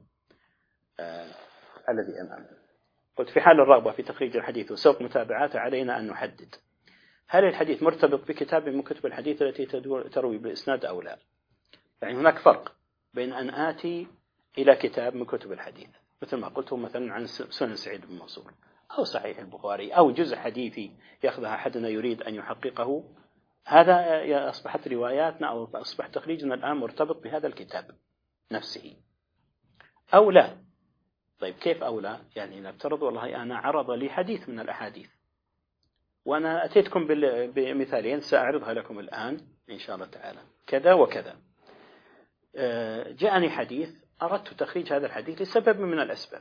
الذي أمامنا. قلت في حال الرغبة في تخريج الحديث وسوق متابعاته علينا أن نحدد هل الحديث مرتبط بكتاب من كتب الحديث التي تروي بالإسناد أو لا. يعني هناك فرق بين أن آتي إلى كتاب من كتب الحديث مثل ما قلت مثلا عن سنن سعيد بن منصور أو صحيح البخاري أو جزء حديثي يأخذها أحدنا يريد أن يحققه، هذا أصبحت رواياتنا أو أصبح تخريجنا الآن مرتبط بهذا الكتاب نفسه أو لا. طيب كيف أو لا؟ يعني نفترض والله أنا عرض لي حديث من الأحاديث وأنا أتيتكم بمثالين سأعرضها لكم الآن إن شاء الله تعالى، كذا وكذا. جاءني حديث أردت تخريج هذا الحديث لسبب من الأسباب،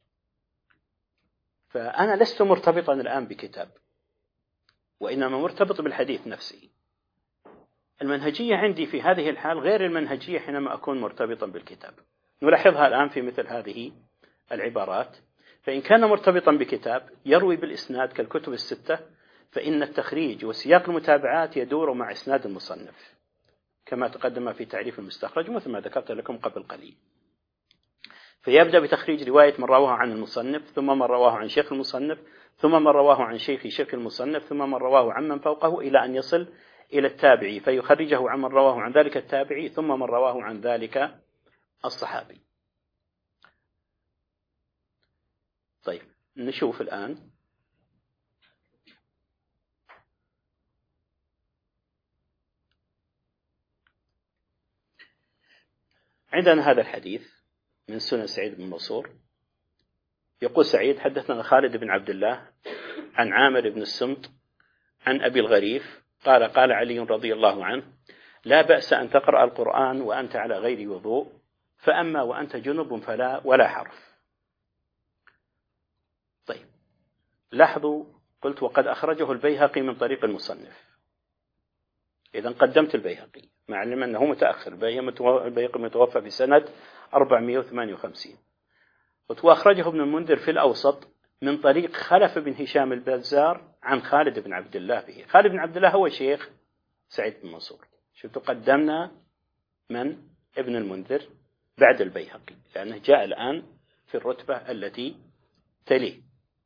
فأنا لست مرتبطا الآن بكتاب وإنما مرتبط بالحديث نفسه. المنهجية عندي في هذه الحال غير المنهجية حينما أكون مرتبطا بالكتاب. نلاحظها الآن في مثل هذه العبارات. فإن كان مرتبطا بكتاب يروي بالإسناد كالكتب الستة، فإن التخريج وسياق المتابعات يدور مع إسناد المصنف كما تقدم في تعريف المستخرج مثل ما ذكرت لكم قبل قليل. فيبدأ بتخريج رواية من رواه عن المصنف، ثم من رواه عن شيخ المصنف، ثم من رواه عن شيخ المصنف، ثم من رواه عن من فوقه، إلى أن يصل إلى التابعي فيخرجه عن من رواه عن ذلك التابعي، ثم من رواه عن ذلك الصحابي. طيب نشوف الآن عندنا هذا الحديث من سنن سعيد بن منصور. يقول سعيد: حدثنا خالد بن عبد الله عن عامر بن السمط عن أبي الغريف قال: قال علي رضي الله عنه: لا بأس أن تقرأ القرآن وأنت على غير وضوء، فأما وأنت جنب فلا ولا حرف. طيب لاحظوا، قلت وقد أخرجه البيهقي من طريق المصنف، إذا قدمت البيهقي مع علم أنه متأخر، البيهقي متوفى في سنة 458. وأخرجه ابن المنذر في الأوسط من طريق خلف بن هشام البزار عن خالد بن عبد الله به. خالد بن عبد الله هو شيخ سعيد بن منصور. شفتوا قدمنا من ابن المنذر بعد البيهقي لأنه جاء الآن في الرتبة التي تليه.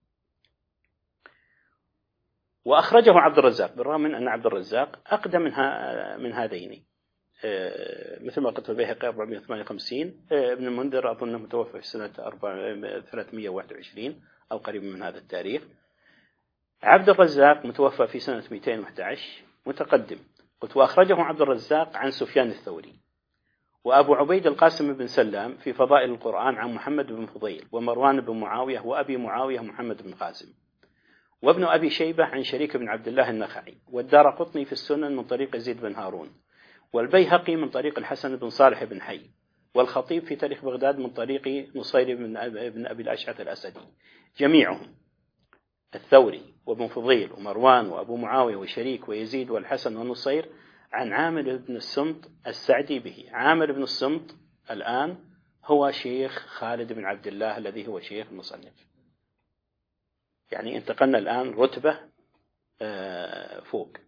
وأخرجه عبد الرزاق، بالرغم من أن عبد الرزاق أقدم من هذين، مثل ما قلت البيهقي 458، ابن المنذر أظنه متوفى في سنة 321 أو قريب من هذا التاريخ. عبد الرزاق متوفى في سنة 211 متقدم. قلت وأخرجه عبد الرزاق عن سفيان الثوري، وأبو عبيد القاسم بن سلام في فضائل القرآن عن محمد بن فضيل ومروان بن معاوية وأبي معاوية محمد بن قاسم، وابن أبي شيبة عن شريك بن عبد الله النخعي، والدارقطني في السنن من طريق يزيد بن هارون، والبيهقي من طريق الحسن بن صالح بن حي، والخطيب في تاريخ بغداد من طريق نصير بن أبي الأشعث الأسدي. جميعهم الثوري وابن فضيل ومروان وأبو معاوية وشريك ويزيد والحسن ونصير عن عامر بن السمط السعدي به. عامر بن السمط الآن هو شيخ خالد بن عبد الله الذي هو شيخ المصنف، يعني انتقلنا الآن رتبة فوق.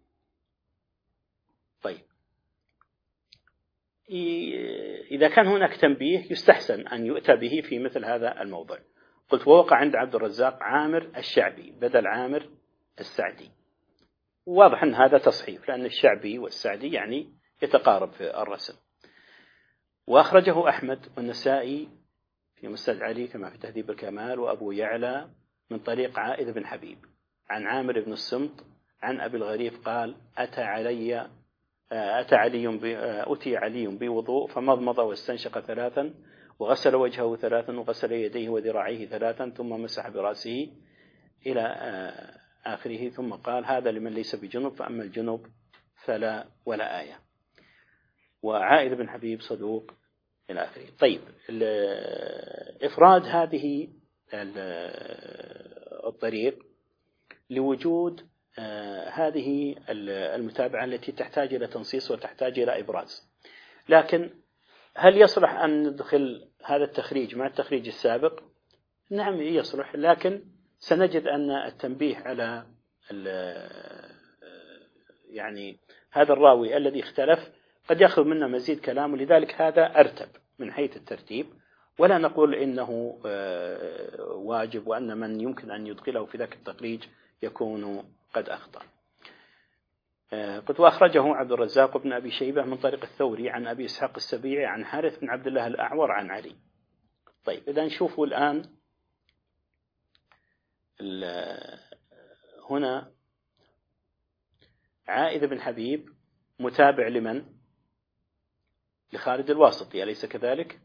طيب إذا كان هناك تنبيه يستحسن أن يؤتى به في مثل هذا الموضع. قلت ووقع عند عبد الرزاق عامر الشعبي بدل عامر السعدي. واضح أن هذا تصحيف، لأن الشعبي والسعدي يعني يتقارب في الرسم. وأخرجه أحمد والنسائي في مسند علي كما في تهذيب الكمال، وأبو يعلى من طريق عائذ بن حبيب عن عامر بن الصمت عن أبي الغريف قال أتي علي بوضوء فمضمض واستنشق 3 وغسل وجهه 3 وغسل يديه وذراعيه 3 ثم مسح برأسه إلى آخره، ثم قال هذا لمن ليس بجنب، فأما الجنب فلا ولا آية. وعائذ بن حبيب صدوق إلى آخره. طيب، إفراد هذه الطريق لوجود هذه المتابعة التي تحتاج إلى تنصيص وتحتاج إلى إبراز. لكن هل يصلح أن ندخل هذا التخريج مع التخريج السابق؟ نعم يصلح، لكن سنجد أن التنبيه على يعني هذا الراوي الذي اختلف قد يأخذ منا مزيد كلام، ولذلك هذا أرتب من حيث الترتيب، ولا نقول إنه واجب وأن من يمكن أن يدخله في ذاك التخريج يكون قد أخطأ. قد وأخرجه عبد الرزاق بن أبي شيبة من طريق الثوري عن أبي إسحاق السبيعي عن حارث بن عبد الله الأعور عن علي. طيب، إذا نشوفوا الآن هنا عائذ بن حبيب متابع لمن؟ لخالد الواسطي، أليس كذلك؟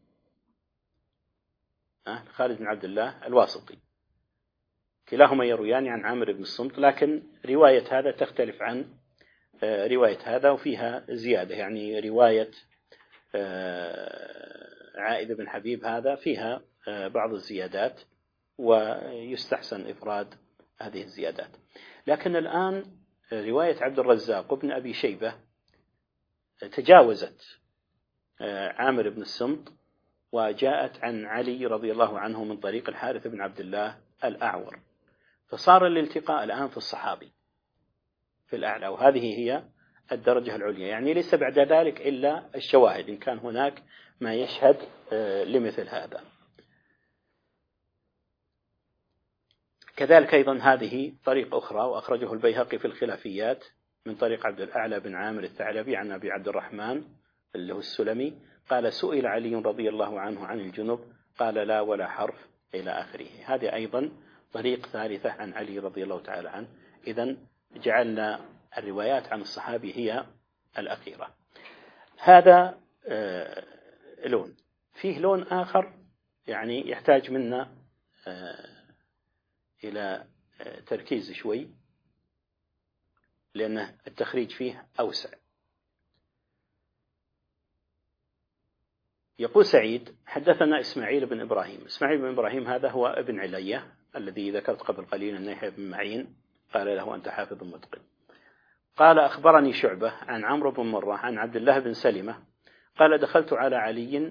خالد بن عبد الله الواسطي، كلاهما يرويان عن عامر بن الصمت، لكن رواية هذا تختلف عن رواية هذا وفيها زيادة، يعني رواية عائذ بن حبيب هذا فيها بعض الزيادات ويستحسن إفراد هذه الزيادات. لكن الآن رواية عبد الرزاق وابن أبي شيبة تجاوزت عامر بن الصمت وجاءت عن علي رضي الله عنه من طريق الحارث بن عبد الله الأعور، فصار الالتقاء الآن في الصحابي في الأعلى، وهذه هي الدرجة العليا، يعني ليس بعد ذلك إلا الشواهد إن كان هناك ما يشهد لمثل هذا. كذلك أيضا هذه طريق أخرى، وأخرجه البيهقي في الخلافيات من طريق عبد الأعلى بن عامر الثعلبي عن أبي عبد الرحمن اللي هو السلمي قال سئل علي رضي الله عنه عن الجنب قال لا ولا حرف إلى آخره. هذه أيضا طريق ثالثة عن علي رضي الله تعالى عنه. إذن جعلنا الروايات عن الصحابي هي الأخيرة. هذا لون. فيه لون آخر يعني يحتاج منا إلى تركيز شوي، لأن التخريج فيه أوسع. يقول سعيد حدثنا إسماعيل بن إبراهيم. إسماعيل بن إبراهيم هذا هو ابن علية الذي ذكرت قبل قليل أن يحيى بن معين قال له أنت حافظ متقن. قال أخبرني شعبة عن عمرو بن مرة عن عبد الله بن سلمة قال دخلت على علي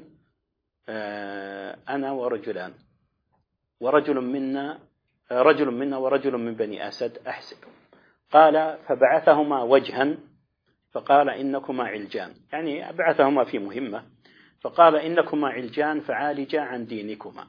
أنا ورجلان، ورجل منا ورجل من بني أسد أحسب. قال فبعثهما وجها فقال إنكما علجان، يعني بعثهما في مهمة، فقال إنكما علجان فعالجا عن دينكما،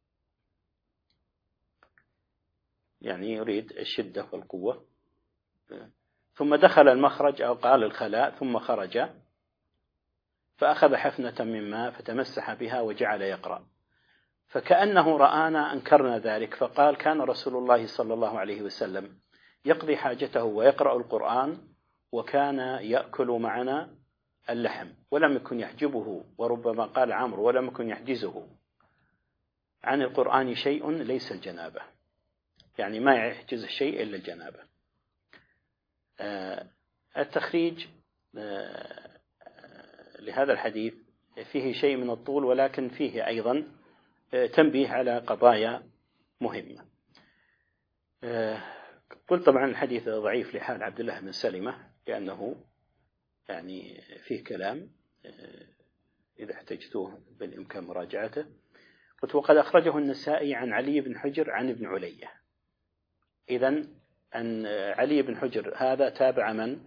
يعني يريد الشدة والقوة. ثم دخل المخرج أو قال الخلاء ثم خرج فأخذ حفنة من ماء فتمسح بها وجعل يقرأ، فكأنه رآنا أنكرنا ذلك، فقال كان رسول الله صلى الله عليه وسلم يقضي حاجته ويقرأ القرآن وكان يأكل معنا اللحم ولم يكن يحجبه، وربما قال عمرو ولم يكن يحجزه عن القرآن شيء ليس الجنابة، يعني ما يحجز الشيء إلا الجنابة. التخريج لهذا الحديث فيه شيء من الطول، ولكن فيه أيضا تنبيه على قضايا مهمة. قلت طبعا الحديث ضعيف لحال عبد الله بن سلمة لأنه يعني فيه كلام، إذا احتجتوه بالإمكان مراجعته. قلت وقد أخرجه النسائي عن علي بن حجر عن ابن علية. إذن أن علي بن حجر هذا تابع من؟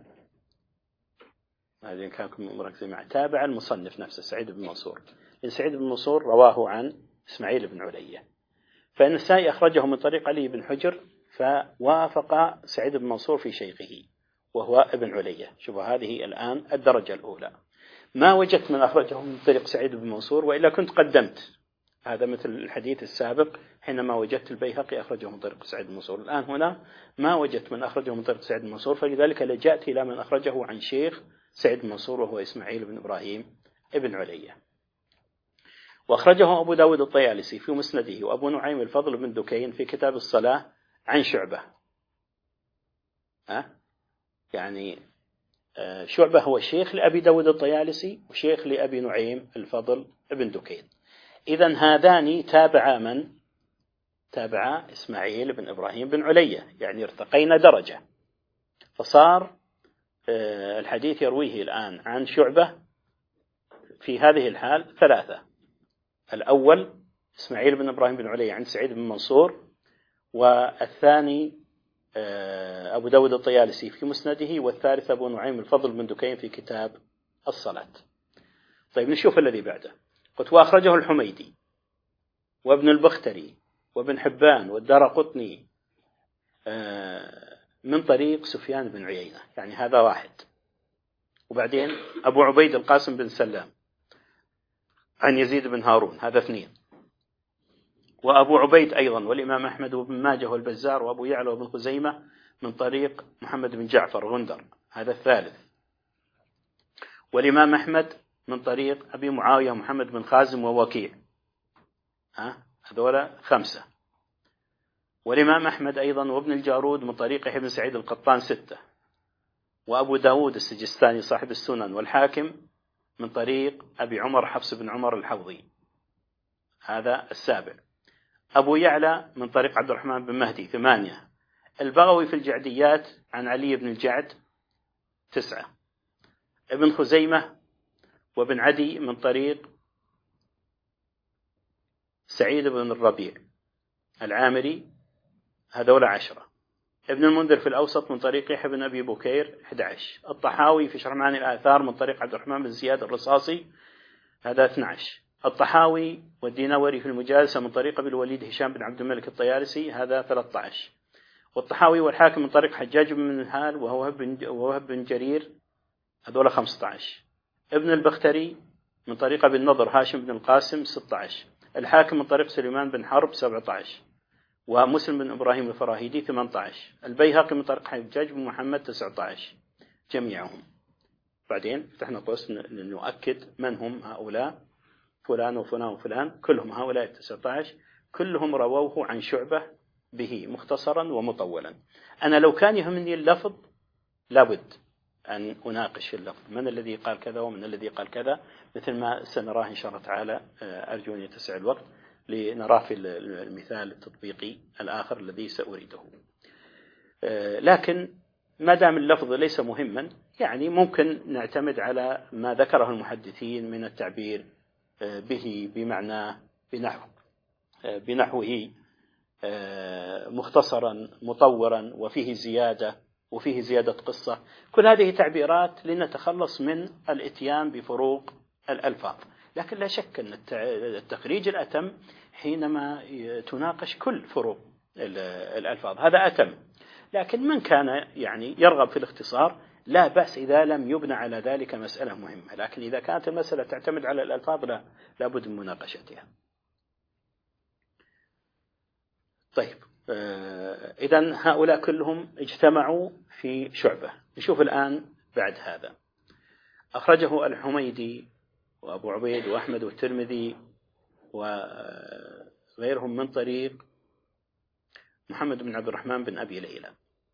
هذا كانكم مركزين معه، تابع المصنف نفسه سعيد بن منصور، إن سعيد بن منصور رواه عن إسماعيل بن علية، فالنسائي أخرجه من طريق علي بن حجر، فوافق سعيد بن منصور في شيخه وهو ابن علية. شوفوا هذه الآن الدرجة الأولى. ما وجدت من أخرجه من طريق سعيد بن منصور، وإلا كنت قدمت هذا مثل الحديث السابق حينما وجدت البيهقي أخرجه من طريق سعيد بن منصور. الآن هنا ما وجدت من أخرجه من طريق سعيد بن منصور، فلذلك لجأت إلى من أخرجه عن شيخ سعيد بن منصور وهو إسماعيل بن إبراهيم ابن علية. وأخرجه أبو داود الطيالسي في مسنده، وأبو نعيم الفضل بن دكين في كتاب الصلاة عن شعبة. يعني شعبة هو شيخ لأبي داود الطيالسي وشيخ لأبي نعيم الفضل بن دكين. إذن هذان تابعا من؟ تابعا إسماعيل بن إبراهيم بن علية، يعني ارتقينا درجة، فصار الحديث يرويه الآن عن شعبة في هذه الحال ثلاثة. الأول إسماعيل بن إبراهيم بن علية عن سعيد بن منصور، والثاني أبو داود الطيالسي في مسنده، والثالث أبو نعيم الفضل بن دكين في كتاب الصلاة. طيب نشوف الذي بعده. قلت وأخرجه الحميدي وابن البختري وابن حبان والدارقطني من طريق سفيان بن عيينة، يعني هذا واحد. وبعدين أبو عبيد القاسم بن سلام عن يزيد بن هارون، هذا اثنين. وأبو عبيد أيضا والإمام أحمد وابن ماجه والبزار وأبو يعلى وابن خزيمة من طريق محمد بن جعفر غندر، هذا الثالث. والإمام أحمد من طريق أبي معاوية محمد بن خازم ووكيع، هذولا خمسة. والإمام أحمد أيضا وابن الجارود من طريق ابن سعيد القطان ستة. وأبو داود السجستاني صاحب السنن والحاكم من طريق أبي عمر حفص بن عمر الحوضي، هذا السابع. أبو يعلى من طريق عبد الرحمن بن مهدي ثمانية. البغوي في الجعديات عن علي بن الجعد تسعة. ابن خزيمة وابن عدي من طريق سعيد بن الربيع العامري، هذول 10. ابن المنذر في الأوسط من طريق يحيى بن أبي بكير 11. الطحاوي في شرح معاني الآثار من طريق عبد الرحمن بن زياد الرصاصي، هذا 12. الطحاوي والدينوري في المجالسة من طريق أبي الوليد هشام بن عبد الملك الطيالسي، هذا 13. والطحاوي والحاكم من طريق حجاج بن منهال ووهب بن جرير، هذول 15. ابن البختري من طريق أبي النضر هاشم بن القاسم 16. الحاكم من طريق سليمان بن حرب 17. ومسلم بن إبراهيم الفراهيدي 18. البيهقي من طريق حجاج بن محمد 19 جميعهم. بعدين فتحنا قوس نؤكد من هم هؤلاء، فلان وفلان وفلان، كلهم هؤلاء 19 كلهم رووه عن شعبة به مختصرا ومطولا. أنا لو كان يهمني اللفظ لابد أن أناقش اللفظ، من الذي قال كذا ومن الذي قال كذا، مثل ما سنراه إن شاء الله تعالى. أرجو أن يتسع الوقت لنراه في المثال التطبيقي الآخر الذي سأريده. لكن ما دام اللفظ ليس مهما، يعني ممكن نعتمد على ما ذكره المحدثين من التعبير به بمعناه بنحوه مختصرا مطورا وفيه زيادة قصة. كل هذه تعبيرات لنتخلص من الاتيان بفروق الألفاظ. لكن لا شك أن التخريج الأتم حينما تناقش كل فروق الألفاظ، هذا أتم. لكن من كان يعني يرغب في الاختصار لا بأس إذا لم يبنى على ذلك مسألة مهمة. لكن إذا كانت المسألة تعتمد على الألفاظ لا بد من مناقشتها. طيب، إذن هؤلاء كلهم اجتمعوا في شعبة. نشوف الآن بعد هذا. أخرجه الحميدي وأبو عبيد وأحمد والترمذي وغيرهم من طريق محمد بن عبد الرحمن بن أبي ليلى،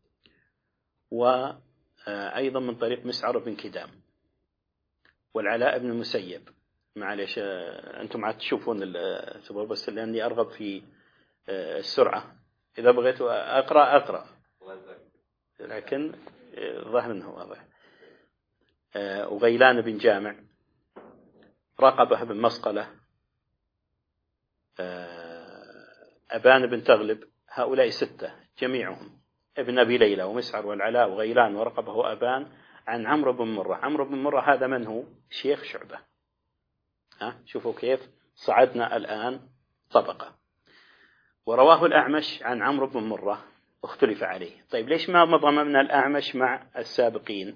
وأيضا من طريق مسعر بن كدام والعلاء بن المسيب. معليش أنتم عاد تشوفون بس لأني أرغب في السرعة. إذا بغيت أقرأ لكن ظاهر أنه واضح. وغيلان بن جامع، رقبة بن مسقلة، أبان بن تغلب، هؤلاء 6 جميعهم ابن أبي ليلى ومسعر والعلاء وغيلان ورقبة وأبان عن عمرو بن مرة. عمرو بن مرة هذا من هو؟ شيخ شعبة. شوفوا كيف صعدنا الآن طبقة. ورواه الأعمش عن عمرو بن مرة واختلف عليه. طيب ليش ما ضممنا الأعمش مع السابقين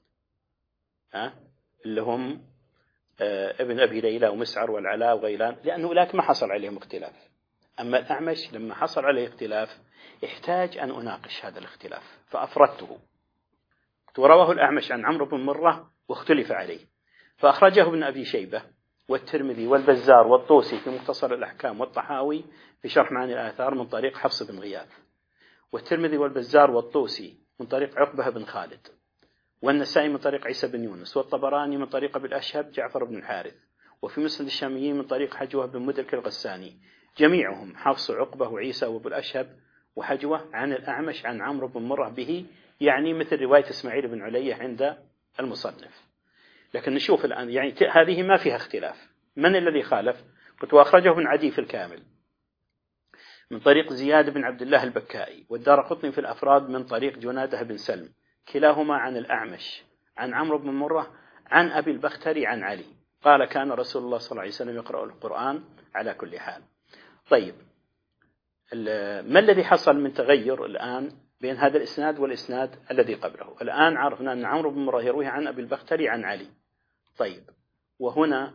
اللي هم ابن أبي ليلى ومسعر والعلاء وغيلان؟ لأنه أولاك ما حصل عليهم اختلاف. أما الأعمش لما حصل عليه اختلاف احتاج أن أناقش هذا الاختلاف فأفردته. ورواه الأعمش عن عمرو بن مرة واختلف عليه، فأخرجه ابن أبي شيبة والترمذي والبزار والطوسي في مختصر الأحكام والطحاوي في شرح معاني الآثار من طريق حفص بن غياث، والترمذي والبزار والطوسي من طريق عقبة بن خالد، والنسائي من طريق عيسى بن يونس، والطبراني من طريق أبي الأشهب جعفر بن الحارث، وفي مسند الشاميين من طريق حجوة بن مدرك الغساني، جميعهم حفص وعقبة وعيسى وأبو الأشهب وحجوة عن الأعمش عن عمرو بن مرة به، يعني مثل رواية إسماعيل بن علية عند المصنف. لكن نشوف الآن يعني هذه ما فيها اختلاف. من الذي خالف؟ قلت وأخرجه ابن عدي في الكامل من طريق زياد بن عبد الله البكائي، والدارقطني في الأفراد من طريق جناده بن سلم، كلاهما عن الأعمش عن عمرو بن مرة عن أبي البختري عن علي قال كان رسول الله صلى الله عليه وسلم يقرأ القرآن على كل حال. طيب ما الذي حصل من تغير الآن بين هذا الإسناد والإسناد الذي قبله؟ الآن عرفنا أن عمرو بن مرة يرويه عن أبي البختري عن علي. طيب وهنا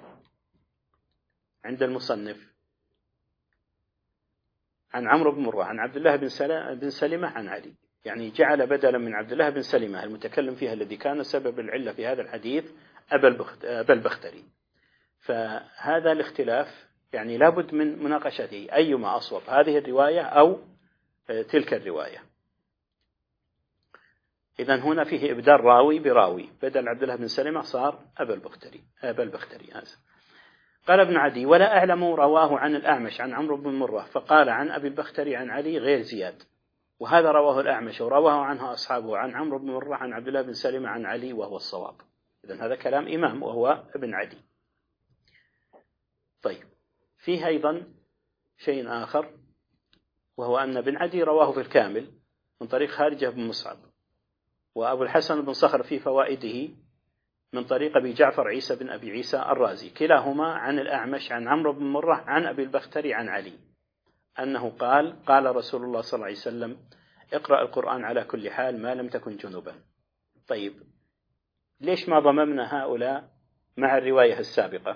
عند المصنف عن عمرو بن مرة عن عبد الله بن سلمة عن علي، يعني جعل بدلا من عبد الله بن سلمة المتكلم فيها الذي كان سبب العلة في هذا الحديث أبا البختري. فهذا الاختلاف يعني لابد من مناقشته، أيما أصوب هذه الرواية أو تلك الرواية. إذن هنا فيه إبدال راوي براوي، بدل عبد الله بن سلمة صار أبا البختري. قال ابن عدي ولا أعلم رواه عن الأعمش عن عمرو بن مرة فقال عن أبي البختري عن علي غير زياد، وهذا رواه الأعمش ورواه عنه أصحابه عن عمرو بن مرة عن عبد الله بن سلمة عن علي وهو الصواب. إذن هذا كلام إمام وهو ابن عدي. طيب فيه أيضا شيء آخر، وهو أن ابن عدي رواه في الكامل من طريق خارجة بن مصعب، وأبو الحسن بن صخر في فوائده من طريق أبي جعفر عيسى بن أبي عيسى الرازي، كلاهما عن الأعمش عن عمرو بن مرة عن أبي البختري عن علي أنه قال رسول الله صلى الله عليه وسلم اقرأ القرآن على كل حال ما لم تكن جنبا. طيب ليش ما ضممنا هؤلاء مع الرواية السابقة؟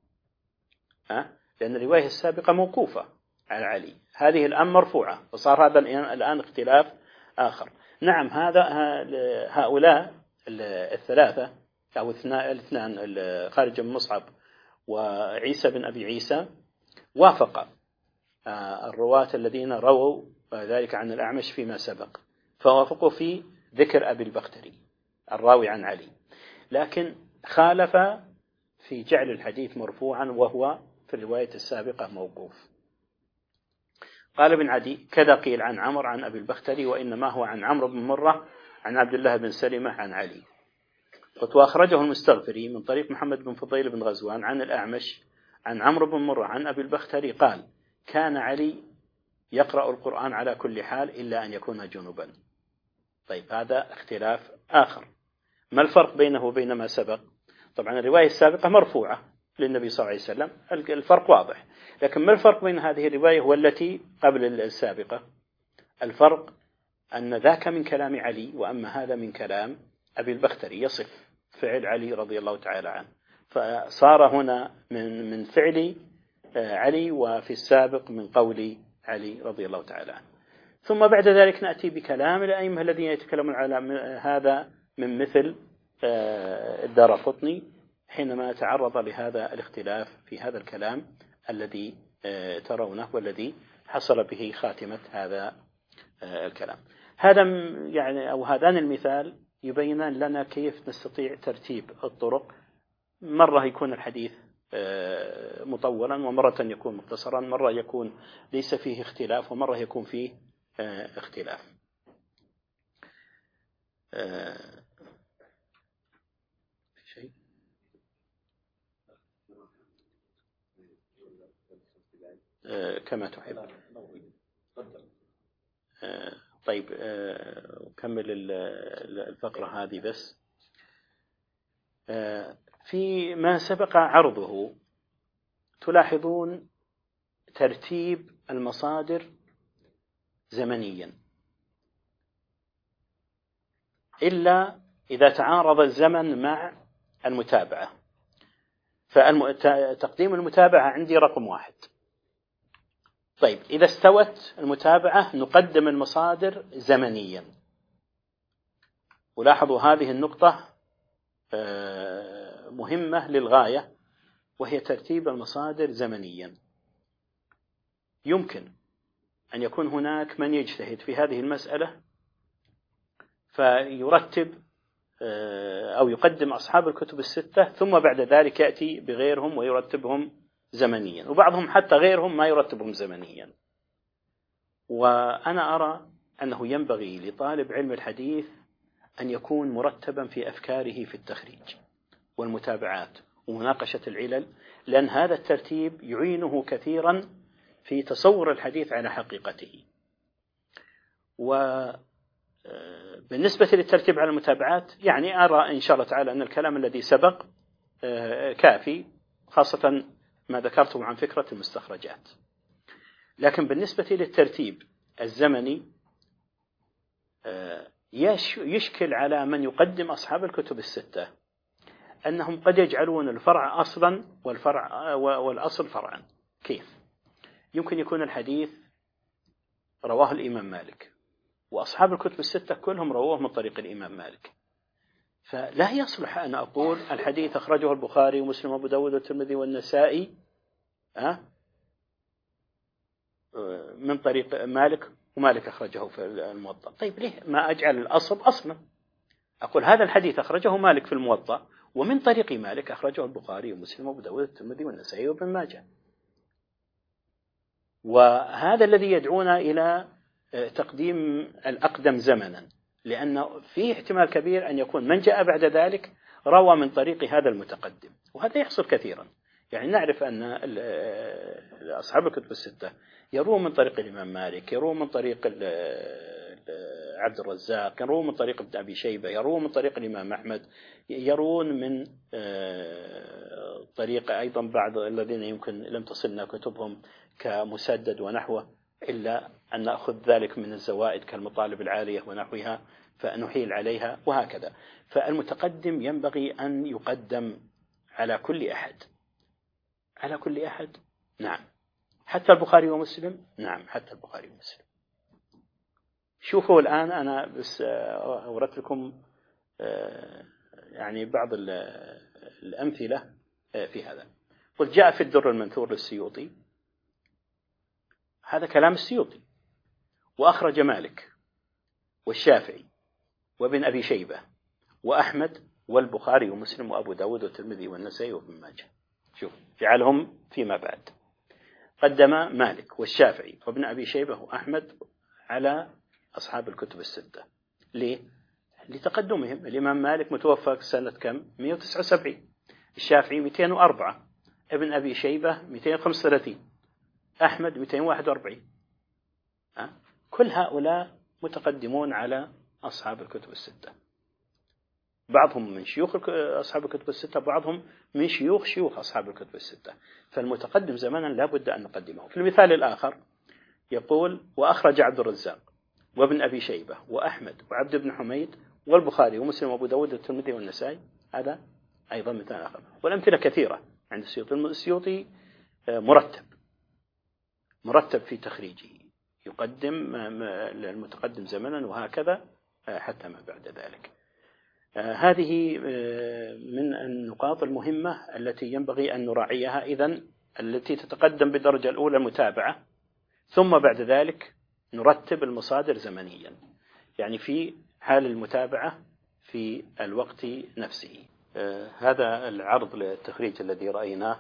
لأن الرواية السابقة موقوفة على علي، هذه الآن مرفوعة، وصار هذا الآن اختلاف آخر. نعم هؤلاء الثلاثة أو الاثنان خارج بن مصعب وعيسى بن أبي عيسى وافق الرواة الذين رووا ذلك عن الأعمش فيما سبق، فوافقوا في ذكر أبي البختري الراوي عن علي، لكن خالف في جعل الحديث مرفوعا وهو في الرواية السابقة موقوف. قال ابن عدي كذا قيل عن عمر عن أبي البختري، وإنما هو عن عمرو بن مرة عن عبد الله بن سلمة عن علي. وأخرجه المستغفري من طريق محمد بن فضيل بن غزوان عن الأعمش عن عمرو بن مرة عن أبي البختري قال كان علي يقرأ القرآن على كل حال إلا أن يكون جنبا. طيب هذا اختلاف آخر. ما الفرق بينه وبين ما سبق؟ طبعا الرواية السابقة مرفوعة للنبي صلى الله عليه وسلم، الفرق واضح، لكن ما الفرق بين هذه الرواية والتي قبل السابقة؟ الفرق أن ذاك من كلام علي، وأما هذا من كلام أبي البختري يصف فعل علي رضي الله تعالى عنه، فصار هنا من فعل علي وفي السابق من قول علي رضي الله تعالى عنه. ثم بعد ذلك نأتي بكلام الأئمة الذين يتكلمون على هذا من مثل الدارقطني حينما تعرض لهذا الاختلاف في هذا الكلام الذي ترونه والذي حصل به خاتمة هذا الكلام. هذا يعني أو هذان المثال يبينان لنا كيف نستطيع ترتيب الطرق، مرة يكون الحديث مطولا، ومرة يكون مختصرا، مرة يكون ليس فيه اختلاف، ومرة يكون فيه اختلاف. شيء كما تحب. طيب كمل الفقرة هذه بس. في ما سبق عرضه تلاحظون ترتيب المصادر زمنيا إلا إذا تعارض الزمن مع المتابعة، فتقديم المتابعة عندي رقم 1. طيب إذا استوت المتابعة نقدم المصادر زمنيا. ولاحظوا هذه النقطة مهمة للغاية، وهي ترتيب المصادر زمنيا. يمكن أن يكون هناك من يجتهد في هذه المسألة فيرتب أو يقدم أصحاب الكتب الستة ثم بعد ذلك يأتي بغيرهم ويرتبهم زمنيا، وبعضهم حتى غيرهم ما يرتبهم زمنيا. وأنا أرى أنه ينبغي لطالب علم الحديث أن يكون مرتبا في أفكاره في التخريج والمتابعات ومناقشة العلل، لأن هذا الترتيب يعينه كثيرا في تصور الحديث على حقيقته. وبالنسبة للترتيب على المتابعات يعني أرى إن شاء الله تعالى أن الكلام الذي سبق كافي، خاصة ما ذكرته عن فكرة المستخرجات. لكن بالنسبة للترتيب الزمني يشكل على من يقدم أصحاب الكتب الستة أنهم قد يجعلون الفرع أصلا والأصل فرعا. كيف؟ يمكن يكون الحديث رواه الإمام مالك وأصحاب الكتب الستة كلهم رواه من طريق الإمام مالك، فلا يصلح أن أقول الحديث أخرجه البخاري ومسلم وأبو داود والترمذي والنسائي من طريق مالك ومالك أخرجه في الموطأ. طيب ليه ما أجعل الأصل أصلا؟ أقول هذا الحديث أخرجه مالك في الموطأ ومن طريق مالك أخرجه البخاري ومسلم وأبو داود والترمذي والنسائي وابن ماجه. وهذا الذي يدعونا إلى تقديم الأقدم زمنا، لأن فيه احتمال كبير أن يكون من جاء بعد ذلك روى من طريق هذا المتقدم، وهذا يحصل كثيرا. يعني نعرف أن أصحاب الكتب الستة يروون من طريق الإمام مالك، يروون من طريق عبد الرزاق، يروون من طريق ابن أبي شيبة، يروون من طريق الإمام أحمد، يروون من طريق أيضا بعض الذين يمكن لم تصلنا كتبهم كمسدد ونحوه، إلا أن نأخذ ذلك من الزوائد كالمطالب العالية ونحوها فنحيل عليها وهكذا. فالمتقدم ينبغي أن يقدم على كل أحد، على كل أحد، نعم، حتى البخاري ومسلم، نعم، حتى البخاري ومسلم. شوفوا الآن أنا بس أورد لكم يعني بعض الأمثلة في هذا. قل جاء في الدر المنثور للسيوطي، هذا كلام السيوطي، وأخرج مالك والشافعي وابن أبي شيبة وأحمد والبخاري ومسلم وأبو داود والترمذي والنسائي وابن ماجه. شوف جعلهم فيما بعد، قدم مالك والشافعي وابن أبي شيبة وأحمد على أصحاب الكتب الستة. ليه؟ لتقدمهم. الإمام مالك متوفى سنة كم؟ 179، الشافعي 204، ابن أبي شيبة 235، أحمد 241. كل هؤلاء متقدمون على أصحاب الكتب الستة، بعضهم من شيوخ أصحاب الكتب الستة، بعضهم من شيوخ أصحاب الكتب الستة. فالمتقدم زمانا لا بد أن نقدمه. في المثال الآخر يقول وأخرج عبد الرزاق وابن أبي شيبة وأحمد وعبد بن حميد والبخاري ومسلم وأبو داود والترمذي والنسائي. هذا أيضا مثال آخر، والأمثلة كثيرة عند السيوطي. السيوطي مرتب في تخريجه، يقدم المتقدم زمنا وهكذا حتى ما بعد ذلك. هذه من النقاط المهمة التي ينبغي أن نراعيها. إذن التي تتقدم بالدرجة الأولى المتابعة، ثم بعد ذلك نرتب المصادر زمنيا، يعني في حال المتابعة في الوقت نفسه. هذا العرض للتخريج الذي رأيناه.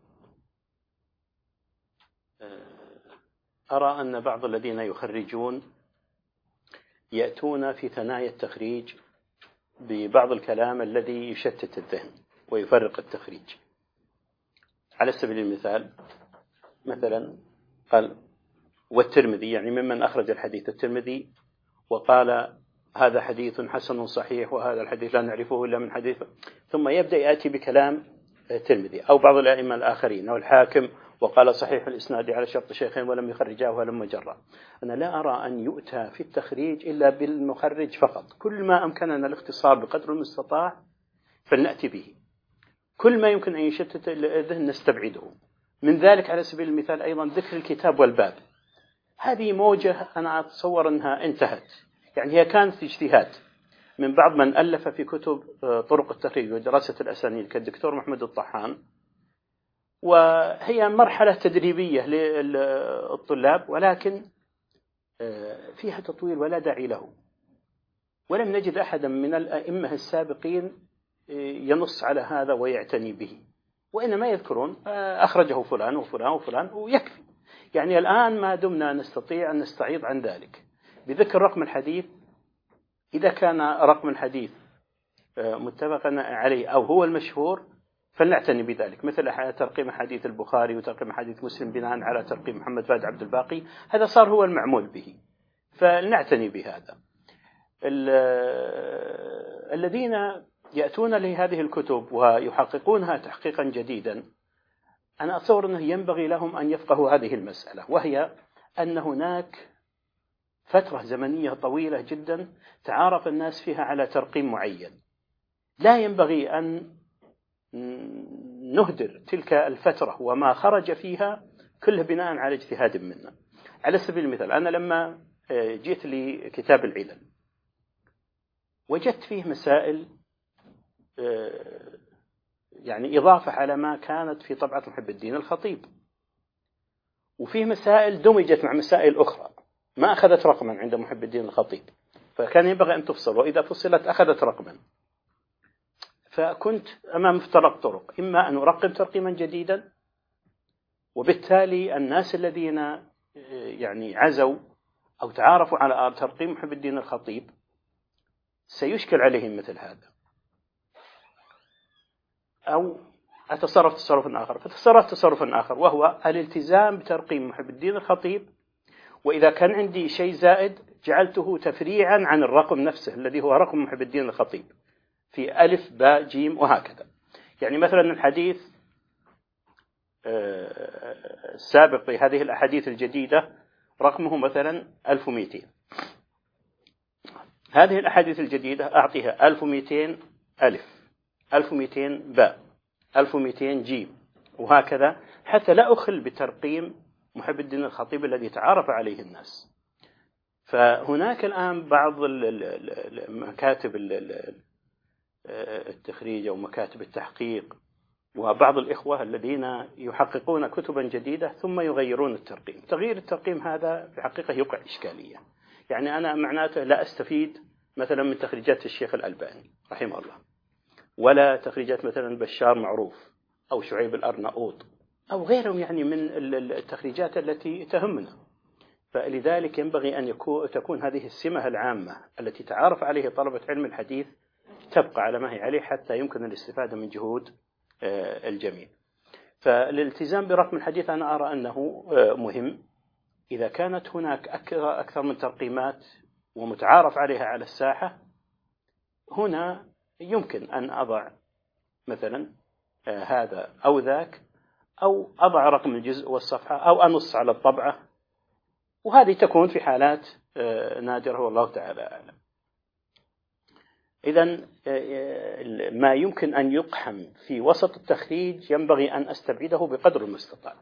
أرى أن بعض الذين يخرجون يأتون في ثنايا التخريج ببعض الكلام الذي يشتت الذهن ويفرق التخريج. على سبيل المثال مثلا قال والترمذي، يعني ممن أخرج الحديث الترمذي، وقال هذا حديث حسن صحيح وهذا الحديث لا نعرفه إلا من حديث، ثم يبدأ يأتي بكلام الترمذي أو بعض الأئمة الآخرين أو الحاكم وقال صحيح الإسناد على شرط شيخين ولم يخرجاه ولم جرى. أنا لا أرى أن يؤتى في التخريج إلا بالمخرج فقط، كل ما أمكننا الاختصار بقدر المستطاع فلنأتي به، كل ما يمكن أن يشتت الذهن نستبعده. من ذلك على سبيل المثال أيضا ذكر الكتاب والباب، هذه موجة أنا أتصور أنها انتهت، يعني هي كانت اجتهاد من بعض من ألف في كتب طرق التخريج ودراسة الأسانيد كالدكتور محمد الطحان، وهي مرحلة تدريبية للطلاب ولكن فيها تطويل ولا داعي له، ولم نجد أحدا من الأئمة السابقين ينص على هذا ويعتني به، وإنما يذكرون أخرجه فلان وفلان وفلان ويكفي. يعني الآن ما دمنا نستطيع أن نستعيض عن ذلك بذكر رقم الحديث، إذا كان رقم الحديث متفقا عليه أو هو المشهور فلنعتني بذلك، مثل ترقيم حديث البخاري وترقيم حديث مسلم بناء على ترقيم محمد فهد عبد الباقي، هذا صار هو المعمول به، فلنعتني بهذا. الذين يأتون لهذه الكتب ويحققونها تحقيقا جديدا، أنا أتصور أنه ينبغي لهم أن يفقهوا هذه المسألة، وهي أن هناك فترة زمنية طويلة جدا تعارف الناس فيها على ترقيم معين، لا ينبغي أن نهدر تلك الفترة وما خرج فيها كله بناء على اجتهاد منا. على سبيل المثال أنا لما جئت لكتاب العلل وجدت فيه مسائل يعني إضافة على ما كانت في طبعة محب الدين الخطيب، وفيه مسائل دمجت مع مسائل أخرى ما أخذت رقما عند محب الدين الخطيب، فكان ينبغي أن تفصل، وإذا فصلت أخذت رقما. فكنت أمام افتراق طرق، إما أن أرقم ترقيما جديدا وبالتالي الناس الذين يعني عزوا أو تعارفوا على ترقيم محب الدين الخطيب سيشكل عليهم مثل هذا، أو أتصرف تصرفا آخر. فتصرف تصرفا آخر وهو الالتزام بترقيم محب الدين الخطيب، وإذا كان عندي شيء زائد جعلته تفريعا عن الرقم نفسه الذي هو رقم محب الدين الخطيب في ألف باء جيم وهكذا. يعني مثلا الحديث السابق في هذه الأحاديث الجديدة رقمه مثلا 1200، هذه الأحاديث الجديدة أعطيها 1200 ألف، 1200 باء، 1200 جيم وهكذا، حتى لا أخل بترقيم محب الدين الخطيب الذي تعارف عليه الناس. فهناك الآن بعض مكاتب التخريج أو مكاتب التحقيق وبعض الإخوة الذين يحققون كتبا جديدة ثم يغيرون الترقيم. تغيير الترقيم هذا في حقيقة يوقع إشكالية، يعني أنا معناته لا أستفيد مثلا من تخريجات الشيخ الألباني رحمه الله، ولا تخريجات مثلا بشار معروف أو شعيب الأرناؤوط أو غيرهم يعني من التخريجات التي تهمنا. فلذلك ينبغي أن تكون هذه السمة العامة التي تعارف عليه طلبة علم الحديث تبقى على ما هي عليه حتى يمكن الاستفادة من جهود الجميع. فالالتزام برقم الحديث أنا أرى أنه مهم إذا كانت هناك أكثر من ترقيمات ومتعارف عليها على الساحة. هنا يمكن أن أضع مثلا هذا أو ذاك، أو أضع رقم الجزء والصفحة، أو أنص على الطبعة، وهذه تكون في حالات نادرة والله تعالى أعلم. إذن ما يمكن أن يقحم في وسط التخريج ينبغي أن أستبعده بقدر المستطاع،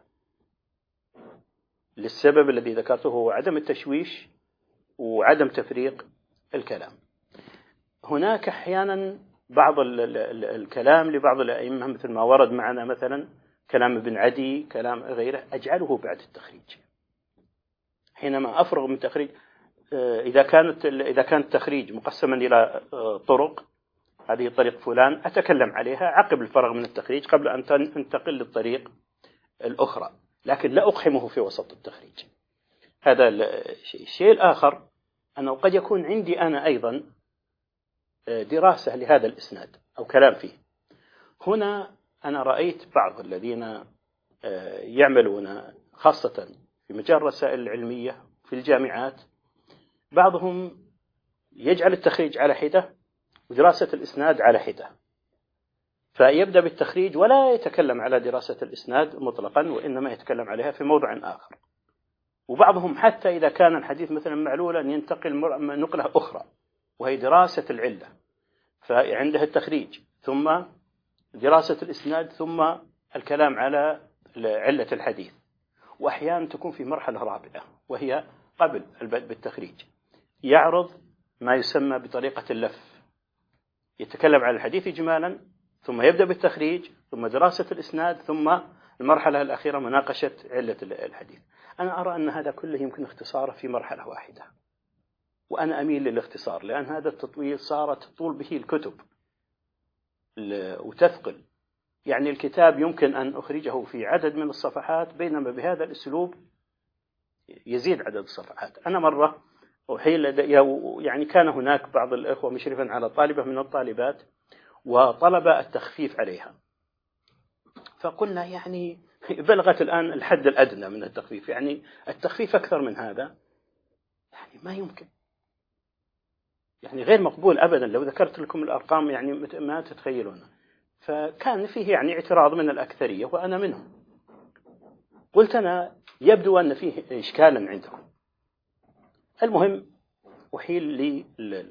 للسبب الذي ذكرته هو عدم التشويش وعدم تفريق الكلام. هناك أحيانا بعض الكلام لبعض الأئمة مثل ما ورد معنا مثلا كلام ابن عدي، كلام غيره، أجعله بعد التخريج. حينما أفرغ من التخريج، إذا كان التخريج مقسما إلى طرق، هذه طريق فلان أتكلم عليها عقب الفرغ من التخريج قبل أن تنتقل للطريق الأخرى، لكن لا أقحمه في وسط التخريج. هذا الشيء الآخر أنه قد يكون عندي أنا أيضا دراسة لهذا الإسناد أو كلام فيه. هنا أنا رأيت بعض الذين يعملون خاصة في مجال الرسائل العلمية في الجامعات، بعضهم يجعل التخريج على حدة ودراسة الإسناد على حدة، فيبدأ بالتخريج ولا يتكلم على دراسة الإسناد مطلقا، وإنما يتكلم عليها في موضع آخر. وبعضهم حتى إذا كان الحديث مثلا معلولا ينتقل نقلة أخرى وهي دراسة العلة، فعنده التخريج ثم دراسة الإسناد ثم الكلام على علة الحديث. وأحيانا تكون في مرحلة رابعة وهي قبل البدء بالتخريج، يعرض ما يسمى بطريقة اللف، يتكلم عن الحديث إجمالا ثم يبدأ بالتخريج ثم دراسة الإسناد ثم المرحلة الأخيرة مناقشة علة الحديث. أنا أرى أن هذا كله يمكن اختصاره في مرحلة واحدة، وأنا أميل للاختصار، لأن هذا التطويل صارت تطول به الكتب وتثقل. يعني الكتاب يمكن أن أخرجه في عدد من الصفحات، بينما بهذا الأسلوب يزيد عدد الصفحات. أنا مرة يعني كان هناك بعض الأخوة مشرفا على طالبة من الطالبات وطلب التخفيف عليها، فقلنا يعني بلغت الآن الحد الأدنى من التخفيف، يعني التخفيف أكثر من هذا يعني ما يمكن، يعني غير مقبول أبدا. لو ذكرت لكم الأرقام يعني ما تتخيلون. فكان فيه يعني اعتراض من الأكثرية وأنا منهم. قلت أنا يبدو أن فيه إشكالا عندكم. المهم أحيل لي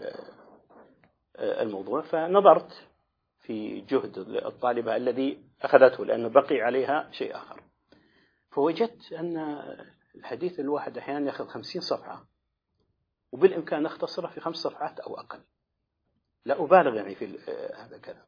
الموضوع، فنظرت في جهد الطالبة الذي أخذته لأنه بقي عليها شيء آخر، فوجدت أن الحديث الواحد أحيانا يأخذ 50 صفحة، وبالإمكان نختصره في 5 صفحات أو أقل. لا أبالغ يعني في هذا الكلام.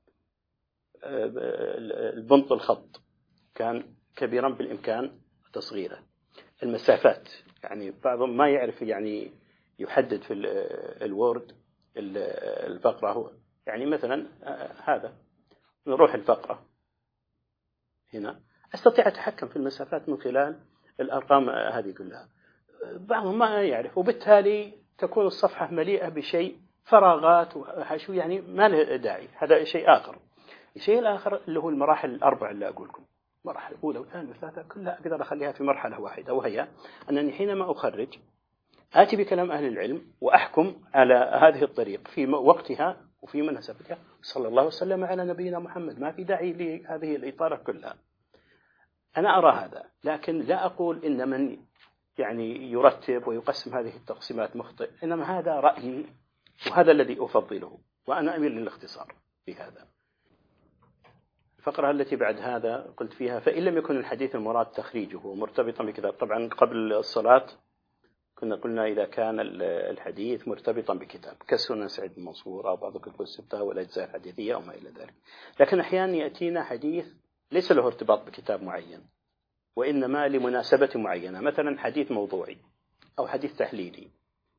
البنط الخط كان كبيرا بالإمكان تصغيره. المسافات يعني بعضهم ما يعرف يعني يحدد في الوورد الفقرة، هو يعني مثلا هذا نروح الفقرة هنا أستطيع أتحكم في المسافات من خلال الأرقام هذه كلها. بعضهم ما يعرف، وبالتالي تكون الصفحة مليئة بشيء فراغات وحشو يعني ما له داعي. هذا شيء آخر. الشيء الآخر اللي هو المراحل الأربع اللي أقول لكم، مرحلة أولى وثانية وثالثة كلها أقدر أخليها في مرحلة واحدة، وهي أنني حينما أخرج آتي بكلام أهل العلم وأحكم على هذه الطريق في وقتها وفي مناسبتها. صلى الله وسلم على نبينا محمد، ما في داعي لهذه الإطارة كلها. أنا أرى هذا، لكن لا أقول إن من يعني يرتب ويقسم هذه التقسيمات مخطئ، إنما هذا رأيي وهذا الذي أفضله، وأنا أميل للاختصار في هذا. الفقرة التي بعد هذا قلت فيها: فإن لم يكن الحديث المراد تخريجه مرتبطا بكتاب. طبعا قبل الصلاة كنا قلنا إذا كان الحديث مرتبطا بكتاب كسنن سعيد المنصور أو بعض الكتب الستة والأجزاء الحديثية أو ما إلى ذلك. لكن أحيانا يأتينا حديث ليس له ارتباط بكتاب معين، وإنما لمناسبة معينة، مثلا حديث موضوعي أو حديث تحليلي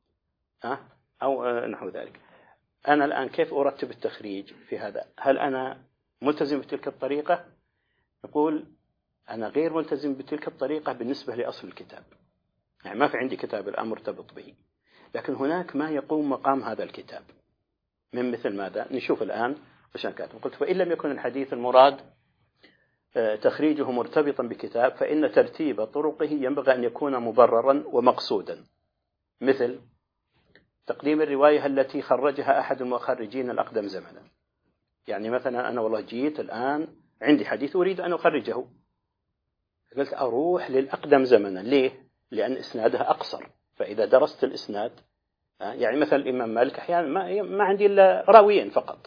أو نحو ذلك. أنا الآن كيف أرتب التخريج في هذا؟ هل أنا ملتزم بتلك الطريقة؟ نقول أنا غير ملتزم بتلك الطريقة بالنسبة لأصل الكتاب، يعني ما في عندي كتاب الآن مرتبط به، لكن هناك ما يقوم مقام هذا الكتاب من مثل ماذا؟ نشوف الآن وش أنا كاتب. قلت: فإن لم يكن الحديث المراد تخريجه مرتبطا بكتاب، فإن ترتيب طرقه ينبغي أن يكون مبررا ومقصودا، مثل تقديم الرواية التي خرجها أحد المخرجين الأقدم زمنا. يعني مثلا أنا والله جيت الآن عندي حديث أريد أن أخرجه، قلت أروح للأقدم زمنا. ليه؟ لأن إسنادها أقصر، فإذا درست الإسناد يعني مثلا الإمام مالك أحيانا ما عندي إلا راويين فقط،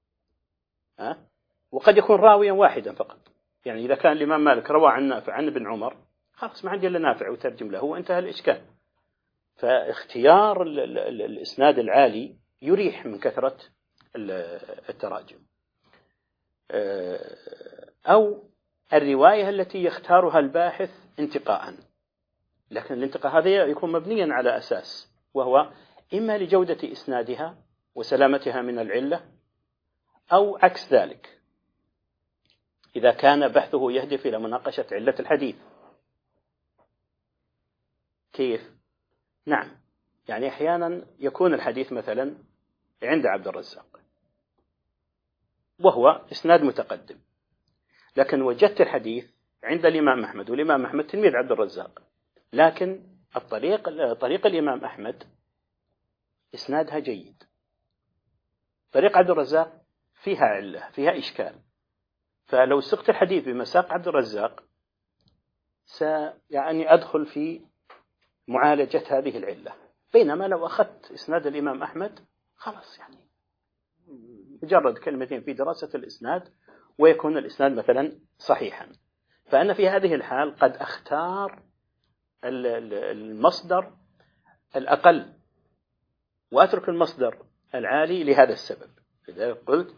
وقد يكون راويا واحدا فقط. يعني إذا كان الإمام مالك روى عن نافع عن ابن عمر، خلاص ما عندي إلا نافع وترجم له وانتهى الإشكال. فاختيار الإسناد العالي يريح من كثرة التراجم. أو الرواية التي يختارها الباحث انتقاء، لكن الانتقاء هذا يكون مبنيا على أساس، وهو إما لجودة إسنادها وسلامتها من العلة، أو عكس ذلك إذا كان بحثه يهدف إلى مناقشة علة الحديث. كيف؟ نعم، يعني أحيانا يكون الحديث مثلا عند عبد الرزاق وهو إسناد متقدم، لكن وجدت الحديث عند الإمام أحمد، والإمام أحمد تلميذ عبد الرزاق، لكن طريق الإمام أحمد إسنادها جيد، طريق عبد الرزاق فيها علة، فيها إشكال، فلو سقت الحديث بمساق عبد الرزاق يعني أدخل في معالجة هذه العلة، بينما لو أخذت إسناد الإمام أحمد خلاص يعني مجرد كلمتين في دراسة الإسناد ويكون الإسناد مثلا صحيحا. فأنا في هذه الحال قد أختار المصدر الأقل وأترك المصدر العالي لهذا السبب. إذا قلت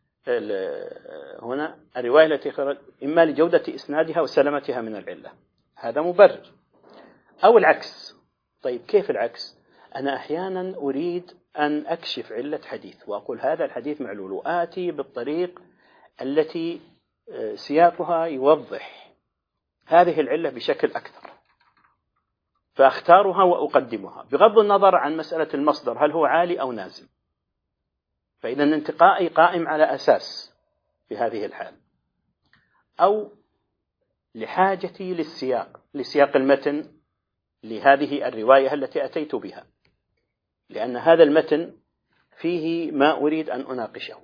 هنا الرواية التي خرج إما لجودة إسنادها وسلامتها من العلة، هذا مبرر، أو العكس. طيب كيف العكس؟ أنا أحيانا أريد أن أكشف علة حديث وأقول هذا الحديث معلول، وآتي بالطريق التي سياقها يوضح هذه العلة بشكل أكثر، فأختارها وأقدمها بغض النظر عن مسألة المصدر هل هو عالي أو نازل. فإذا انتقائي قائم على أساس في هذه الحال، أو لحاجتي لسياق المتن لهذه الرواية التي أتيت بها، لأن هذا المتن فيه ما أريد أن أناقشه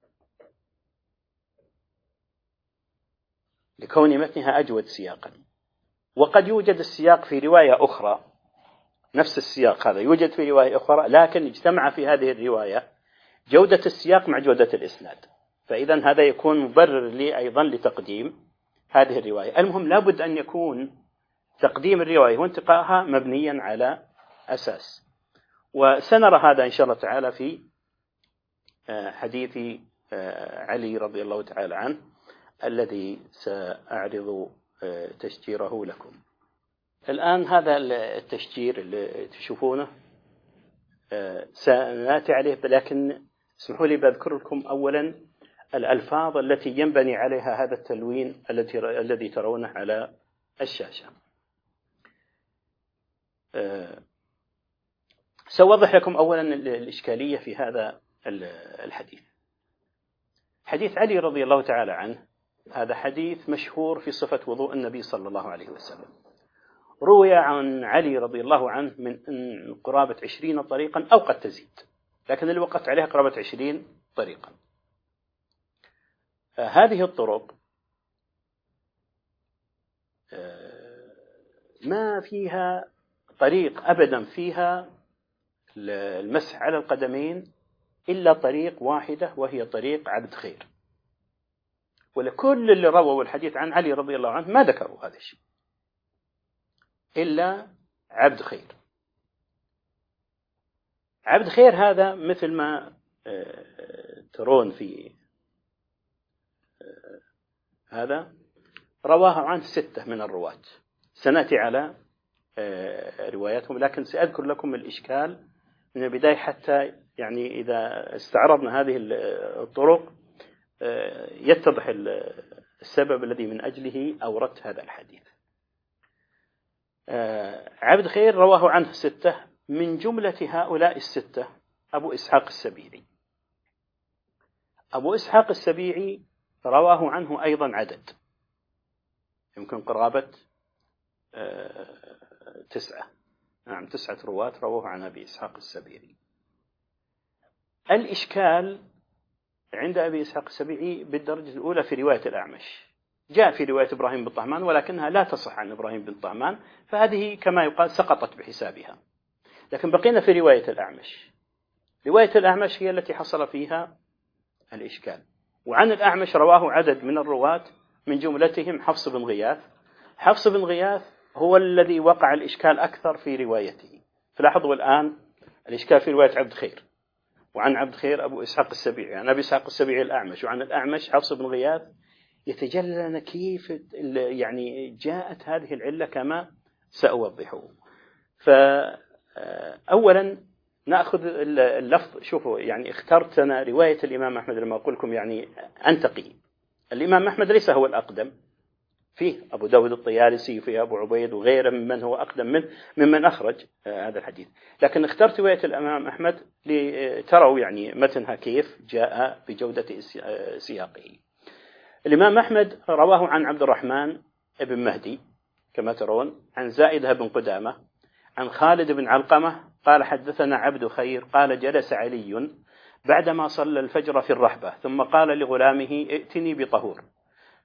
لكون متنها أجود سياقا. وقد يوجد السياق في رواية أخرى، نفس السياق هذا يوجد في رواية أخرى، لكن اجتمع في هذه الرواية جودة السياق مع جودة الإسناد، فإذا هذا يكون مبرر لي أيضا لتقديم هذه الرواية. المهم لابد أن يكون تقديم الرواية وانتقائها مبنيا على أساس. وسنرى هذا إن شاء الله تعالى في حديث علي رضي الله تعالى عنه الذي سأعرض تشجيره لكم الآن. هذا التشجير اللي تشوفونه سنأتي عليه، لكن اسمحوا لي بذكر لكم أولا الألفاظ التي ينبني عليها هذا التلوين الذي ترونه على الشاشة. سأوضح لكم أولا الإشكالية في هذا الحديث. حديث علي رضي الله تعالى عنه هذا حديث مشهور في صفة وضوء النبي صلى الله عليه وسلم. روي عن علي رضي الله عنه من قرابة 20 طريقا أو قد تزيد، لكن اللي وقفت عليها قرابة 20 طريقا. هذه الطرق ما فيها طريق أبدا فيها المسح على القدمين إلا طريق واحدة، وهي طريق عبد خير. ولكل اللي رووا الحديث عن علي رضي الله عنه ما ذكروا هذا الشيء إلا عبد خير. عبد خير هذا مثل ما ترون في هذا رواه عن 6 من الرواة. سنأتي على رواياتهم، لكن سأذكر لكم الإشكال من البداية حتى يعني إذا استعرضنا هذه الطرق يتضح السبب الذي من أجله أوردت هذا الحديث. عبد خير رواه عنه 6، من جملة هؤلاء 6 أبو إسحاق السبيعي. أبو إسحاق السبيعي رواه عنه أيضا عدد، يمكن قرابة 9. نعم 9 رواة رواه عن أبي إسحاق السبيعي. الإشكال عند أبي إسحاق السبيعي بالدرجة الأولى في رواية الأعمش. جاء في رواية إبراهيم بن طهمان ولكنها لا تصح عن إبراهيم بن طهمان، فهذه كما يقال سقطت بحسابها. لكن بقينا في رواية الأعمش. رواية الأعمش هي التي حصل فيها الإشكال. وعن الأعمش رواه عدد من الرواة من جملتهم حفص بن غياث. حفص بن غياث هو الذي وقع الإشكال أكثر في روايته. فلاحظوا الآن الإشكال في رواية عبد خير، وعن عبد خير أبو إسحاق السبيعي، عن أبي إسحاق السبيعي الأعمش، وعن الأعمش حفص بن غياث. يتجلى لنا كيف يعني جاءت هذه العلة كما سأوضحه. فأولا نأخذ اللفظ. شوفوا يعني اخترت أنا رواية الإمام أحمد لما أقول لكم يعني أنتقي. الإمام أحمد ليس هو الأقدم، فيه أبو داود الطيالسي وفيه أبو عبيد وغيره ممن هو أقدم منه ممن أخرج هذا الحديث، لكن اخترت رواية الإمام أحمد لتروا يعني متنها كيف جاء بجودة سياقه. الإمام أحمد رواه عن عبد الرحمن بن مهدي كما ترون، عن زائدة بن قدامة، عن خالد بن علقمة قال حدثنا عبد خير قال جلس علي بعدما صلى الفجر في الرحبة ثم قال لغلامه ائتني بطهور،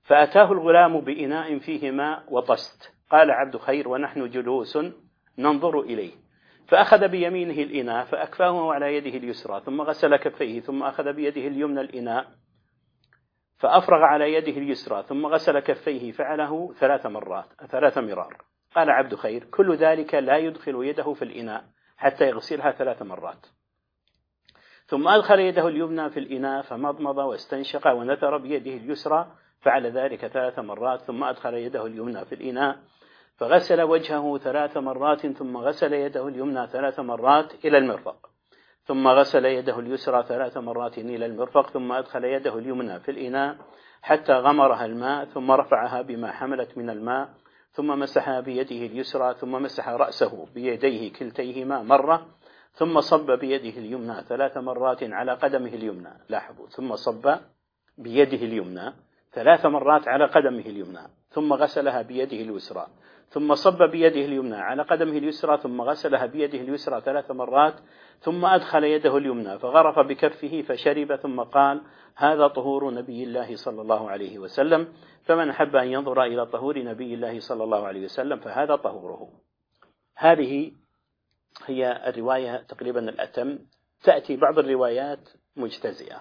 فأتاه الغلام بإناء فيه ماء وطست. قال عبد خير ونحن جلوس ننظر إليه، فأخذ بيمينه الإناء فأكفاه على يده اليسرى ثم غسل كفيه، ثم أخذ بيده اليمنى الإناء فأفرغ على يده اليسرى ثم غسل كفيه، فعله 3 مرار. قال عبد خير: كل ذلك لا يدخل يده في الإناء حتى يغسلها 3 مرات. ثم أدخل يده اليمنى في الإناء فمضمض واستنشق ونثر بيده اليسرى، فعل ذلك 3 مرات. ثم أدخل يده اليمنى في الإناء فغسل وجهه 3 مرات، ثم غسل يده اليمنى 3 مرات إلى المرفق، ثم غسل يده اليسرى 3 مرات إلى المرفق، ثم أدخل يده اليمنى في الإناء حتى غمرها الماء، ثم رفعها بما حملت من الماء، ثم مسحها بيده اليسرى، ثم مسح رأسه بيديه كلتيهما مرة، ثم صب بيده اليمنى 3 مرات على قدمه اليمنى. لاحظوا، ثم صب بيده اليمنى 3 مرات على قدمه اليمنى، ثم غسلها بيده اليسرى، ثم صب بيده اليمنى على قدمه اليسرى، ثم غسلها بيده اليسرى 3 مرات، ثم أدخل يده اليمنى فغرف بكفه فشرب، ثم قال: هذا طهور نبي الله صلى الله عليه وسلم، فمن أحب أن ينظر إلى طهور نبي الله صلى الله عليه وسلم فهذا طهوره. هذه هي الرواية تقريبا الأتم. تأتي بعض الروايات مجتزئة.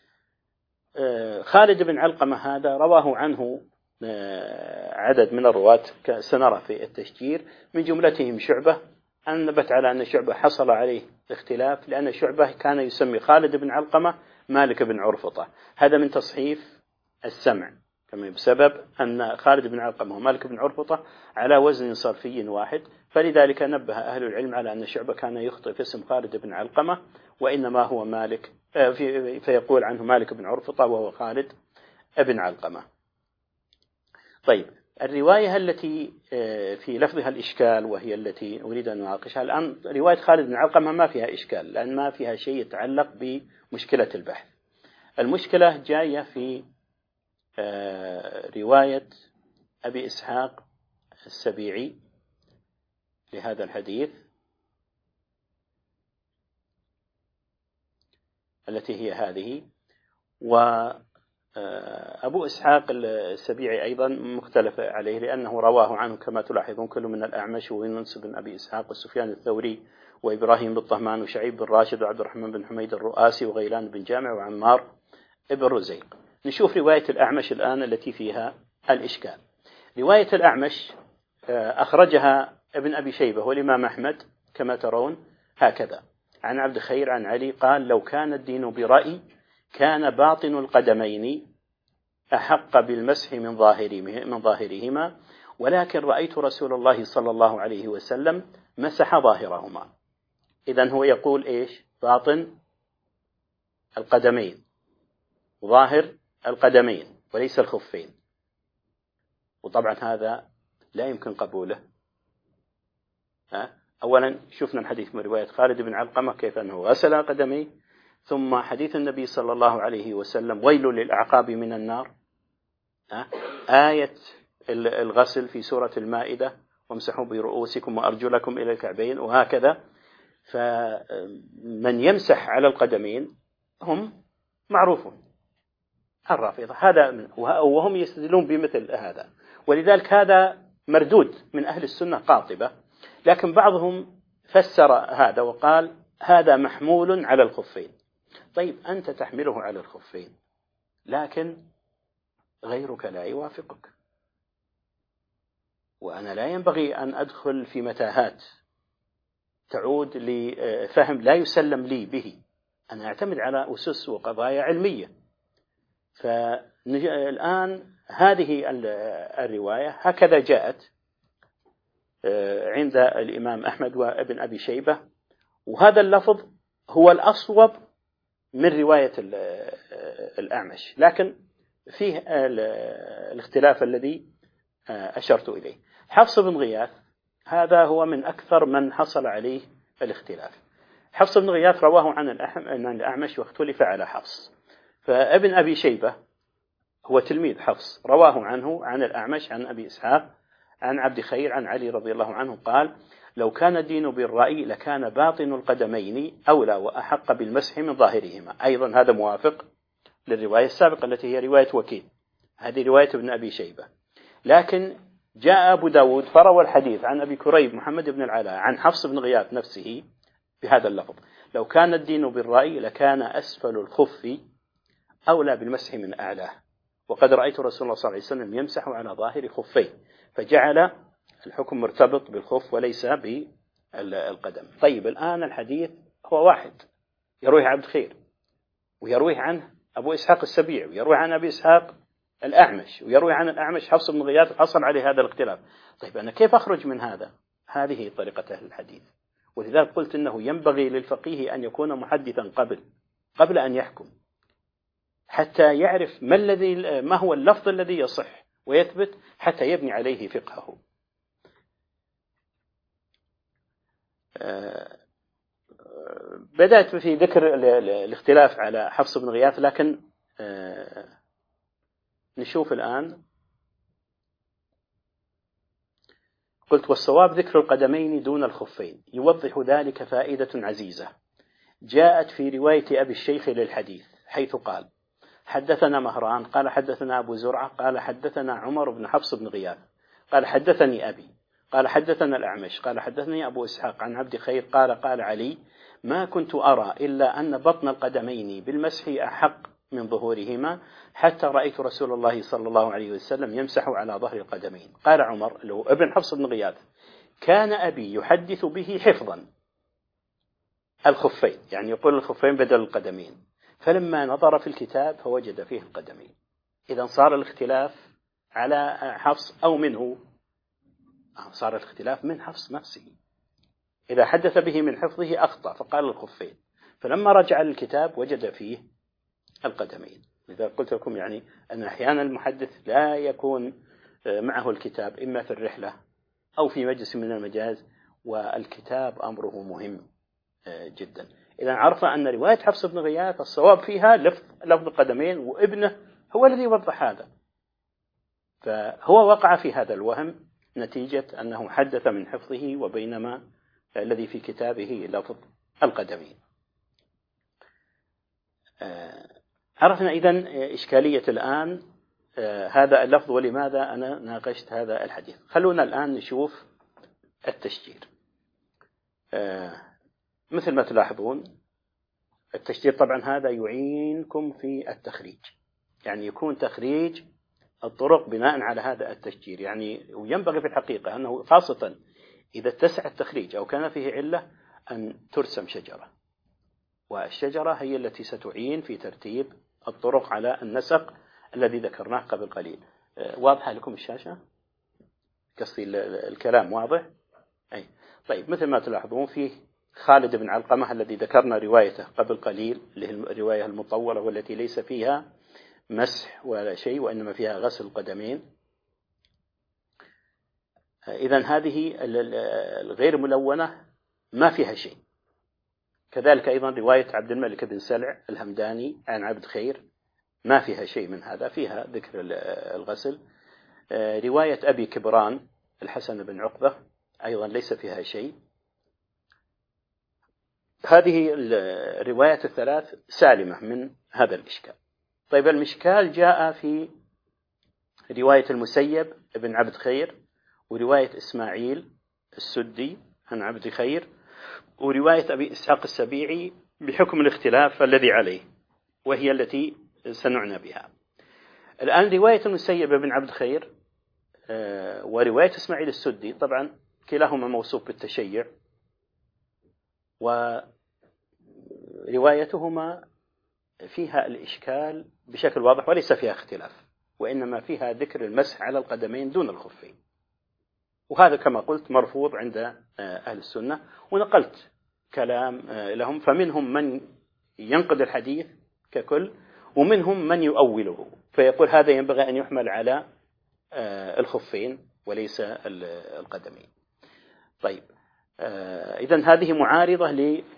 خالد بن علقمة هذا رواه عنه عدد من الرواة سنرى في التشجير، من جملتهم شعبة. أن نبت على أن شعبة حصل عليه اختلاف، لأن شعبة كان يسمي خالد بن علقمة مالك بن عرفطة، هذا من تصحيف السمع، كما بسبب أن خالد بن علقمة ومالك بن عرفطة على وزن صرفي واحد، فلذلك نبه أهل العلم على أن شعبة كان يخطئ في اسم خالد بن علقمة، وإنما هو مالك، فيقول عنه مالك بن عرفطة وهو خالد بن علقمة. طيب، الرواية التي في لفظها الإشكال وهي التي أريد أن أناقشها الآن، رواية خالد بن علقمة ما فيها إشكال، لأن ما فيها شيء يتعلق بمشكلة البحث. المشكلة جاية في رواية أبي إسحاق السبيعي لهذا الحديث، التي هي هذه. وأبو إسحاق السبيعي أيضا مختلف عليه، لأنه رواه عنه كما تلاحظون كل من الأعمش ويونس بن أبي إسحاق وسفيان الثوري وإبراهيم بن طهمان وشعيب بن راشد وعبد الرحمن بن حميد الرؤاسي وغيلان بن جامع وعمار بن رزيق. نشوف رواية الأعمش الآن التي فيها الإشكال. رواية الأعمش أخرجها ابن أبي شيبة والإمام أحمد كما ترون هكذا: عن عبد خير عن علي قال: لو كان الدين برأي كان باطن القدمين أحق بالمسح من ظاهرهما، ولكن رأيت رسول الله صلى الله عليه وسلم مسح ظاهرهما. إذن هو يقول إيش؟ باطن القدمين، ظاهر القدمين، وليس الخفين. وطبعا هذا لا يمكن قبوله. أولا شفنا الحديث من رواية خالد بن علقمة كيف أنه غسل قدميه، ثم حديث النبي صلى الله عليه وسلم: ويل للأعقاب من النار، آية الغسل في سورة المائدة: وامسحوا برؤوسكم وأرجلكم إلى الكعبين، وهكذا. فمن يمسح على القدمين هم معروفون الرافضة، هذا وهم يستدلون بمثل هذا، ولذلك هذا مردود من أهل السنة قاطبة. لكن بعضهم فسر هذا وقال: هذا محمول على الخفين. طيب، أنت تحمله على الخفين، لكن غيرك لا يوافقك، وأنا لا ينبغي أن أدخل في متاهات تعود لفهم لا يسلم لي به. أنا أعتمد على أسس وقضايا علمية. فالآن هذه الرواية هكذا جاءت عند الإمام أحمد وابن أبي شيبة، وهذا اللفظ هو الأصوب من رواية الأعمش، لكن فيه الاختلاف الذي أشرت إليه. حفص بن غياث هذا هو من أكثر من حصل عليه الاختلاف. حفص بن غياث رواه عن الأعمش واختلف على حفص، فابن أبي شيبة هو تلميذ حفص رواه عنه عن الأعمش عن أبي إسحاق عن عبد خير عن علي رضي الله عنه قال: لو كان الدين بالرأي لكان باطن القدمين أولى وأحق بالمسح من ظاهرهما. أيضا هذا موافق للرواية السابقة التي هي رواية وكيل، هذه رواية ابن أبي شيبة. لكن جاء أبو داود فروى الحديث عن أبي كريب محمد بن العلاء عن حفص بن غياث نفسه بهذا اللفظ: لو كان الدين بالرأي لكان أسفل الخف أولى بالمسح من أعلاه، وقد رأيت رسول الله صلى الله عليه وسلم يمسح على ظاهر خفيه، فجعل الحكم مرتبط بالخف وليس بالقدم. طيب الآن الحديث هو واحد، يرويه عبد خير، ويرويه عنه أبو إسحاق السبيعي، ويروي عن أبي إسحاق الأعمش، ويروي عن الأعمش حفص بن غياث، حصل عليه هذا الاختلاف. طيب أنا كيف أخرج من هذا؟ هذه طريقة أهل الحديث، ولذلك قلت إنه ينبغي للفقيه أن يكون محدثا قبل أن يحكم، حتى يعرف ما هو اللفظ الذي يصح ويثبت حتى يبني عليه فقهه. بدأت في ذكر الاختلاف على حفص بن غياث، لكن نشوف الآن. قلت: والصواب ذكر القدمين دون الخفين، يوضح ذلك فائدة عزيزة جاءت في رواية أبي الشيخ للحديث، حيث قال: حدثنا مهران قال حدثنا أبو زرعة قال حدثنا عمر بن حفص بن غياث قال حدثني أبي قال حدثنا الأعمش قال حدثني أبو إسحاق عن عبد خير قال علي: ما كنت أرى إلا أن بطن القدمين بالمسح أحق من ظهورهما، حتى رأيت رسول الله صلى الله عليه وسلم يمسح على ظهر القدمين. قال عمر له ابن حفص بن غياث: كان أبي يحدث به حفظا الخفين، يعني يقول الخفين بدل القدمين، فلما نظر في الكتاب فوجد فيه القدمين. إذا صار الاختلاف على حفص أو منه؟ صار الاختلاف من حفص نفسه، إذا حدث به من حفظه أخطأ فقال الخفين، فلما رجع للكتاب وجد فيه القدمين. لذا قلت لكم يعني أن أحيانا المحدث لا يكون معه الكتاب، إما في الرحلة أو في مجلس من المجاز، والكتاب أمره مهم جدا. إذا عرف أن رواية حفص بن غياث الصواب فيها لفظ القدمين، وابنه هو الذي وضح هذا، فهو وقع في هذا الوهم نتيجة أنه حدث من حفظه، وبينما الذي في كتابه لفظ القدمين. عرفنا إذن إشكالية الآن هذا اللفظ ولماذا أنا ناقشت هذا الحديث. خلونا الآن نشوف التشجير. مثل ما تلاحظون التشجير طبعا هذا يعينكم في التخريج، يعني يكون تخريج الطرق بناء على هذا التشجير، يعني وينبغي في الحقيقة أنه خاصة إذا اتسع التخريج أو كان فيه علة أن ترسم شجرة، والشجرة هي التي ستعين في ترتيب الطرق على النسق الذي ذكرناه قبل قليل. واضحة لكم الشاشة؟ قصدي الكلام واضح؟ أي. طيب مثل ما تلاحظون فيه خالد بن علقمة الذي ذكرنا روايته قبل قليل، اللي هي الرواية المطولة والتي ليس فيها مسح ولا شيء وإنما فيها غسل القدمين. إذن هذه الغير ملونة ما فيها شيء. كذلك أيضا رواية عبد الملك بن سلع الهمداني عن عبد خير ما فيها شيء من هذا، فيها ذكر الغسل. رواية أبي كبران الحسن بن عقبة أيضا ليس فيها شيء. هذه الروايات الثلاث سالمة من هذا الإشكال. طيب المشكال جاء في رواية المسيب بن عبد خير، ورواية إسماعيل السدي عن عبد خير، ورواية أبي إسحاق السبيعي بحكم الاختلاف الذي عليه، وهي التي سنعنى بها الآن. رواية المسيب بن عبد خير ورواية إسماعيل السدي طبعا كلاهما موصوف بالتشيع، وروايتهما فيها الإشكال بشكل واضح وليس فيها اختلاف، وإنما فيها ذكر المسح على القدمين دون الخفين، وهذا كما قلت مرفوض عند أهل السنة. ونقلت كلام لهم، فمنهم من ينقد الحديث ككل، ومنهم من يؤوله فيقول هذا ينبغي أن يحمل على الخفين وليس القدمين. طيب إذن هذه معارضة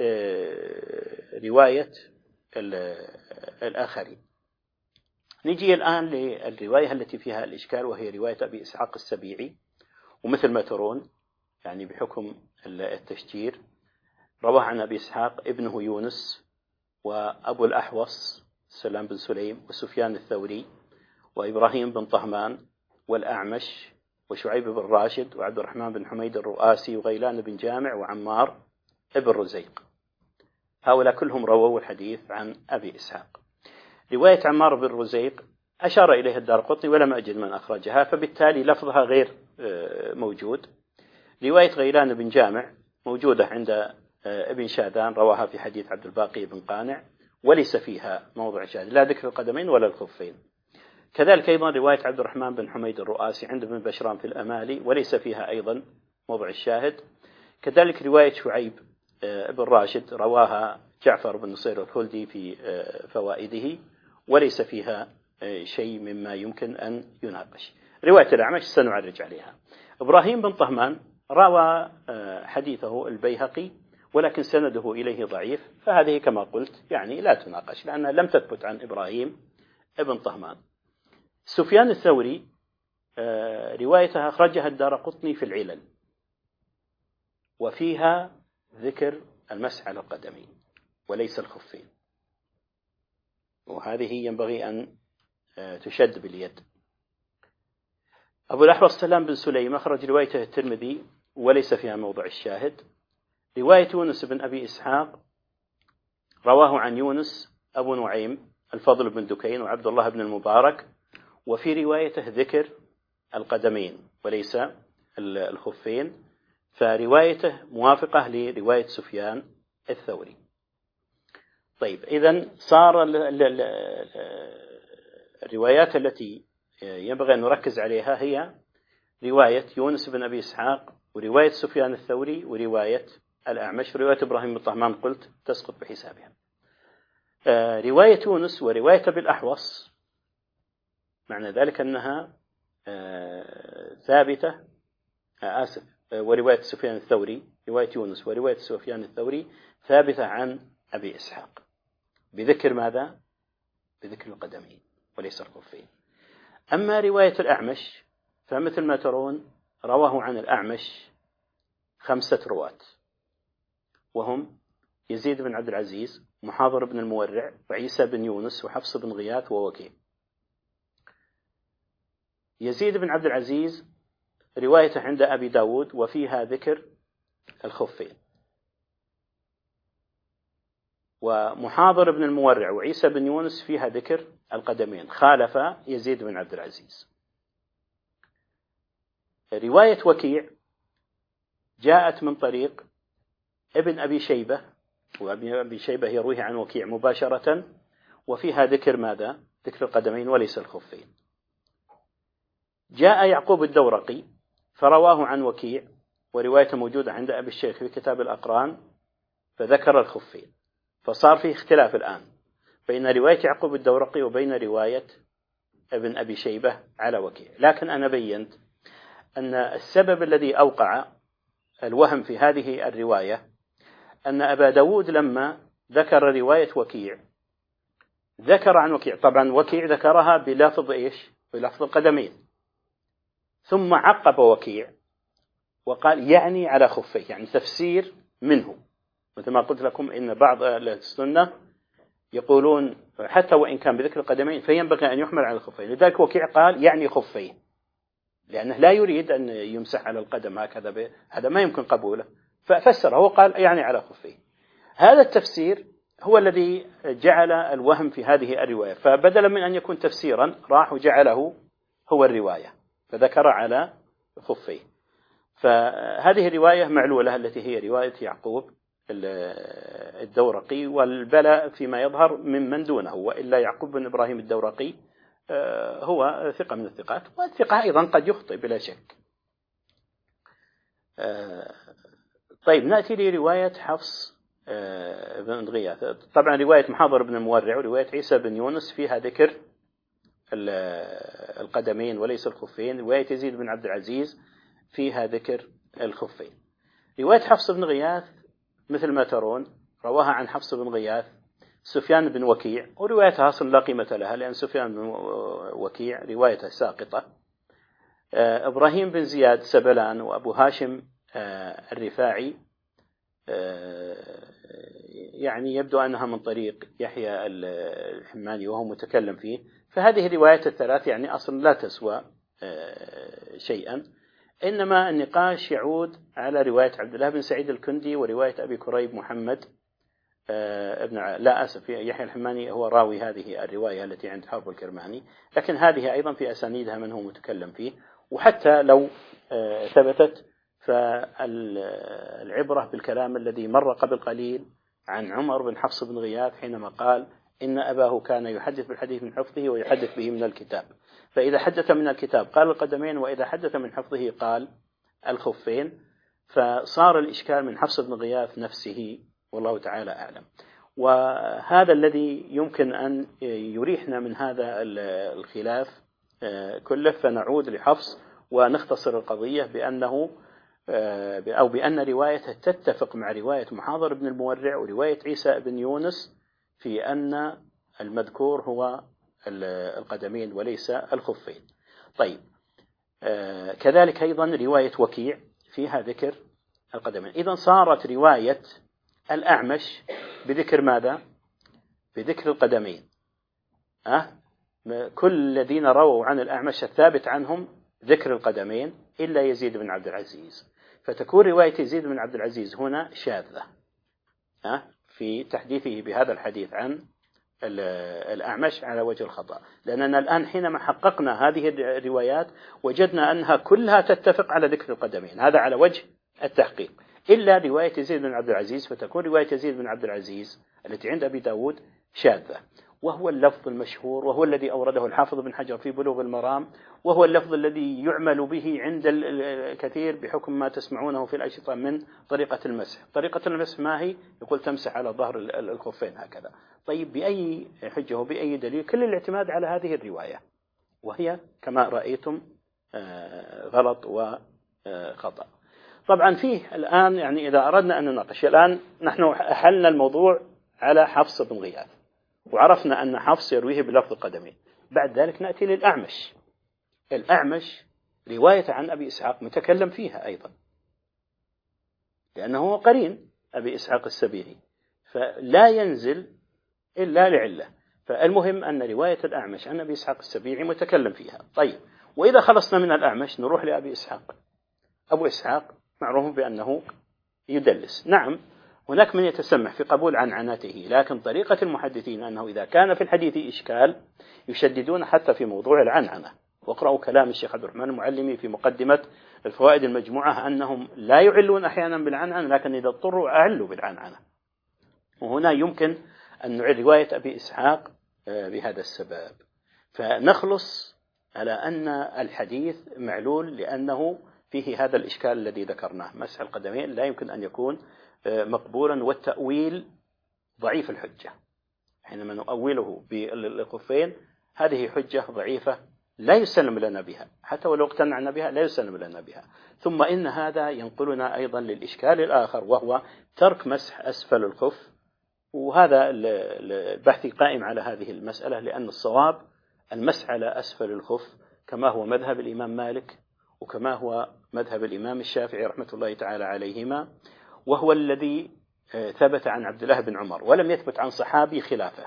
لرواية الآخرين. نجي الآن للرواية التي فيها الإشكال، وهي رواية أبي إسحاق السبيعي. ومثل ما ترون يعني بحكم التشجير رواه عن أبي إسحاق ابنه يونس، وأبو الأحوص سلام بن سليم، وسفيان الثوري، وإبراهيم بن طهمان والأعمش وشعيب بن راشد وعبد الرحمن بن حميد الرؤاسي وغيلان بن جامع وعمار بن رزيق. هؤلاء كلهم رووا الحديث عن أبي إسحاق. رواية عمار بن رزيق أشار إليها الدارقطني ولم أجد من أخرجها، فبالتالي لفظها غير موجود. رواية غيلان بن جامع موجودة عند ابن شاذان، رواها في حديث عبد الباقي بن قانع، وليس فيها موضع شاذ، لا ذكر القدمين ولا الخفين. كذلك أيضا رواية عبد الرحمن بن حميد الرؤاسي عند ابن بشران في الأمالي، وليس فيها أيضا موضع الشاهد. كذلك رواية شعيب بن راشد رواها جعفر بن نصير الخلدي في فوائده، وليس فيها شيء مما يمكن أن يناقش. رواية الأعمش سنعرج عليها. إبراهيم بن طهمان روى حديثه البيهقي، ولكن سنده إليه ضعيف، فهذه كما قلت يعني لا تناقش لأنها لم تثبت عن إبراهيم بن طهمان. سفيان الثوري روايتها أخرجها الدارقطني في العلل، وفيها ذكر المسح على القدمين وليس الخفين، وهذه ينبغي أن تشد باليد. أبو الأحوص سلام بن سليم أخرج روايته الترمذي وليس فيها موضع الشاهد. رواية يونس بن أبي إسحاق رواه عن يونس أبو نعيم الفضل بن دكين وعبد الله بن المبارك، وفي روايته ذكر القدمين وليس الخفين، فروايته موافقة لرواية سفيان الثوري. طيب، إذن صار الروايات التي ينبغي أن نركز عليها هي رواية يونس بن أبي إسحاق ورواية سفيان الثوري ورواية الأعمش. رواية إبراهيم بن طهمان قلت تسقط بحسابها. رواية يونس ورواية أبي الأحوص معنى ذلك أنها ثابتة. ورواية سفيان الثوري، رواية يونس ورواية سفيان الثوري ثابتة عن أبي إسحاق بذكر ماذا؟ بذكر القدمين وليس الخفين. أما رواية الأعمش فمثل ما ترون رواه عن الأعمش 5 رواة، وهم يزيد بن عبد العزيز، محاضر بن المورع، وعيسى بن يونس، وحفص بن غياث، ووكيع. يزيد بن عبد العزيز روايته عند أبي داود وفيها ذكر الخفين، ومحاضر بن المورع وعيسى بن يونس فيها ذكر القدمين، خالف يزيد بن عبد العزيز. رواية وكيع جاءت من طريق ابن أبي شيبة، وابن أبي شيبة يرويه عن وكيع مباشرة، وفيها ذكر ماذا؟ ذكر القدمين وليس الخفين. جاء يعقوب الدورقي فرواه عن وكيع، وروايته موجودة عند أبي الشيخ في كتاب الأقران، فذكر الخفين. فصار فيه اختلاف الآن بين رواية يعقوب الدورقي وبين رواية ابن أبي شيبة على وكيع. لكن أنا بينت أن السبب الذي أوقع الوهم في هذه الرواية أن أبا داود لما ذكر رواية وكيع ذكر عن وكيع، طبعا وكيع ذكرها بلفظ إيش؟ بلفظ القدمين، ثم عقب وكيع وقال يعني على خفيه، يعني تفسير منه، مثل ما قلت لكم إن بعض أهل السنة يقولون حتى وإن كان بذكر القدمين فينبغي أن يحمل على الخفين، لذلك وكيع قال يعني خفيه، لأنه لا يريد أن يمسح على القدم هكذا، هذا ما يمكن قبوله، ففسره وقال يعني على خفيه. هذا التفسير هو الذي جعل الوهم في هذه الرواية، فبدلا من أن يكون تفسيرا راح وجعله هو الرواية فذكر على خفيه. فهذه الرواية معلولة التي هي رواية يعقوب الدورقي، والبلاء فيما يظهر ممن دونه، وإلا يعقوب بن إبراهيم الدورقي هو ثقة من الثقات، والثقة أيضا قد يخطئ بلا شك. طيب، نأتي لرواية حفص بن غياث. طبعا رواية محاضر بن المورع ورواية عيسى بن يونس فيها ذكر القدمين وليس الخفين. رواية يزيد بن عبد العزيز فيها ذكر الخفين. رواية حفص بن غياث مثل ما ترون رواها عن حفص بن غياث سفيان بن وكيع، وروايتها أصلا لا قيمة لها لأن سفيان بن وكيع روايته ساقطة. إبراهيم بن زياد سبلان وأبو هاشم الرفاعي يعني يبدو أنها من طريق يحيى الحماني وهو متكلم فيه. فهذه الروايات الثلاث يعني أصلا لا تسوى شيئا، إنما النقاش يعود على رواية عبد الله بن سعيد الكندي ورواية أبي كريب محمد لا أسف، يحيى الحماني هو راوي هذه الرواية التي عند حرب الكرماني، لكن هذه أيضا في أسانيدها من هو متكلم فيه. وحتى لو ثبتت فالعبرة بالكلام الذي مر قبل قليل عن عمر بن حفص بن غياث حينما قال إن أباه كان يحدث بالحديث من حفظه ويحدث به من الكتاب، فإذا حدث من الكتاب قال القدمين، وإذا حدث من حفظه قال الخفين، فصار الإشكال من حفص بن غياث نفسه، والله تعالى أعلم. وهذا الذي يمكن أن يريحنا من هذا الخلاف كله، فنعود لحفص ونختصر القضية بأنه أو بأن روايته تتفق مع رواية محاضر بن المورع ورواية عيسى بن يونس في أن المذكور هو القدمين وليس الخفين. طيب، كذلك أيضا رواية وكيع فيها ذكر القدمين. إذن صارت رواية الأعمش بذكر ماذا؟ بذكر القدمين. كل الذين رووا عن الأعمش الثابت عنهم ذكر القدمين إلا يزيد بن عبد العزيز، فتكون رواية يزيد بن عبد العزيز هنا شاذة في تحديثه بهذا الحديث عن الأعمش على وجه الخطأ، لأننا الآن حينما حققنا هذه الروايات وجدنا أنها كلها تتفق على ذكر القدمين، هذا على وجه التحقيق، إلا رواية يزيد بن عبد العزيز، فتكون رواية يزيد بن عبد العزيز التي عند أبي داود شاذة، وهو اللفظ المشهور، وهو الذي أورده الحافظ بن حجر في بلوغ المرام، وهو اللفظ الذي يعمل به عند الكثير بحكم ما تسمعونه في الأشرطة من طريقة المسح. طريقة المسح ما هي؟ يقول تمسح على ظهر الخفين هكذا. طيب، بأي حجة وبأي دليل؟ كل الاعتماد على هذه الرواية، وهي كما رأيتم غلط وخطأ. طبعا فيه الآن يعني إذا أردنا أن نناقش، الآن نحن أحلنا الموضوع على حفص بن غياث وعرفنا أن حفص يرويه بلفظ القدمين، بعد ذلك نأتي للأعمش. الأعمش رواية عن أبي إسحاق متكلم فيها أيضا، لأنه هو قرين أبي إسحاق السبيعي، فلا ينزل إلا لعلة. فالمهم أن رواية الأعمش عن أبي إسحاق السبيعي متكلم فيها. طيب، وإذا خلصنا من الأعمش نروح لأبي إسحاق. أبو إسحاق معروف بأنه يدلس، نعم هناك من يتسمح في قبول عنعنته، لكن طريقة المحدثين أنه إذا كان في الحديث إشكال يشددون حتى في موضوع العنعنة. واقرأوا كلام الشيخ عبد الرحمن المعلمي في مقدمة الفوائد المجموعة أنهم لا يعلون أحيانا بالعنعنة، لكن إذا اضطروا أعلوا بالعنعنة. وهنا يمكن أن نعيد رواية أبي إسحاق بهذا السبب، فنخلص على أن الحديث معلول لأنه فيه هذا الإشكال الذي ذكرناه، مسح القدمين لا يمكن أن يكون مقبولا، والتأويل ضعيف الحجة. حينما نؤوله بالخفين هذه حجة ضعيفة لا يسلم لنا بها، حتى ولو اقتنعنا بها لا يسلم لنا بها. ثم إن هذا ينقلنا أيضا للإشكال الآخر، وهو ترك مسح أسفل الخف، وهذا البحث قائم على هذه المسألة، لأن الصواب المسح على أسفل الخف كما هو مذهب الإمام مالك وكما هو مذهب الإمام الشافعي رحمة الله تعالى عليهما، وهو الذي ثبت عن عبد الله بن عمر ولم يثبت عن صحابي خلافه.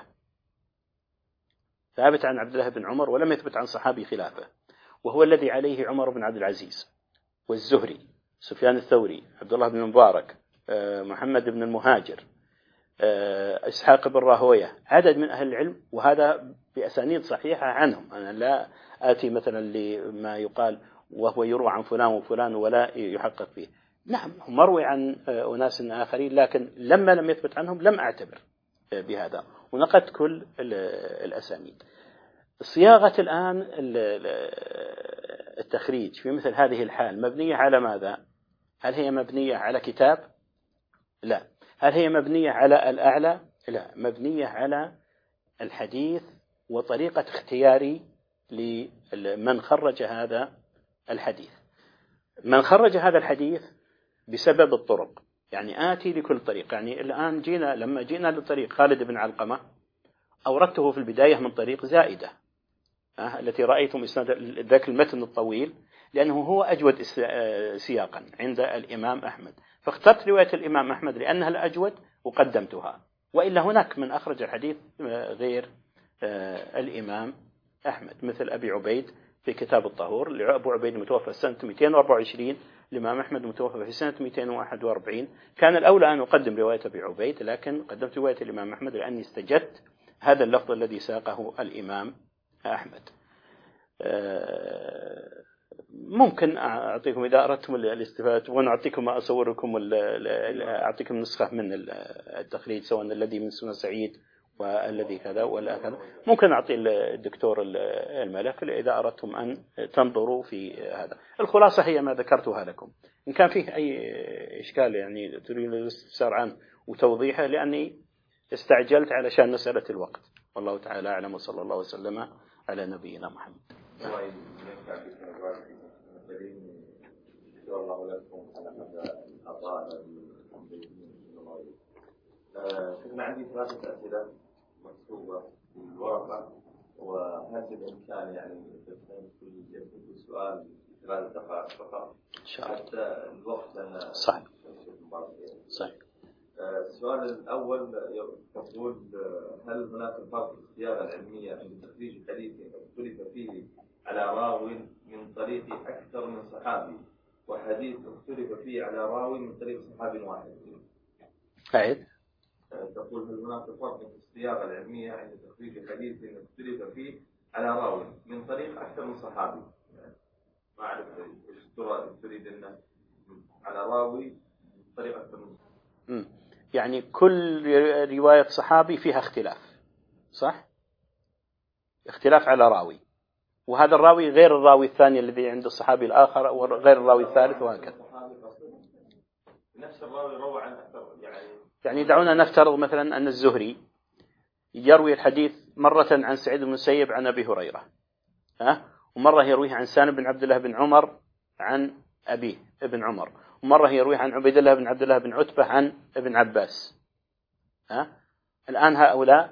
ثابت عن عبد الله بن عمر ولم يثبت عن صحابي خلافه، وهو الذي عليه عمر بن عبد العزيز والزهري، سفيان الثوري، عبد الله بن مبارك، محمد بن المهاجر، إسحاق بن راهوية، عدد من أهل العلم، وهذا بأسانيد صحيحة عنهم. أنا لا آتي مثلا لما يقال وهو يروى عن فلان وفلان ولا يحقق فيه. نعم مروي عن أناس آخرين، لكن لما لم يثبت عنهم لم أعتبر بهذا، ونقدت كل الأسانيد. صياغة الآن التخريج في مثل هذه الحال مبنية على ماذا؟ هل هي مبنية على كتاب؟ لا. هل هي مبنية على الأعلى؟ لا، مبنية على الحديث وطريقة اختياري لمن خرج هذا الحديث. من خرج هذا الحديث بسبب الطرق، يعني آتي لكل طريق. يعني الآن لما جينا لطريق خالد بن علقمة أوردته في البداية من طريق زائدة التي رأيتم إسناد ذاك المتن الطويل، لأنه هو أجود سياقا عند الإمام أحمد، فاخترت رواية الإمام أحمد لأنها الأجود وقدمتها، وإلا هناك من أخرج الحديث غير الإمام أحمد، مثل أبي عبيد في كتاب الطهور. أبو عبيد متوفى سنة 224، الإمام أحمد متوفى في سنة 241. كان الأولى أن أقدم رواية أبي عبيد، لكن قدمت رواية الإمام أحمد لأني استجدت هذا اللفظ الذي ساقه الإمام أحمد. ممكن أعطيكم إذا أردتم الاستفادة، وأنا أعطيكم ما أصوركم، أعطيكم نسخة من التخريج سواء الذي من سنة سعيد والذي كذا ولا كذا. ممكن أعطي الدكتور الملف إذا أردتم أن تنظروا في هذا. الخلاصة هي ما ذكرتها لكم. إن كان فيه أي إشكال يعني تريد الاستفسار عنه وتوضيحه، لأني استعجلت علشان مسألة الوقت. والله تعالى أعلم، وصلى الله وسلم على نبينا محمد. الله لكم على هذا العطاء كنا عندي 3 أسئلة مكتوبة في الورقة، وهل بالإمكان يعني كل سؤال 3 دقائق فقط حتى الوقت لنا صحيح. السؤال الأول يقول: هل هناك فرق في الصياغة العلمية عند تخريج حديث اختلف فيه على راو من طريق أكثر من صحابي، وحديث اختلف فيه على راوي من طريق صحابي واحد؟ تقول: هل هناك فرق في الصياغة العلمية عند تخريج حديث اختلف فيه على راوي من طريق أكثر من صحابي؟ ما أعرف إيش تريد أنه على راوي من طريق أكثر من صحابي. يعني كل رواية صحابي فيها اختلاف، صح؟ اختلاف على راوي، وهذا الراوي غير الراوي الثاني الذي عند الصحابي الآخر وغير الراوي الثالث وهكذا. نفس الراوي روى عن أكثر يعني دعونا نفترض مثلا أن الزهري يروي الحديث مرة عن سعيد بن المسيب عن أبي هريرة، ومرة يرويه عن سالم بن عبد الله بن عمر عن أبيه ابن عمر، ومرة يرويه عن عبيد الله بن عبد الله بن عتبة عن ابن عباس. الآن هؤلاء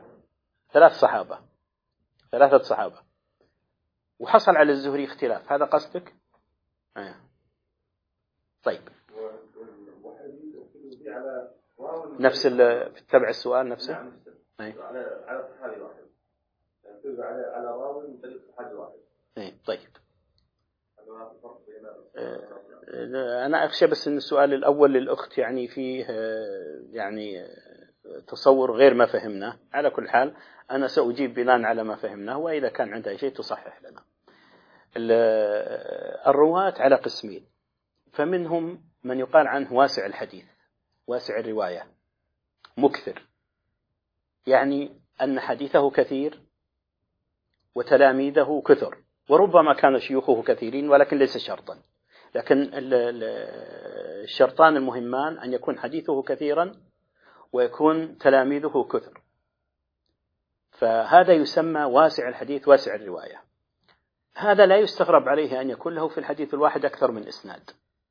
3 صحابة، وحصل على الزهري اختلاف، هذا قصدك؟ طيب، نفس تبع السؤال نفسه. نعم. على صحابي واحد، على راوي من طريق صحابي واحد. طيب، أنا أخشى بس أن السؤال الأول للأخت يعني فيه يعني تصور غير ما فهمناه. على كل حال أنا سأجيب بناء على ما فهمناه، وإذا كان عندها شيء تصحح لنا. الرواة على قسمين، فمنهم من يقال عنه واسع الحديث، واسع الرواية، مكثر، يعني أن حديثه كثير وتلاميذه كثر، وربما كان شيوخه كثيرين ولكن ليس شرطا، لكن الشرطان المهمان أن يكون حديثه كثيرا ويكون تلاميذه كثر، فهذا يسمى واسع الحديث واسع الرواية. هذا لا يستغرب عليه أن يكون له في الحديث الواحد أكثر من إسناد،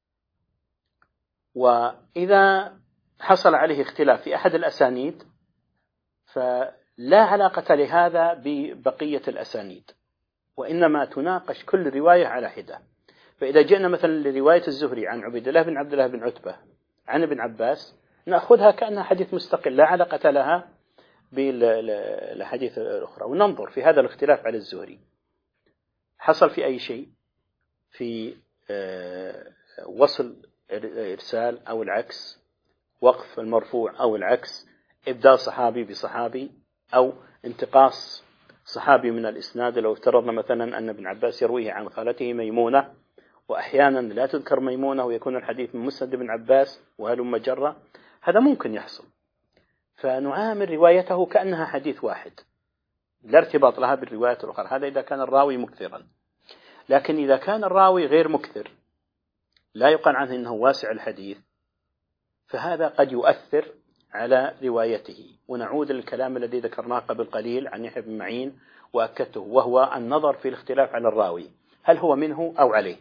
وإذا حصل عليه اختلاف في أحد الأسانيد فلا علاقة لهذا ببقية الأسانيد، وإنما تناقش كل رواية على حدة. فإذا جئنا مثلا لرواية الزهري عن عبيد الله بن عبد الله بن عتبة عن ابن عباس، نأخذها كأنها حديث مستقل لا علاقة لها بالحديث الأخرى، وننظر في هذا الاختلاف على الزهري حصل في أي شيء، في وصل إرسال أو العكس، وقف المرفوع أو العكس، إبدال صحابي بصحابي، أو انتقاص صحابي من الإسناد. لو افترضنا مثلا أن ابن عباس يرويه عن خالته ميمونة، وأحيانا لا تذكر ميمونة ويكون الحديث من مسند ابن عباس وهلم جرة، هذا ممكن يحصل، فنعامل روايته كأنها حديث واحد، لا ارتباط لها بالروايات الأخرى. هذا إذا كان الراوي مكثرا. لكن إذا كان الراوي غير مكثر، لا يقال عنه إنه واسع الحديث، فهذا قد يؤثر على روايته. ونعود للكلام الذي ذكرناه قبل قليل عن يحيى بن معين وأكدته، وهو النظر في الاختلاف على الراوي، هل هو منه أو عليه؟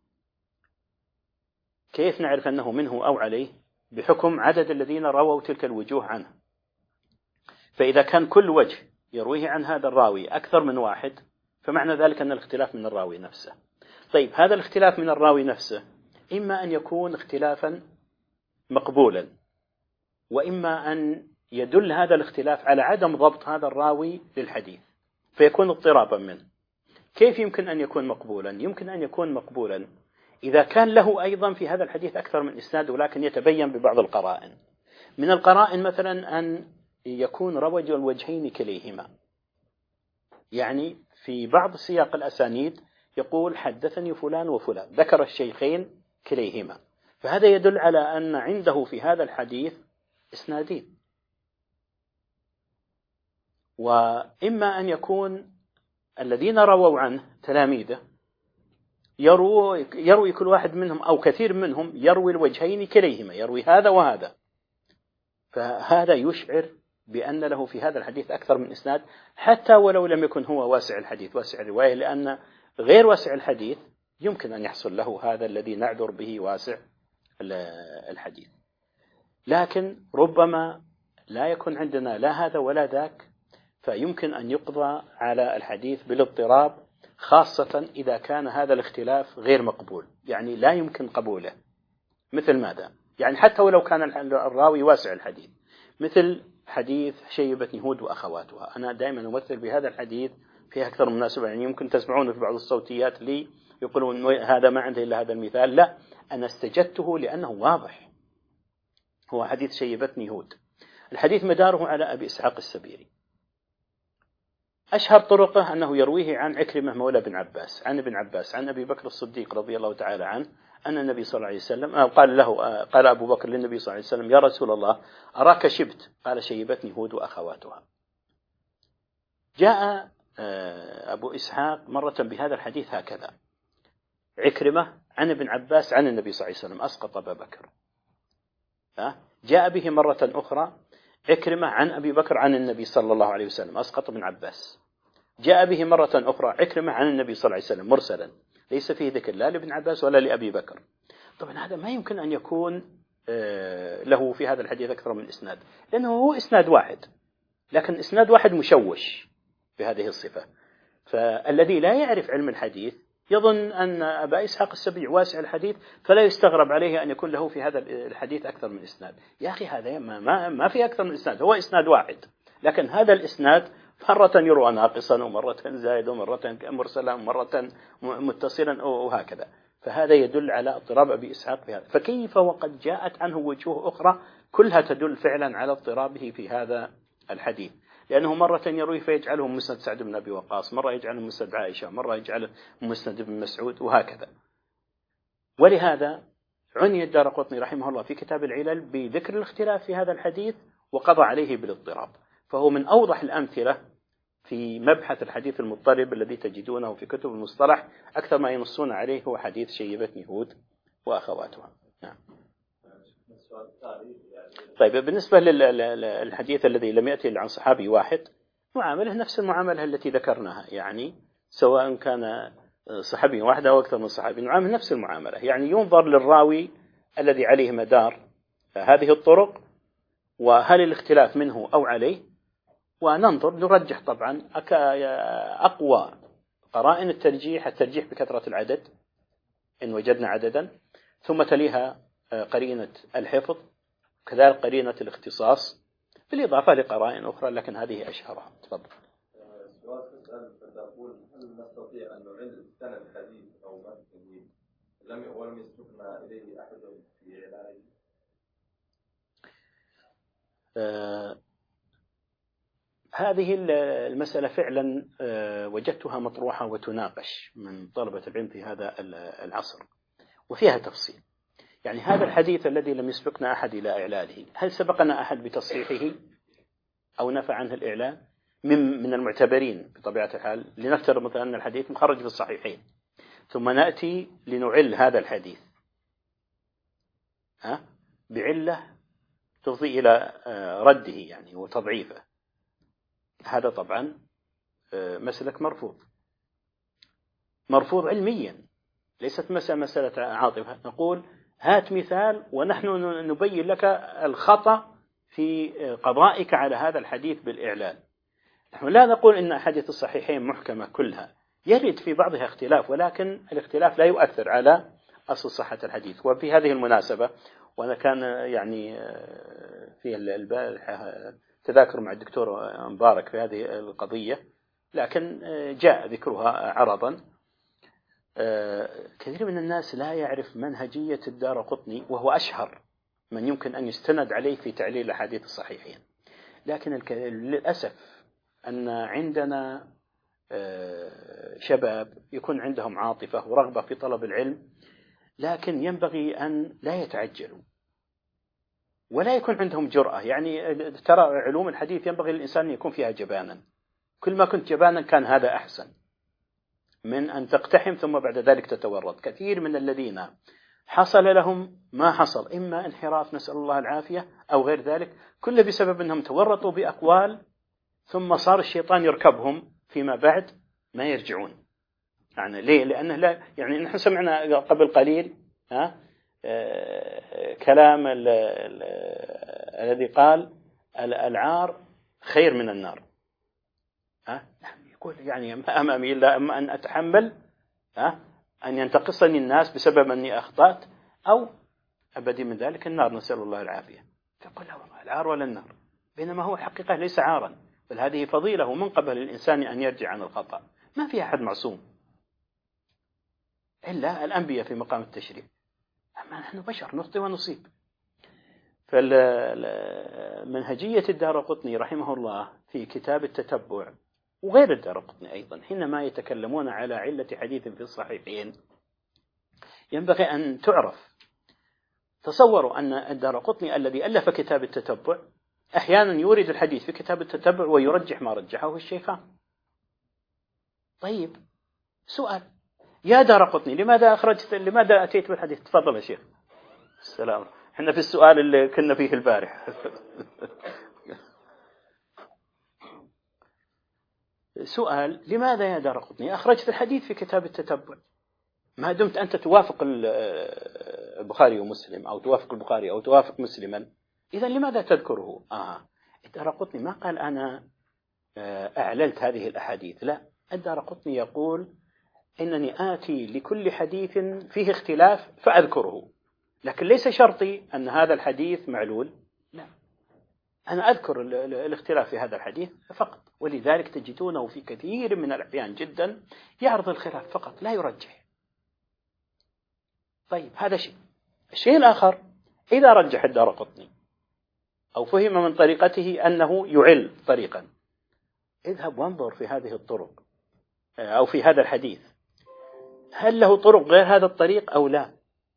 كيف نعرف أنه منه أو عليه؟ بحكم عدد الذين رووا تلك الوجوه عنه. فإذا كان كل وجه يرويه عن هذا الراوي أكثر من واحد، فمعنى ذلك أن الاختلاف من الراوي نفسه. طيب، هذا الاختلاف من الراوي نفسه إما أن يكون اختلافا مقبولا، وإما أن يدل هذا الاختلاف على عدم ضبط هذا الراوي للحديث فيكون اضطرابا منه. كيف يمكن أن يكون مقبولا؟ يمكن أن يكون مقبولا إذا كان له أيضا في هذا الحديث أكثر من إسناد، ولكن يتبين ببعض القرائن. من القرائن مثلا أن يكون روج الوجهين كليهما، يعني في بعض سياق الأسانيد يقول حدثني فلان وفلان، ذكر الشيخين كليهما، فهذا يدل على أن عنده في هذا الحديث إسنادين. وإما أن يكون الذين رووا عنه تلاميذه يروي كل واحد منهم أو كثير منهم يروي الوجهين كليهما، يروي هذا وهذا، فهذا يشعر بأن له في هذا الحديث أكثر من إسناد، حتى ولو لم يكن هو واسع الحديث واسع الرواية، لأن غير واسع الحديث يمكن أن يحصل له هذا الذي نعذر به واسع الحديث. لكن ربما لا يكون عندنا لا هذا ولا ذاك، فيمكن أن يقضى على الحديث بالاضطراب، خاصة إذا كان هذا الاختلاف غير مقبول، يعني لا يمكن قبوله. مثل ماذا؟ يعني حتى ولو كان الراوي واسع الحديث، مثل حديث شيبتني هود وأخواتها. أنا دائما أمثل بهذا الحديث في أكثر من مناسبة، يعني يمكن تسمعونه في بعض الصوتيات لي يقولون هذا ما عنده إلا هذا المثال. لا، أنا استجدته لأنه واضح، هو حديث شيبتني هود. الحديث مداره على أبي إسحاق السبيعي. أشهر طرقه أنه يرويه عن عكرمة مولى بن عباس عن ابن عباس عن أبي بكر الصديق رضي الله تعالى عنه أن النبي صلى الله عليه وسلم قال أبو بكر للنبي صلى الله عليه وسلم: يا رسول الله أراك شبت. قال: شيبتني هود وأخواتها. جاء أبو إسحاق مرة بهذا الحديث هكذا: عكرمة عن ابن عباس عن النبي صلى الله عليه وسلم أسقط أبا بكر. جاء به مرة أخرى: عكرمة عن أبي بكر عن النبي صلى الله عليه وسلم أسقط ابن عباس. جاء به مرة أخرى: عكرمة عن النبي صلى الله عليه وسلم مرسلا، ليس فيه ذكر لا لابن عباس ولا لأبي بكر. طبعا هذا ما يمكن أن يكون له في هذا الحديث أكثر من إسناد، لأنه هو إسناد واحد، لكن إسناد واحد مشوش بهذه الصفة. فالذي لا يعرف علم الحديث يظن أن أبا إسحاق السبيعي واسع الحديث، فلا يستغرب عليه أن يكون له في هذا الحديث أكثر من إسناد. يا أخي هذا ما في أكثر من إسناد، هو إسناد واحد، لكن هذا الإسناد مرة يروى ناقصا ومرة زائد ومرة مرسلا ومرة متصلا وهكذا. فهذا يدل على اضطراب أبي إسحاق في هذا. فكيف وقد جاءت عنه وجوه أخرى كلها تدل فعلا على اضطرابه في هذا الحديث، لأنه مرة يروي فيجعله مسند سعد بن أبي وقاص، مرة يجعله مسند عائشة، مرة يجعله مسند بن مسعود وهكذا. ولهذا عني الدارقطني رحمه الله في كتاب العلل بذكر الاختلاف في هذا الحديث وقضى عليه بالاضطراب، فهو من أوضح الأمثلة في مبحث الحديث المضطرب الذي تجدونه في كتب المصطلح. أكثر ما ينصون عليه هو حديث شيبتني هود وأخواتها. نعم. طيب، بالنسبة للحديث الذي لم يأتي عن صحابي واحد، معامله نفس المعاملة التي ذكرناها، يعني سواء كان صحابي واحد أو أكثر من صحابي نعامل نفس المعاملة، يعني ينظر للراوي الذي عليه مدار هذه الطرق وهل الاختلاف منه أو عليه، وننظر نرجح طبعا أقوى قرائن الترجيح بكثرة العدد إن وجدنا عددا، ثم تليها قرينة الحفظ، كذلك قرينة الاختصاص، بالإضافة لقرائن أخرى، لكن هذه أشهرها. تفضل. سؤال تسأل فتقول: هل نستطيع أن نعل سنة الحديث أو متنه ولم يسبقنا إليه أحد في إعلانه؟ هذه المسألة فعلا وجدتها مطروحة وتناقش من طلبة العلم في هذا العصر، وفيها تفصيل. يعني هذا الحديث الذي لم يسبقنا أحد إلى إعلانه، هل سبقنا أحد بتصحيحه أو نفى عنه الإعلان؟ من المعتبرين بطبيعة الحال، لنفترض مثلا أن الحديث مخرج في الصحيحين، ثم نأتي لنعل هذا الحديث بعلة تفضي إلى رده يعني وتضعيفه، هذا طبعا مسلك مرفوض علميا، ليست مسألة عاطفة. نقول: هات مثال ونحن نبين لك الخطأ في قضائك على هذا الحديث بالإعلان. نحن لا نقول إن أحاديث الصحيحين محكمة كلها، يرد في بعضها اختلاف، ولكن الاختلاف لا يؤثر على أصل صحة الحديث. وفي هذه المناسبة وأنا كان يعني في البارحة تذاكر مع الدكتور مبارك في هذه القضية، لكن جاء ذكرها عرضا. كثير من الناس لا يعرف منهجية الدارقطني، وهو أشهر من يمكن أن يستند عليه في تعليل الأحاديث الصحيحين. لكن للأسف أن عندنا شباب يكون عندهم عاطفة ورغبة في طلب العلم، لكن ينبغي أن لا يتعجلوا ولا يكون عندهم جرأة. يعني ترى علوم الحديث ينبغي للإنسان أن يكون فيها جبانا، كل ما كنت جبانا كان هذا أحسن من أن تقتحم ثم بعد ذلك تتورط. كثير من الذين حصل لهم ما حصل، إما انحراف نسأل الله العافية أو غير ذلك، كله بسبب أنهم تورطوا بأقوال ثم صار الشيطان يركبهم فيما بعد ما يرجعون. يعني ليه؟ لأنه لا، يعني نحن سمعنا قبل قليل كلام الذي قال العار خير من النار. يقول يعني ما أمامي إلا أما أن أتحمل أن ينتقصني الناس بسبب أني أخطأت، أو أبدي من ذلك النار نسأل الله العافية. تقول له العار ولا النار، بينما هو الحقيقة ليس عارا، بل هذه فضيلة ومنقبة للإنسان أن يرجع عن الخطأ. ما في أحد معصوم إلا الأنبياء في مقام التشريع، أما نحن بشر نخطئ ونصيب. فمنهجية الدارقطني رحمه الله في كتاب التتبع وغير الدارقطني أيضا حينما يتكلمون على علة حديث في الصحيحين ينبغي أن تعرف. تصوروا أن الدارقطني الذي ألف كتاب التتبع أحيانا يورد الحديث في كتاب التتبع ويرجح ما رجحه الشيخان. طيب سؤال، يا دارقطني لماذا أتيت بالحديث؟ تفضل يا شيخ. السلام، احنا في السؤال اللي كنا فيه البارح. سؤال، لماذا يا دارقطني أخرجت الحديث في كتاب التتبع ما دمت أنت توافق البخاري ومسلم أو توافق البخاري أو توافق مسلما؟ إذا لماذا تذكره؟ الدارقطني ما قال أنا أعللت هذه الأحاديث، لا، الدارقطني يقول إنني آتي لكل حديث فيه اختلاف فأذكره، لكن ليس شرطي أن هذا الحديث معلول، لا، أنا أذكر الاختلاف في هذا الحديث فقط. ولذلك تجدونه في كثير من الأحيان جدا يعرض الخلاف فقط لا يرجح. طيب هذا شيء. الشيء الآخر، إذا رجح الدارقطني أو فهم من طريقته أنه يعل طريقا، اذهب وانظر في هذه الطرق أو في هذا الحديث هل له طرق غير هذا الطريق أو لا.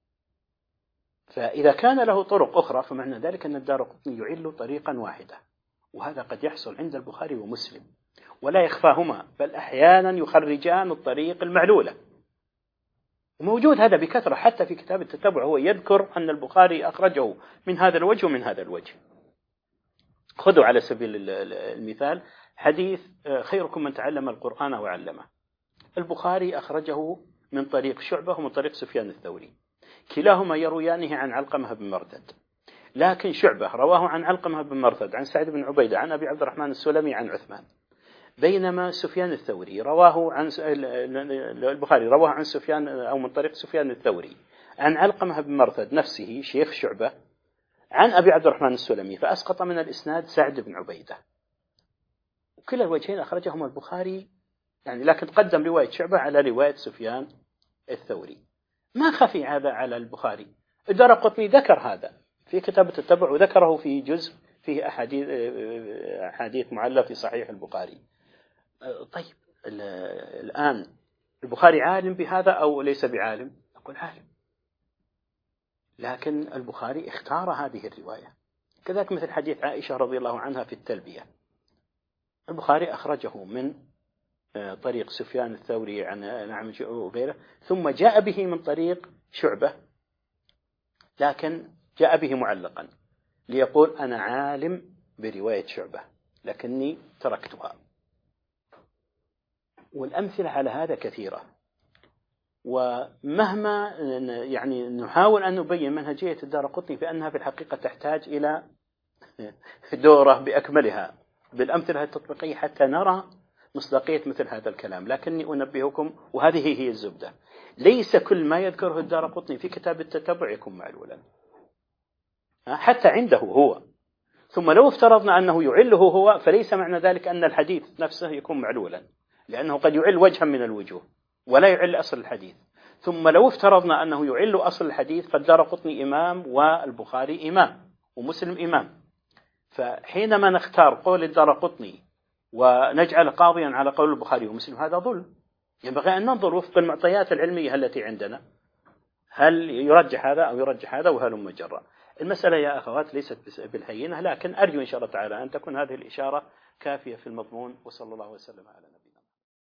فإذا كان له طرق أخرى فمعنى ذلك أن الدارقطني يعل طريقا واحدة، وهذا قد يحصل عند البخاري ومسلم ولا يخفاهما، بل أحيانا يخرجان الطريق المعلولة، وموجود هذا بكثرة حتى في كتاب التتبع. هو يذكر أن البخاري أخرجه من هذا الوجه ومن هذا الوجه. خذوا على سبيل المثال حديث خيركم من تعلم القرآن وعلمه، البخاري أخرجه من طريق شعبة ومن طريق سفيان الثوري، كلاهما يرويانه عن علقمة بن مرثد، لكن شعبة رواه عن علقمة بن مرثد عن سعد بن عبيدة عن أبي عبد الرحمن السلمي عن عثمان، بينما سفيان الثوري رواه عن البخاري رواه عن سفيان أو من طريق سفيان الثوري عن علقمة بن مرثد نفسه شيخ شعبة عن أبي عبد الرحمن السلمي، فأسقط من الإسناد سعد بن عبيدة. وكلا الوجهين أخرجهما البخاري يعني، لكن قدم رواية شعبة على رواية سفيان الثوري. ما خفي هذا على البخاري. الدارقطني ذكر هذا في كتاب التتبع وذكره في جزء فيه أحاديث معلة في صحيح البخاري. طيب الآن البخاري عالم بهذا أو ليس بعالم؟ نقول عالم، لكن البخاري اختار هذه الرواية. كذلك مثل حديث عائشة رضي الله عنها في التلبية، البخاري أخرجه من طريق سفيان الثوري عن نعم وغيره، ثم جاء به من طريق شعبة، لكن جاء به معلقا ليقول أنا عالم برواية شعبة لكني تركتها. والأمثلة على هذا كثيرة، ومهما يعني نحاول أن نبين منهجية الدارقطني بأنها في الحقيقة تحتاج إلى دورة بأكملها بالأمثلة التطبيقية حتى نرى مصداقية مثل هذا الكلام. لكني أنبهكم، وهذه هي الزبدة، ليس كل ما يذكره الدارقطني في كتاب التتبع يكون معلولا. حتى عنده هو. ثم لو افترضنا أنه يعله هو فليس معنى ذلك أن الحديث نفسه يكون معلولا، لأنه قد يعل وجها من الوجوه ولا يعل أصل الحديث. ثم لو افترضنا أنه يعل أصل الحديث فالدارقطني إمام والبخاري إمام ومسلم إمام، فحينما نختار قول الدارقطني ونجعل قاضيا على قول البخاري ومسلم هذا ظلم. ينبغي أن ننظر وفق المعطيات العلمية التي عندنا، هل يرجح هذا أو يرجح هذا وهلم جرا. المسألة يا أخوات ليست بالهينة، لكن أرجو إن شاء الله تعالى أن تكون هذه الإشارة كافية في المضمون. وصلى الله وسلم على نبينا.